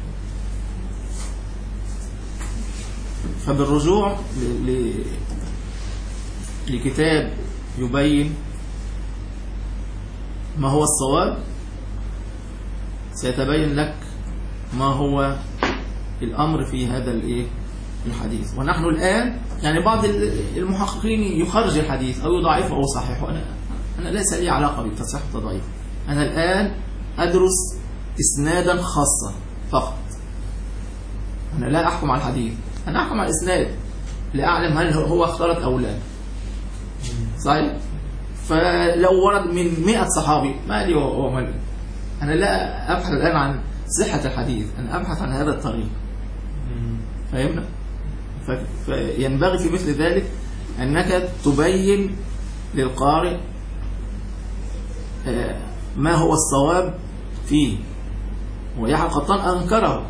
فبالرجوع لكتاب يبين ما هو الصواب سيتبين لك ما هو الأمر في هذا الإيه الحديث. ونحن الآن يعني بعض المحققين يخرج الحديث أو يضعفه أو صحيحه. أنا أنا ليس لي علاقة بالتصحيح والتضعيف. أنا الآن أدرس إسنادا خاصا فقط. أنا لا أحكم على الحديث، أنا أحكم على الإسناد لأعلم هل هو اختلط أو لا. صحيح؟ فلو ورد من مئة صحابي ما لي ومالي. أنا لا أبحث الآن عن صحة الحديث، أنا أبحث عن هذا الطريق. فهمنا؟ فينبغي في مثل ذلك أنك تبين للقارئ ما هو الصواب فيه. ويحيى القطان أنكره.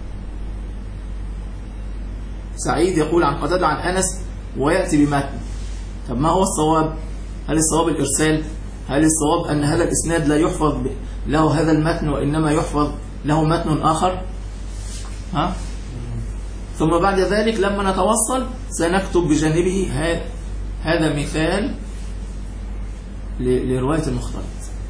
سعيد يقول عن قتادة عن أنس ويأتي بمتن. طب ما هو الصواب؟ هل الصواب الإرسال؟ هل الصواب أن هذا الإسناد لا يحفظ له هذا المتن وإنما يحفظ له متن آخر؟ ها؟ ثم بعد ذلك لما نتوصل سنكتب بجانبه هذا مثال لرواية المختلط.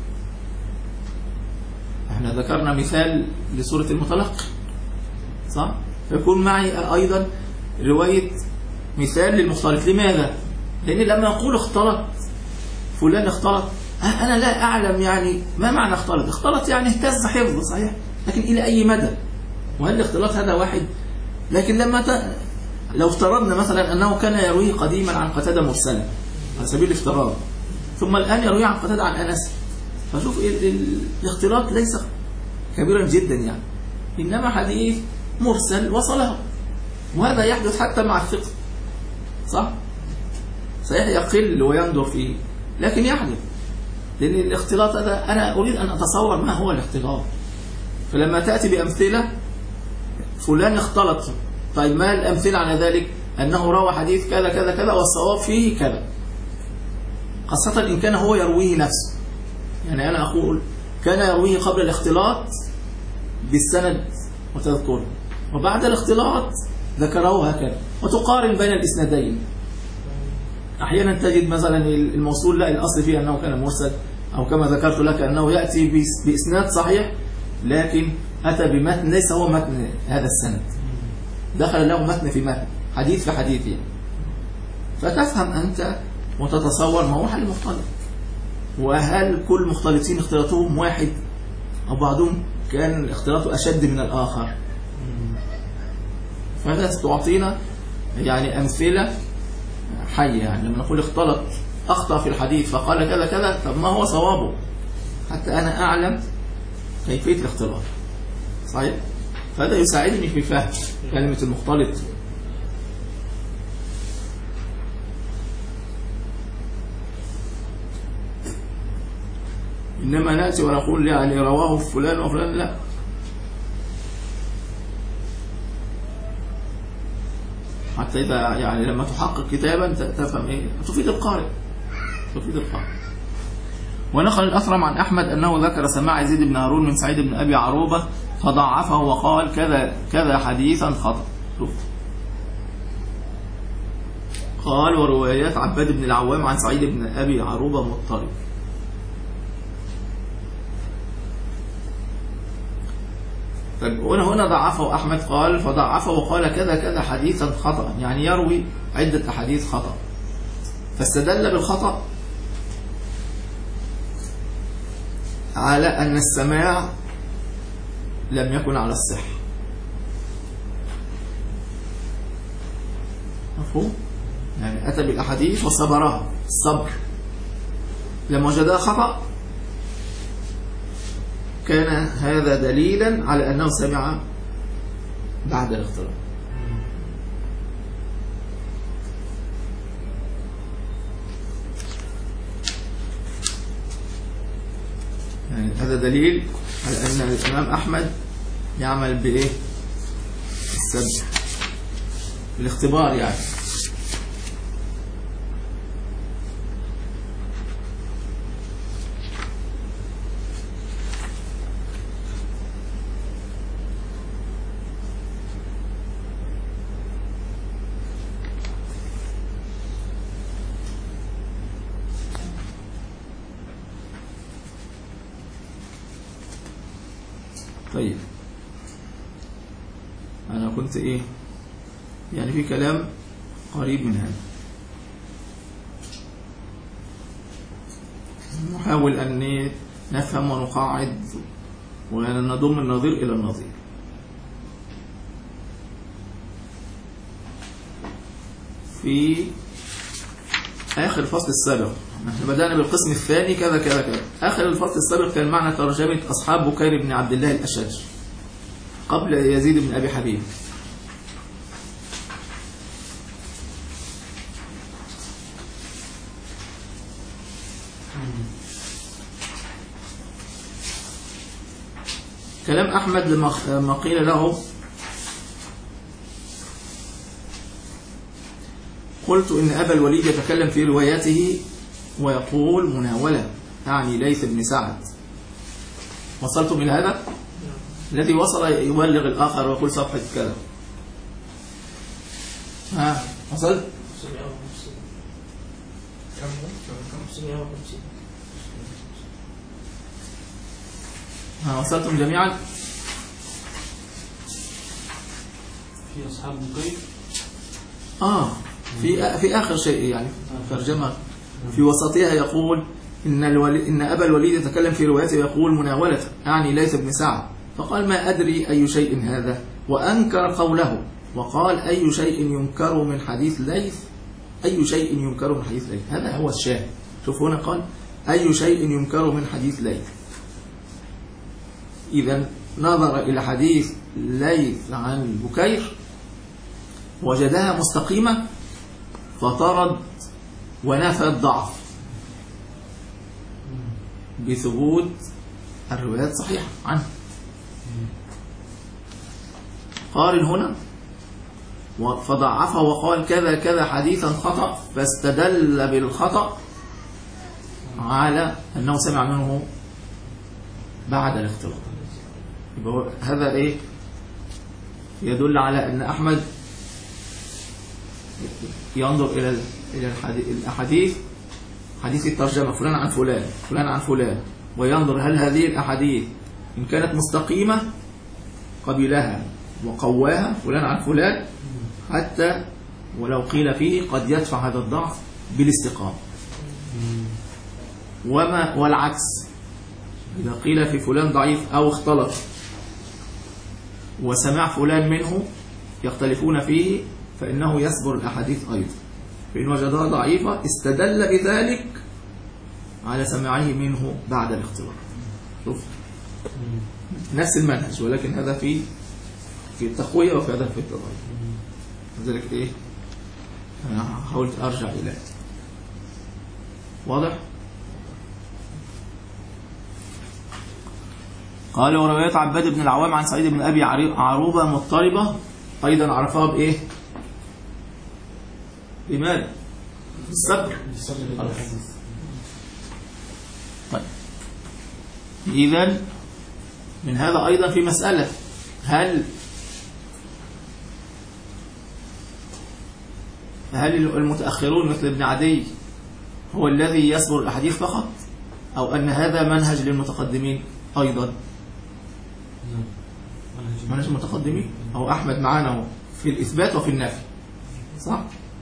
احنا ذكرنا مثال لسورة المطلق، صح؟ فيكون معي أيضا رواية مثال للمختلط. لماذا؟ لأن لما أقول اختلط فلان اختلط، أنا لا أعلم يعني ما معنى اختلط. اختلط يعني اهتز حفظه، صحيح، لكن إلى أي مدى؟ وهل الاختلاط هذا واحد؟ لكن لما ت... لو افترضنا مثلا أنه كان يرويه قديما عن قتادة مرسلا على سبيل الافتراض، ثم الآن يرويه عن قتادة عن أنس، فشوف ال... ال... الاختلاط ليس كبيرا جدا يعني، إنما حديث مرسل وصله وهذا يحدث حتى مع الثقة، صح؟ صحيح يقل ويندر فيه، لكن يحدث، لأن الاختلاط هذا أنا أريد أن أتصور ما هو الاختلاط. فلما تأتي بأمثلة فلان اختلط، طيب ما الأمثلة على ذلك؟ أنه روى حديث كذا كذا كذا والصواب فيه كذا، خاصة إن كان هو يرويه نفسه. يعني أنا أقول كان يرويه قبل الاختلاط بالسند وتذكره، وبعد الاختلاط ذكروه هكذا، وتقارن بين الإسنادين. أحيانا تجد مثلا الموصول لا الأصل فيه أنه كان مرسل، أو كما ذكرت لك أنه يأتي بإسناد صحيح لكن أتى بمتن ليس هو متن هذا السند، دخل له متن في متن، حديث في حديث يعني. فتفهم أنت وتتصور ما هو حل مختلط، وهل كل مختلطين اختلاطهم واحد أو بعضهم كان اختلاطه أشد من الآخر. فهذا تعطينا يعني أمثلة حية. يعني لما نقول اختلط أخطأ في الحديث فقال كذا كذا، طب ما هو صوابه حتى أنا أعلم كيفية الاختلاط، صحيح؟ فهذا يساعدني في فهم كلمة المختلط. إنما نأتي ونقول يعني رواه فلان وفلان، لا، حتى إذا يعني لما تحقق كتابا تفهم إيه، تفيد القارئ، تفيد القارئ. ونقل الأثرم عن أحمد أنه ذكر سماع يزيد بن هارون من سعيد بن أبي عروبة فضعفه وقال كذا كذا حديثا خطأ. قال وروايات عباد بن العوام عن سعيد بن أبي عروبة مضطرب. طيب هنا هنا ضعفه أحمد، قال فضعفه وقال كذا كذا حديثا خطأ، يعني يروي عدة أحاديث خطأ، فاستدل بالخطأ على أن السماع لم يكن على الصحة. مفهوم؟ يعني أتى بالأحاديث وصبرها الصبر، لما وجدها خطأ كان هذا دليلا على أنه سمع بعد الاختلاط. يعني هذا دليل على أن الإمام أحمد يعمل بإيه؟ السبب، الاختبار يعني. طيب أنا كنت إيه يعني في كلام قريب من هذا، نحاول أن نفهم ونقاعد ونضم النظير إلى النظير. في آخر الفصل السابق نحن بدأنا بالقسم الثاني كذا كذا كذا. آخر الفصل السابق كان معنى ترجمة أصحاب بكير بن عبد الله الأشج قبل يزيد بن أبي حبيب. كلام أحمد لما قيل له قلت إن أبا الوليد يتكلم في رواياته ويقول مناولة، يعني ليث بن سعد. وصلتم إلى هذا؟ الذي وصل يبلغ الآخر ويقول صفحة كذا. ها وصلت؟ ها وصلتم جميعا؟ في أصحاب بكير آه في في آخر شيء يعني ترجمة في وسطها يقول إن الولي إن أبا الوليد يتكلم في روايته ويقول مناولة، يعني ليث بن سعد. فقال ما أدري أي شيء هذا، وأنكر قوله وقال أي شيء ينكر من حديث ليث، أي شيء ينكر من حديث ليث، هذا هو الشاهد. شوف هنا قال أي شيء ينكر من حديث ليث. إذا نظر إلى حديث ليث عن بكير وجدها مستقيمة فطرد ونفى الضعف بثبوت الروايات صحيحة عنه. قارن هنا فضعفه وقال كذا كذا حديثا خطأ، فاستدل بالخطأ على أنه سمع منه بعد الاختلاط. يبقى هذا إيه؟ يدل على أن أحمد ينظر إلى إلى الأحاديث، حديث الترجمة فلان عن فلان فلان عن فلان، وينظر هل هذه الأحاديث إن كانت مستقيمة قبلها وقواها فلان عن فلان، حتى ولو قيل فيه قد يدفع هذا الضعف بالاستقامة. وما والعكس، إذا قيل في فلان ضعيف أو اختلط وسمع فلان منه يختلفون فيه، فإنه يصبر الأحاديث أيضا، فإن وجدها ضعيفة استدل بذلك على سماعه منه بعد الاختلاط. شوف نفس المنهج، ولكن هذا في في التقوية وفي هذا في التضعيف. لذلك إيه أنا حاولت أرجع إلى واضح. قال وروايات عباد بن العوام عن سعيد بن أبي عروبة مضطربة أيضا عرفها بإيه؟ بماذا؟ بالصبر. طيب إذن من هذا أيضا في مسألة، هل هل المتأخرون مثل ابن عدي هو الذي يصبر الأحاديث فقط، أو أن هذا منهج للمتقدمين أيضا؟ منهج المتقدمين. أو أحمد معنا في الإثبات وفي النفي، صح؟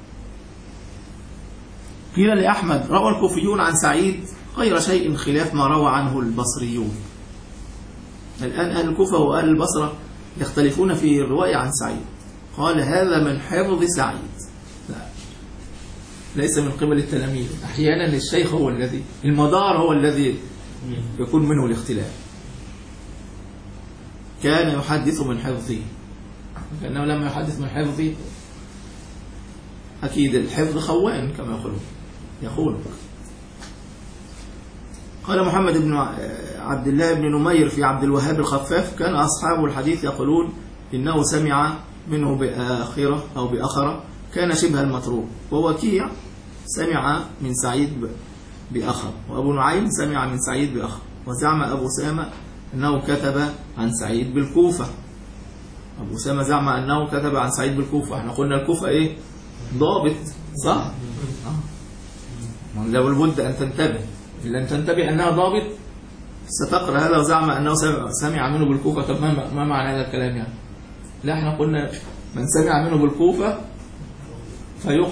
قيل لأحمد روى الكوفيون عن سعيد غير شيء خلاف ما روى عنه البصريون. الآن أهل الكوفة وأهل البصرة يختلفون في الرواية عن سعيد. قال هذا من حفظ سعيد، لا ليس من قبل التلاميذ. أحيانا الشيخ هو الذي المدار هو الذي يكون منه الاختلاف. كان يحدث من حفظه، لأنه لما يحدث من حفظه أكيد الحفظ خوان كما يقولون يقول. قال محمد بن عبد الله بن نمير في عبد الوهاب الخفاف كان أصحاب الحديث يقولون إنه سمع منه بآخرة أو بآخرة كان شبه المتروك، ووكيع سمع من سعيد بآخر، وأبو نعيم سمع من سعيد بآخر، وزعم أبو سامة أنه كتب عن سعيد بالكوفة. أبو سامة زعم أنه كتب عن سعيد بالكوفة. احنا قلنا الكوفة إيه؟ ضابط، صح؟ لو البد أن تنتبه، إن لم تنتبه أنها ضابط ستقرأ هذا وزعم أنه سمع منه بالكوفة. طب ما معنى هذا الكلام يعني؟ لا، احنا قلنا من سمع منه بالكوفة فيخ.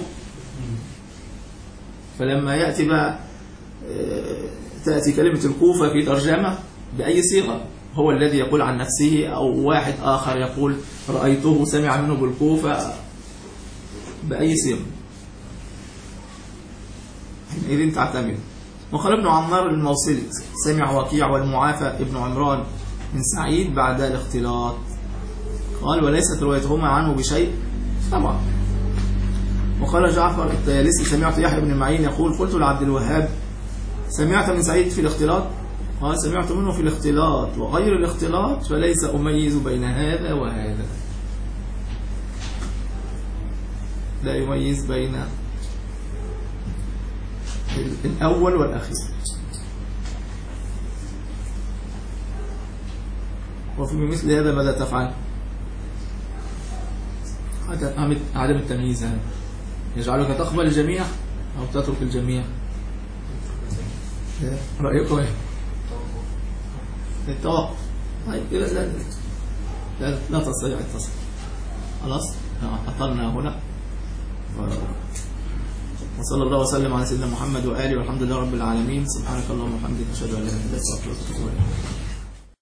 فلما يأتي بقى تأتي كلمة الكوفة في ترجمة بأي صيغة، هو الذي يقول عن نفسه أو واحد آخر يقول رأيته سمع منه بالكوفة، بأي صيغة حينئذ تعتمد. وقال ابن عمار الموصلي سمع وكيع والمعافى ابن عمران من سعيد بعد الاختلاط. قال وليست روايتهما عنه بشيء طبعا. وقال جعفر الطيالسي سمعت يحيى بن معين يقول قلت لعبد الوهاب سمعت من سعيد في الاختلاط؟ قال سمعت منه في الاختلاط وغير الاختلاط فليس أميز بين هذا وهذا، لا يميز بين الأول والأخير. وفي مثل هذا ماذا تفعل؟ عدم التمييز هذا يجعلك تقبل الجميع أو تترك الجميع. رأيكم ايه؟ التوقف. طيب كده لا لا, لا تستطيع التصل. خلاص أطلنا هنا. وصلى الله وسلم على سيدنا محمد وآله والحمد لله رب العالمين. سبحانك اللهم وبحمدك أشهد أن لا إله إلا أنت أستغفرك وأتوب إليك.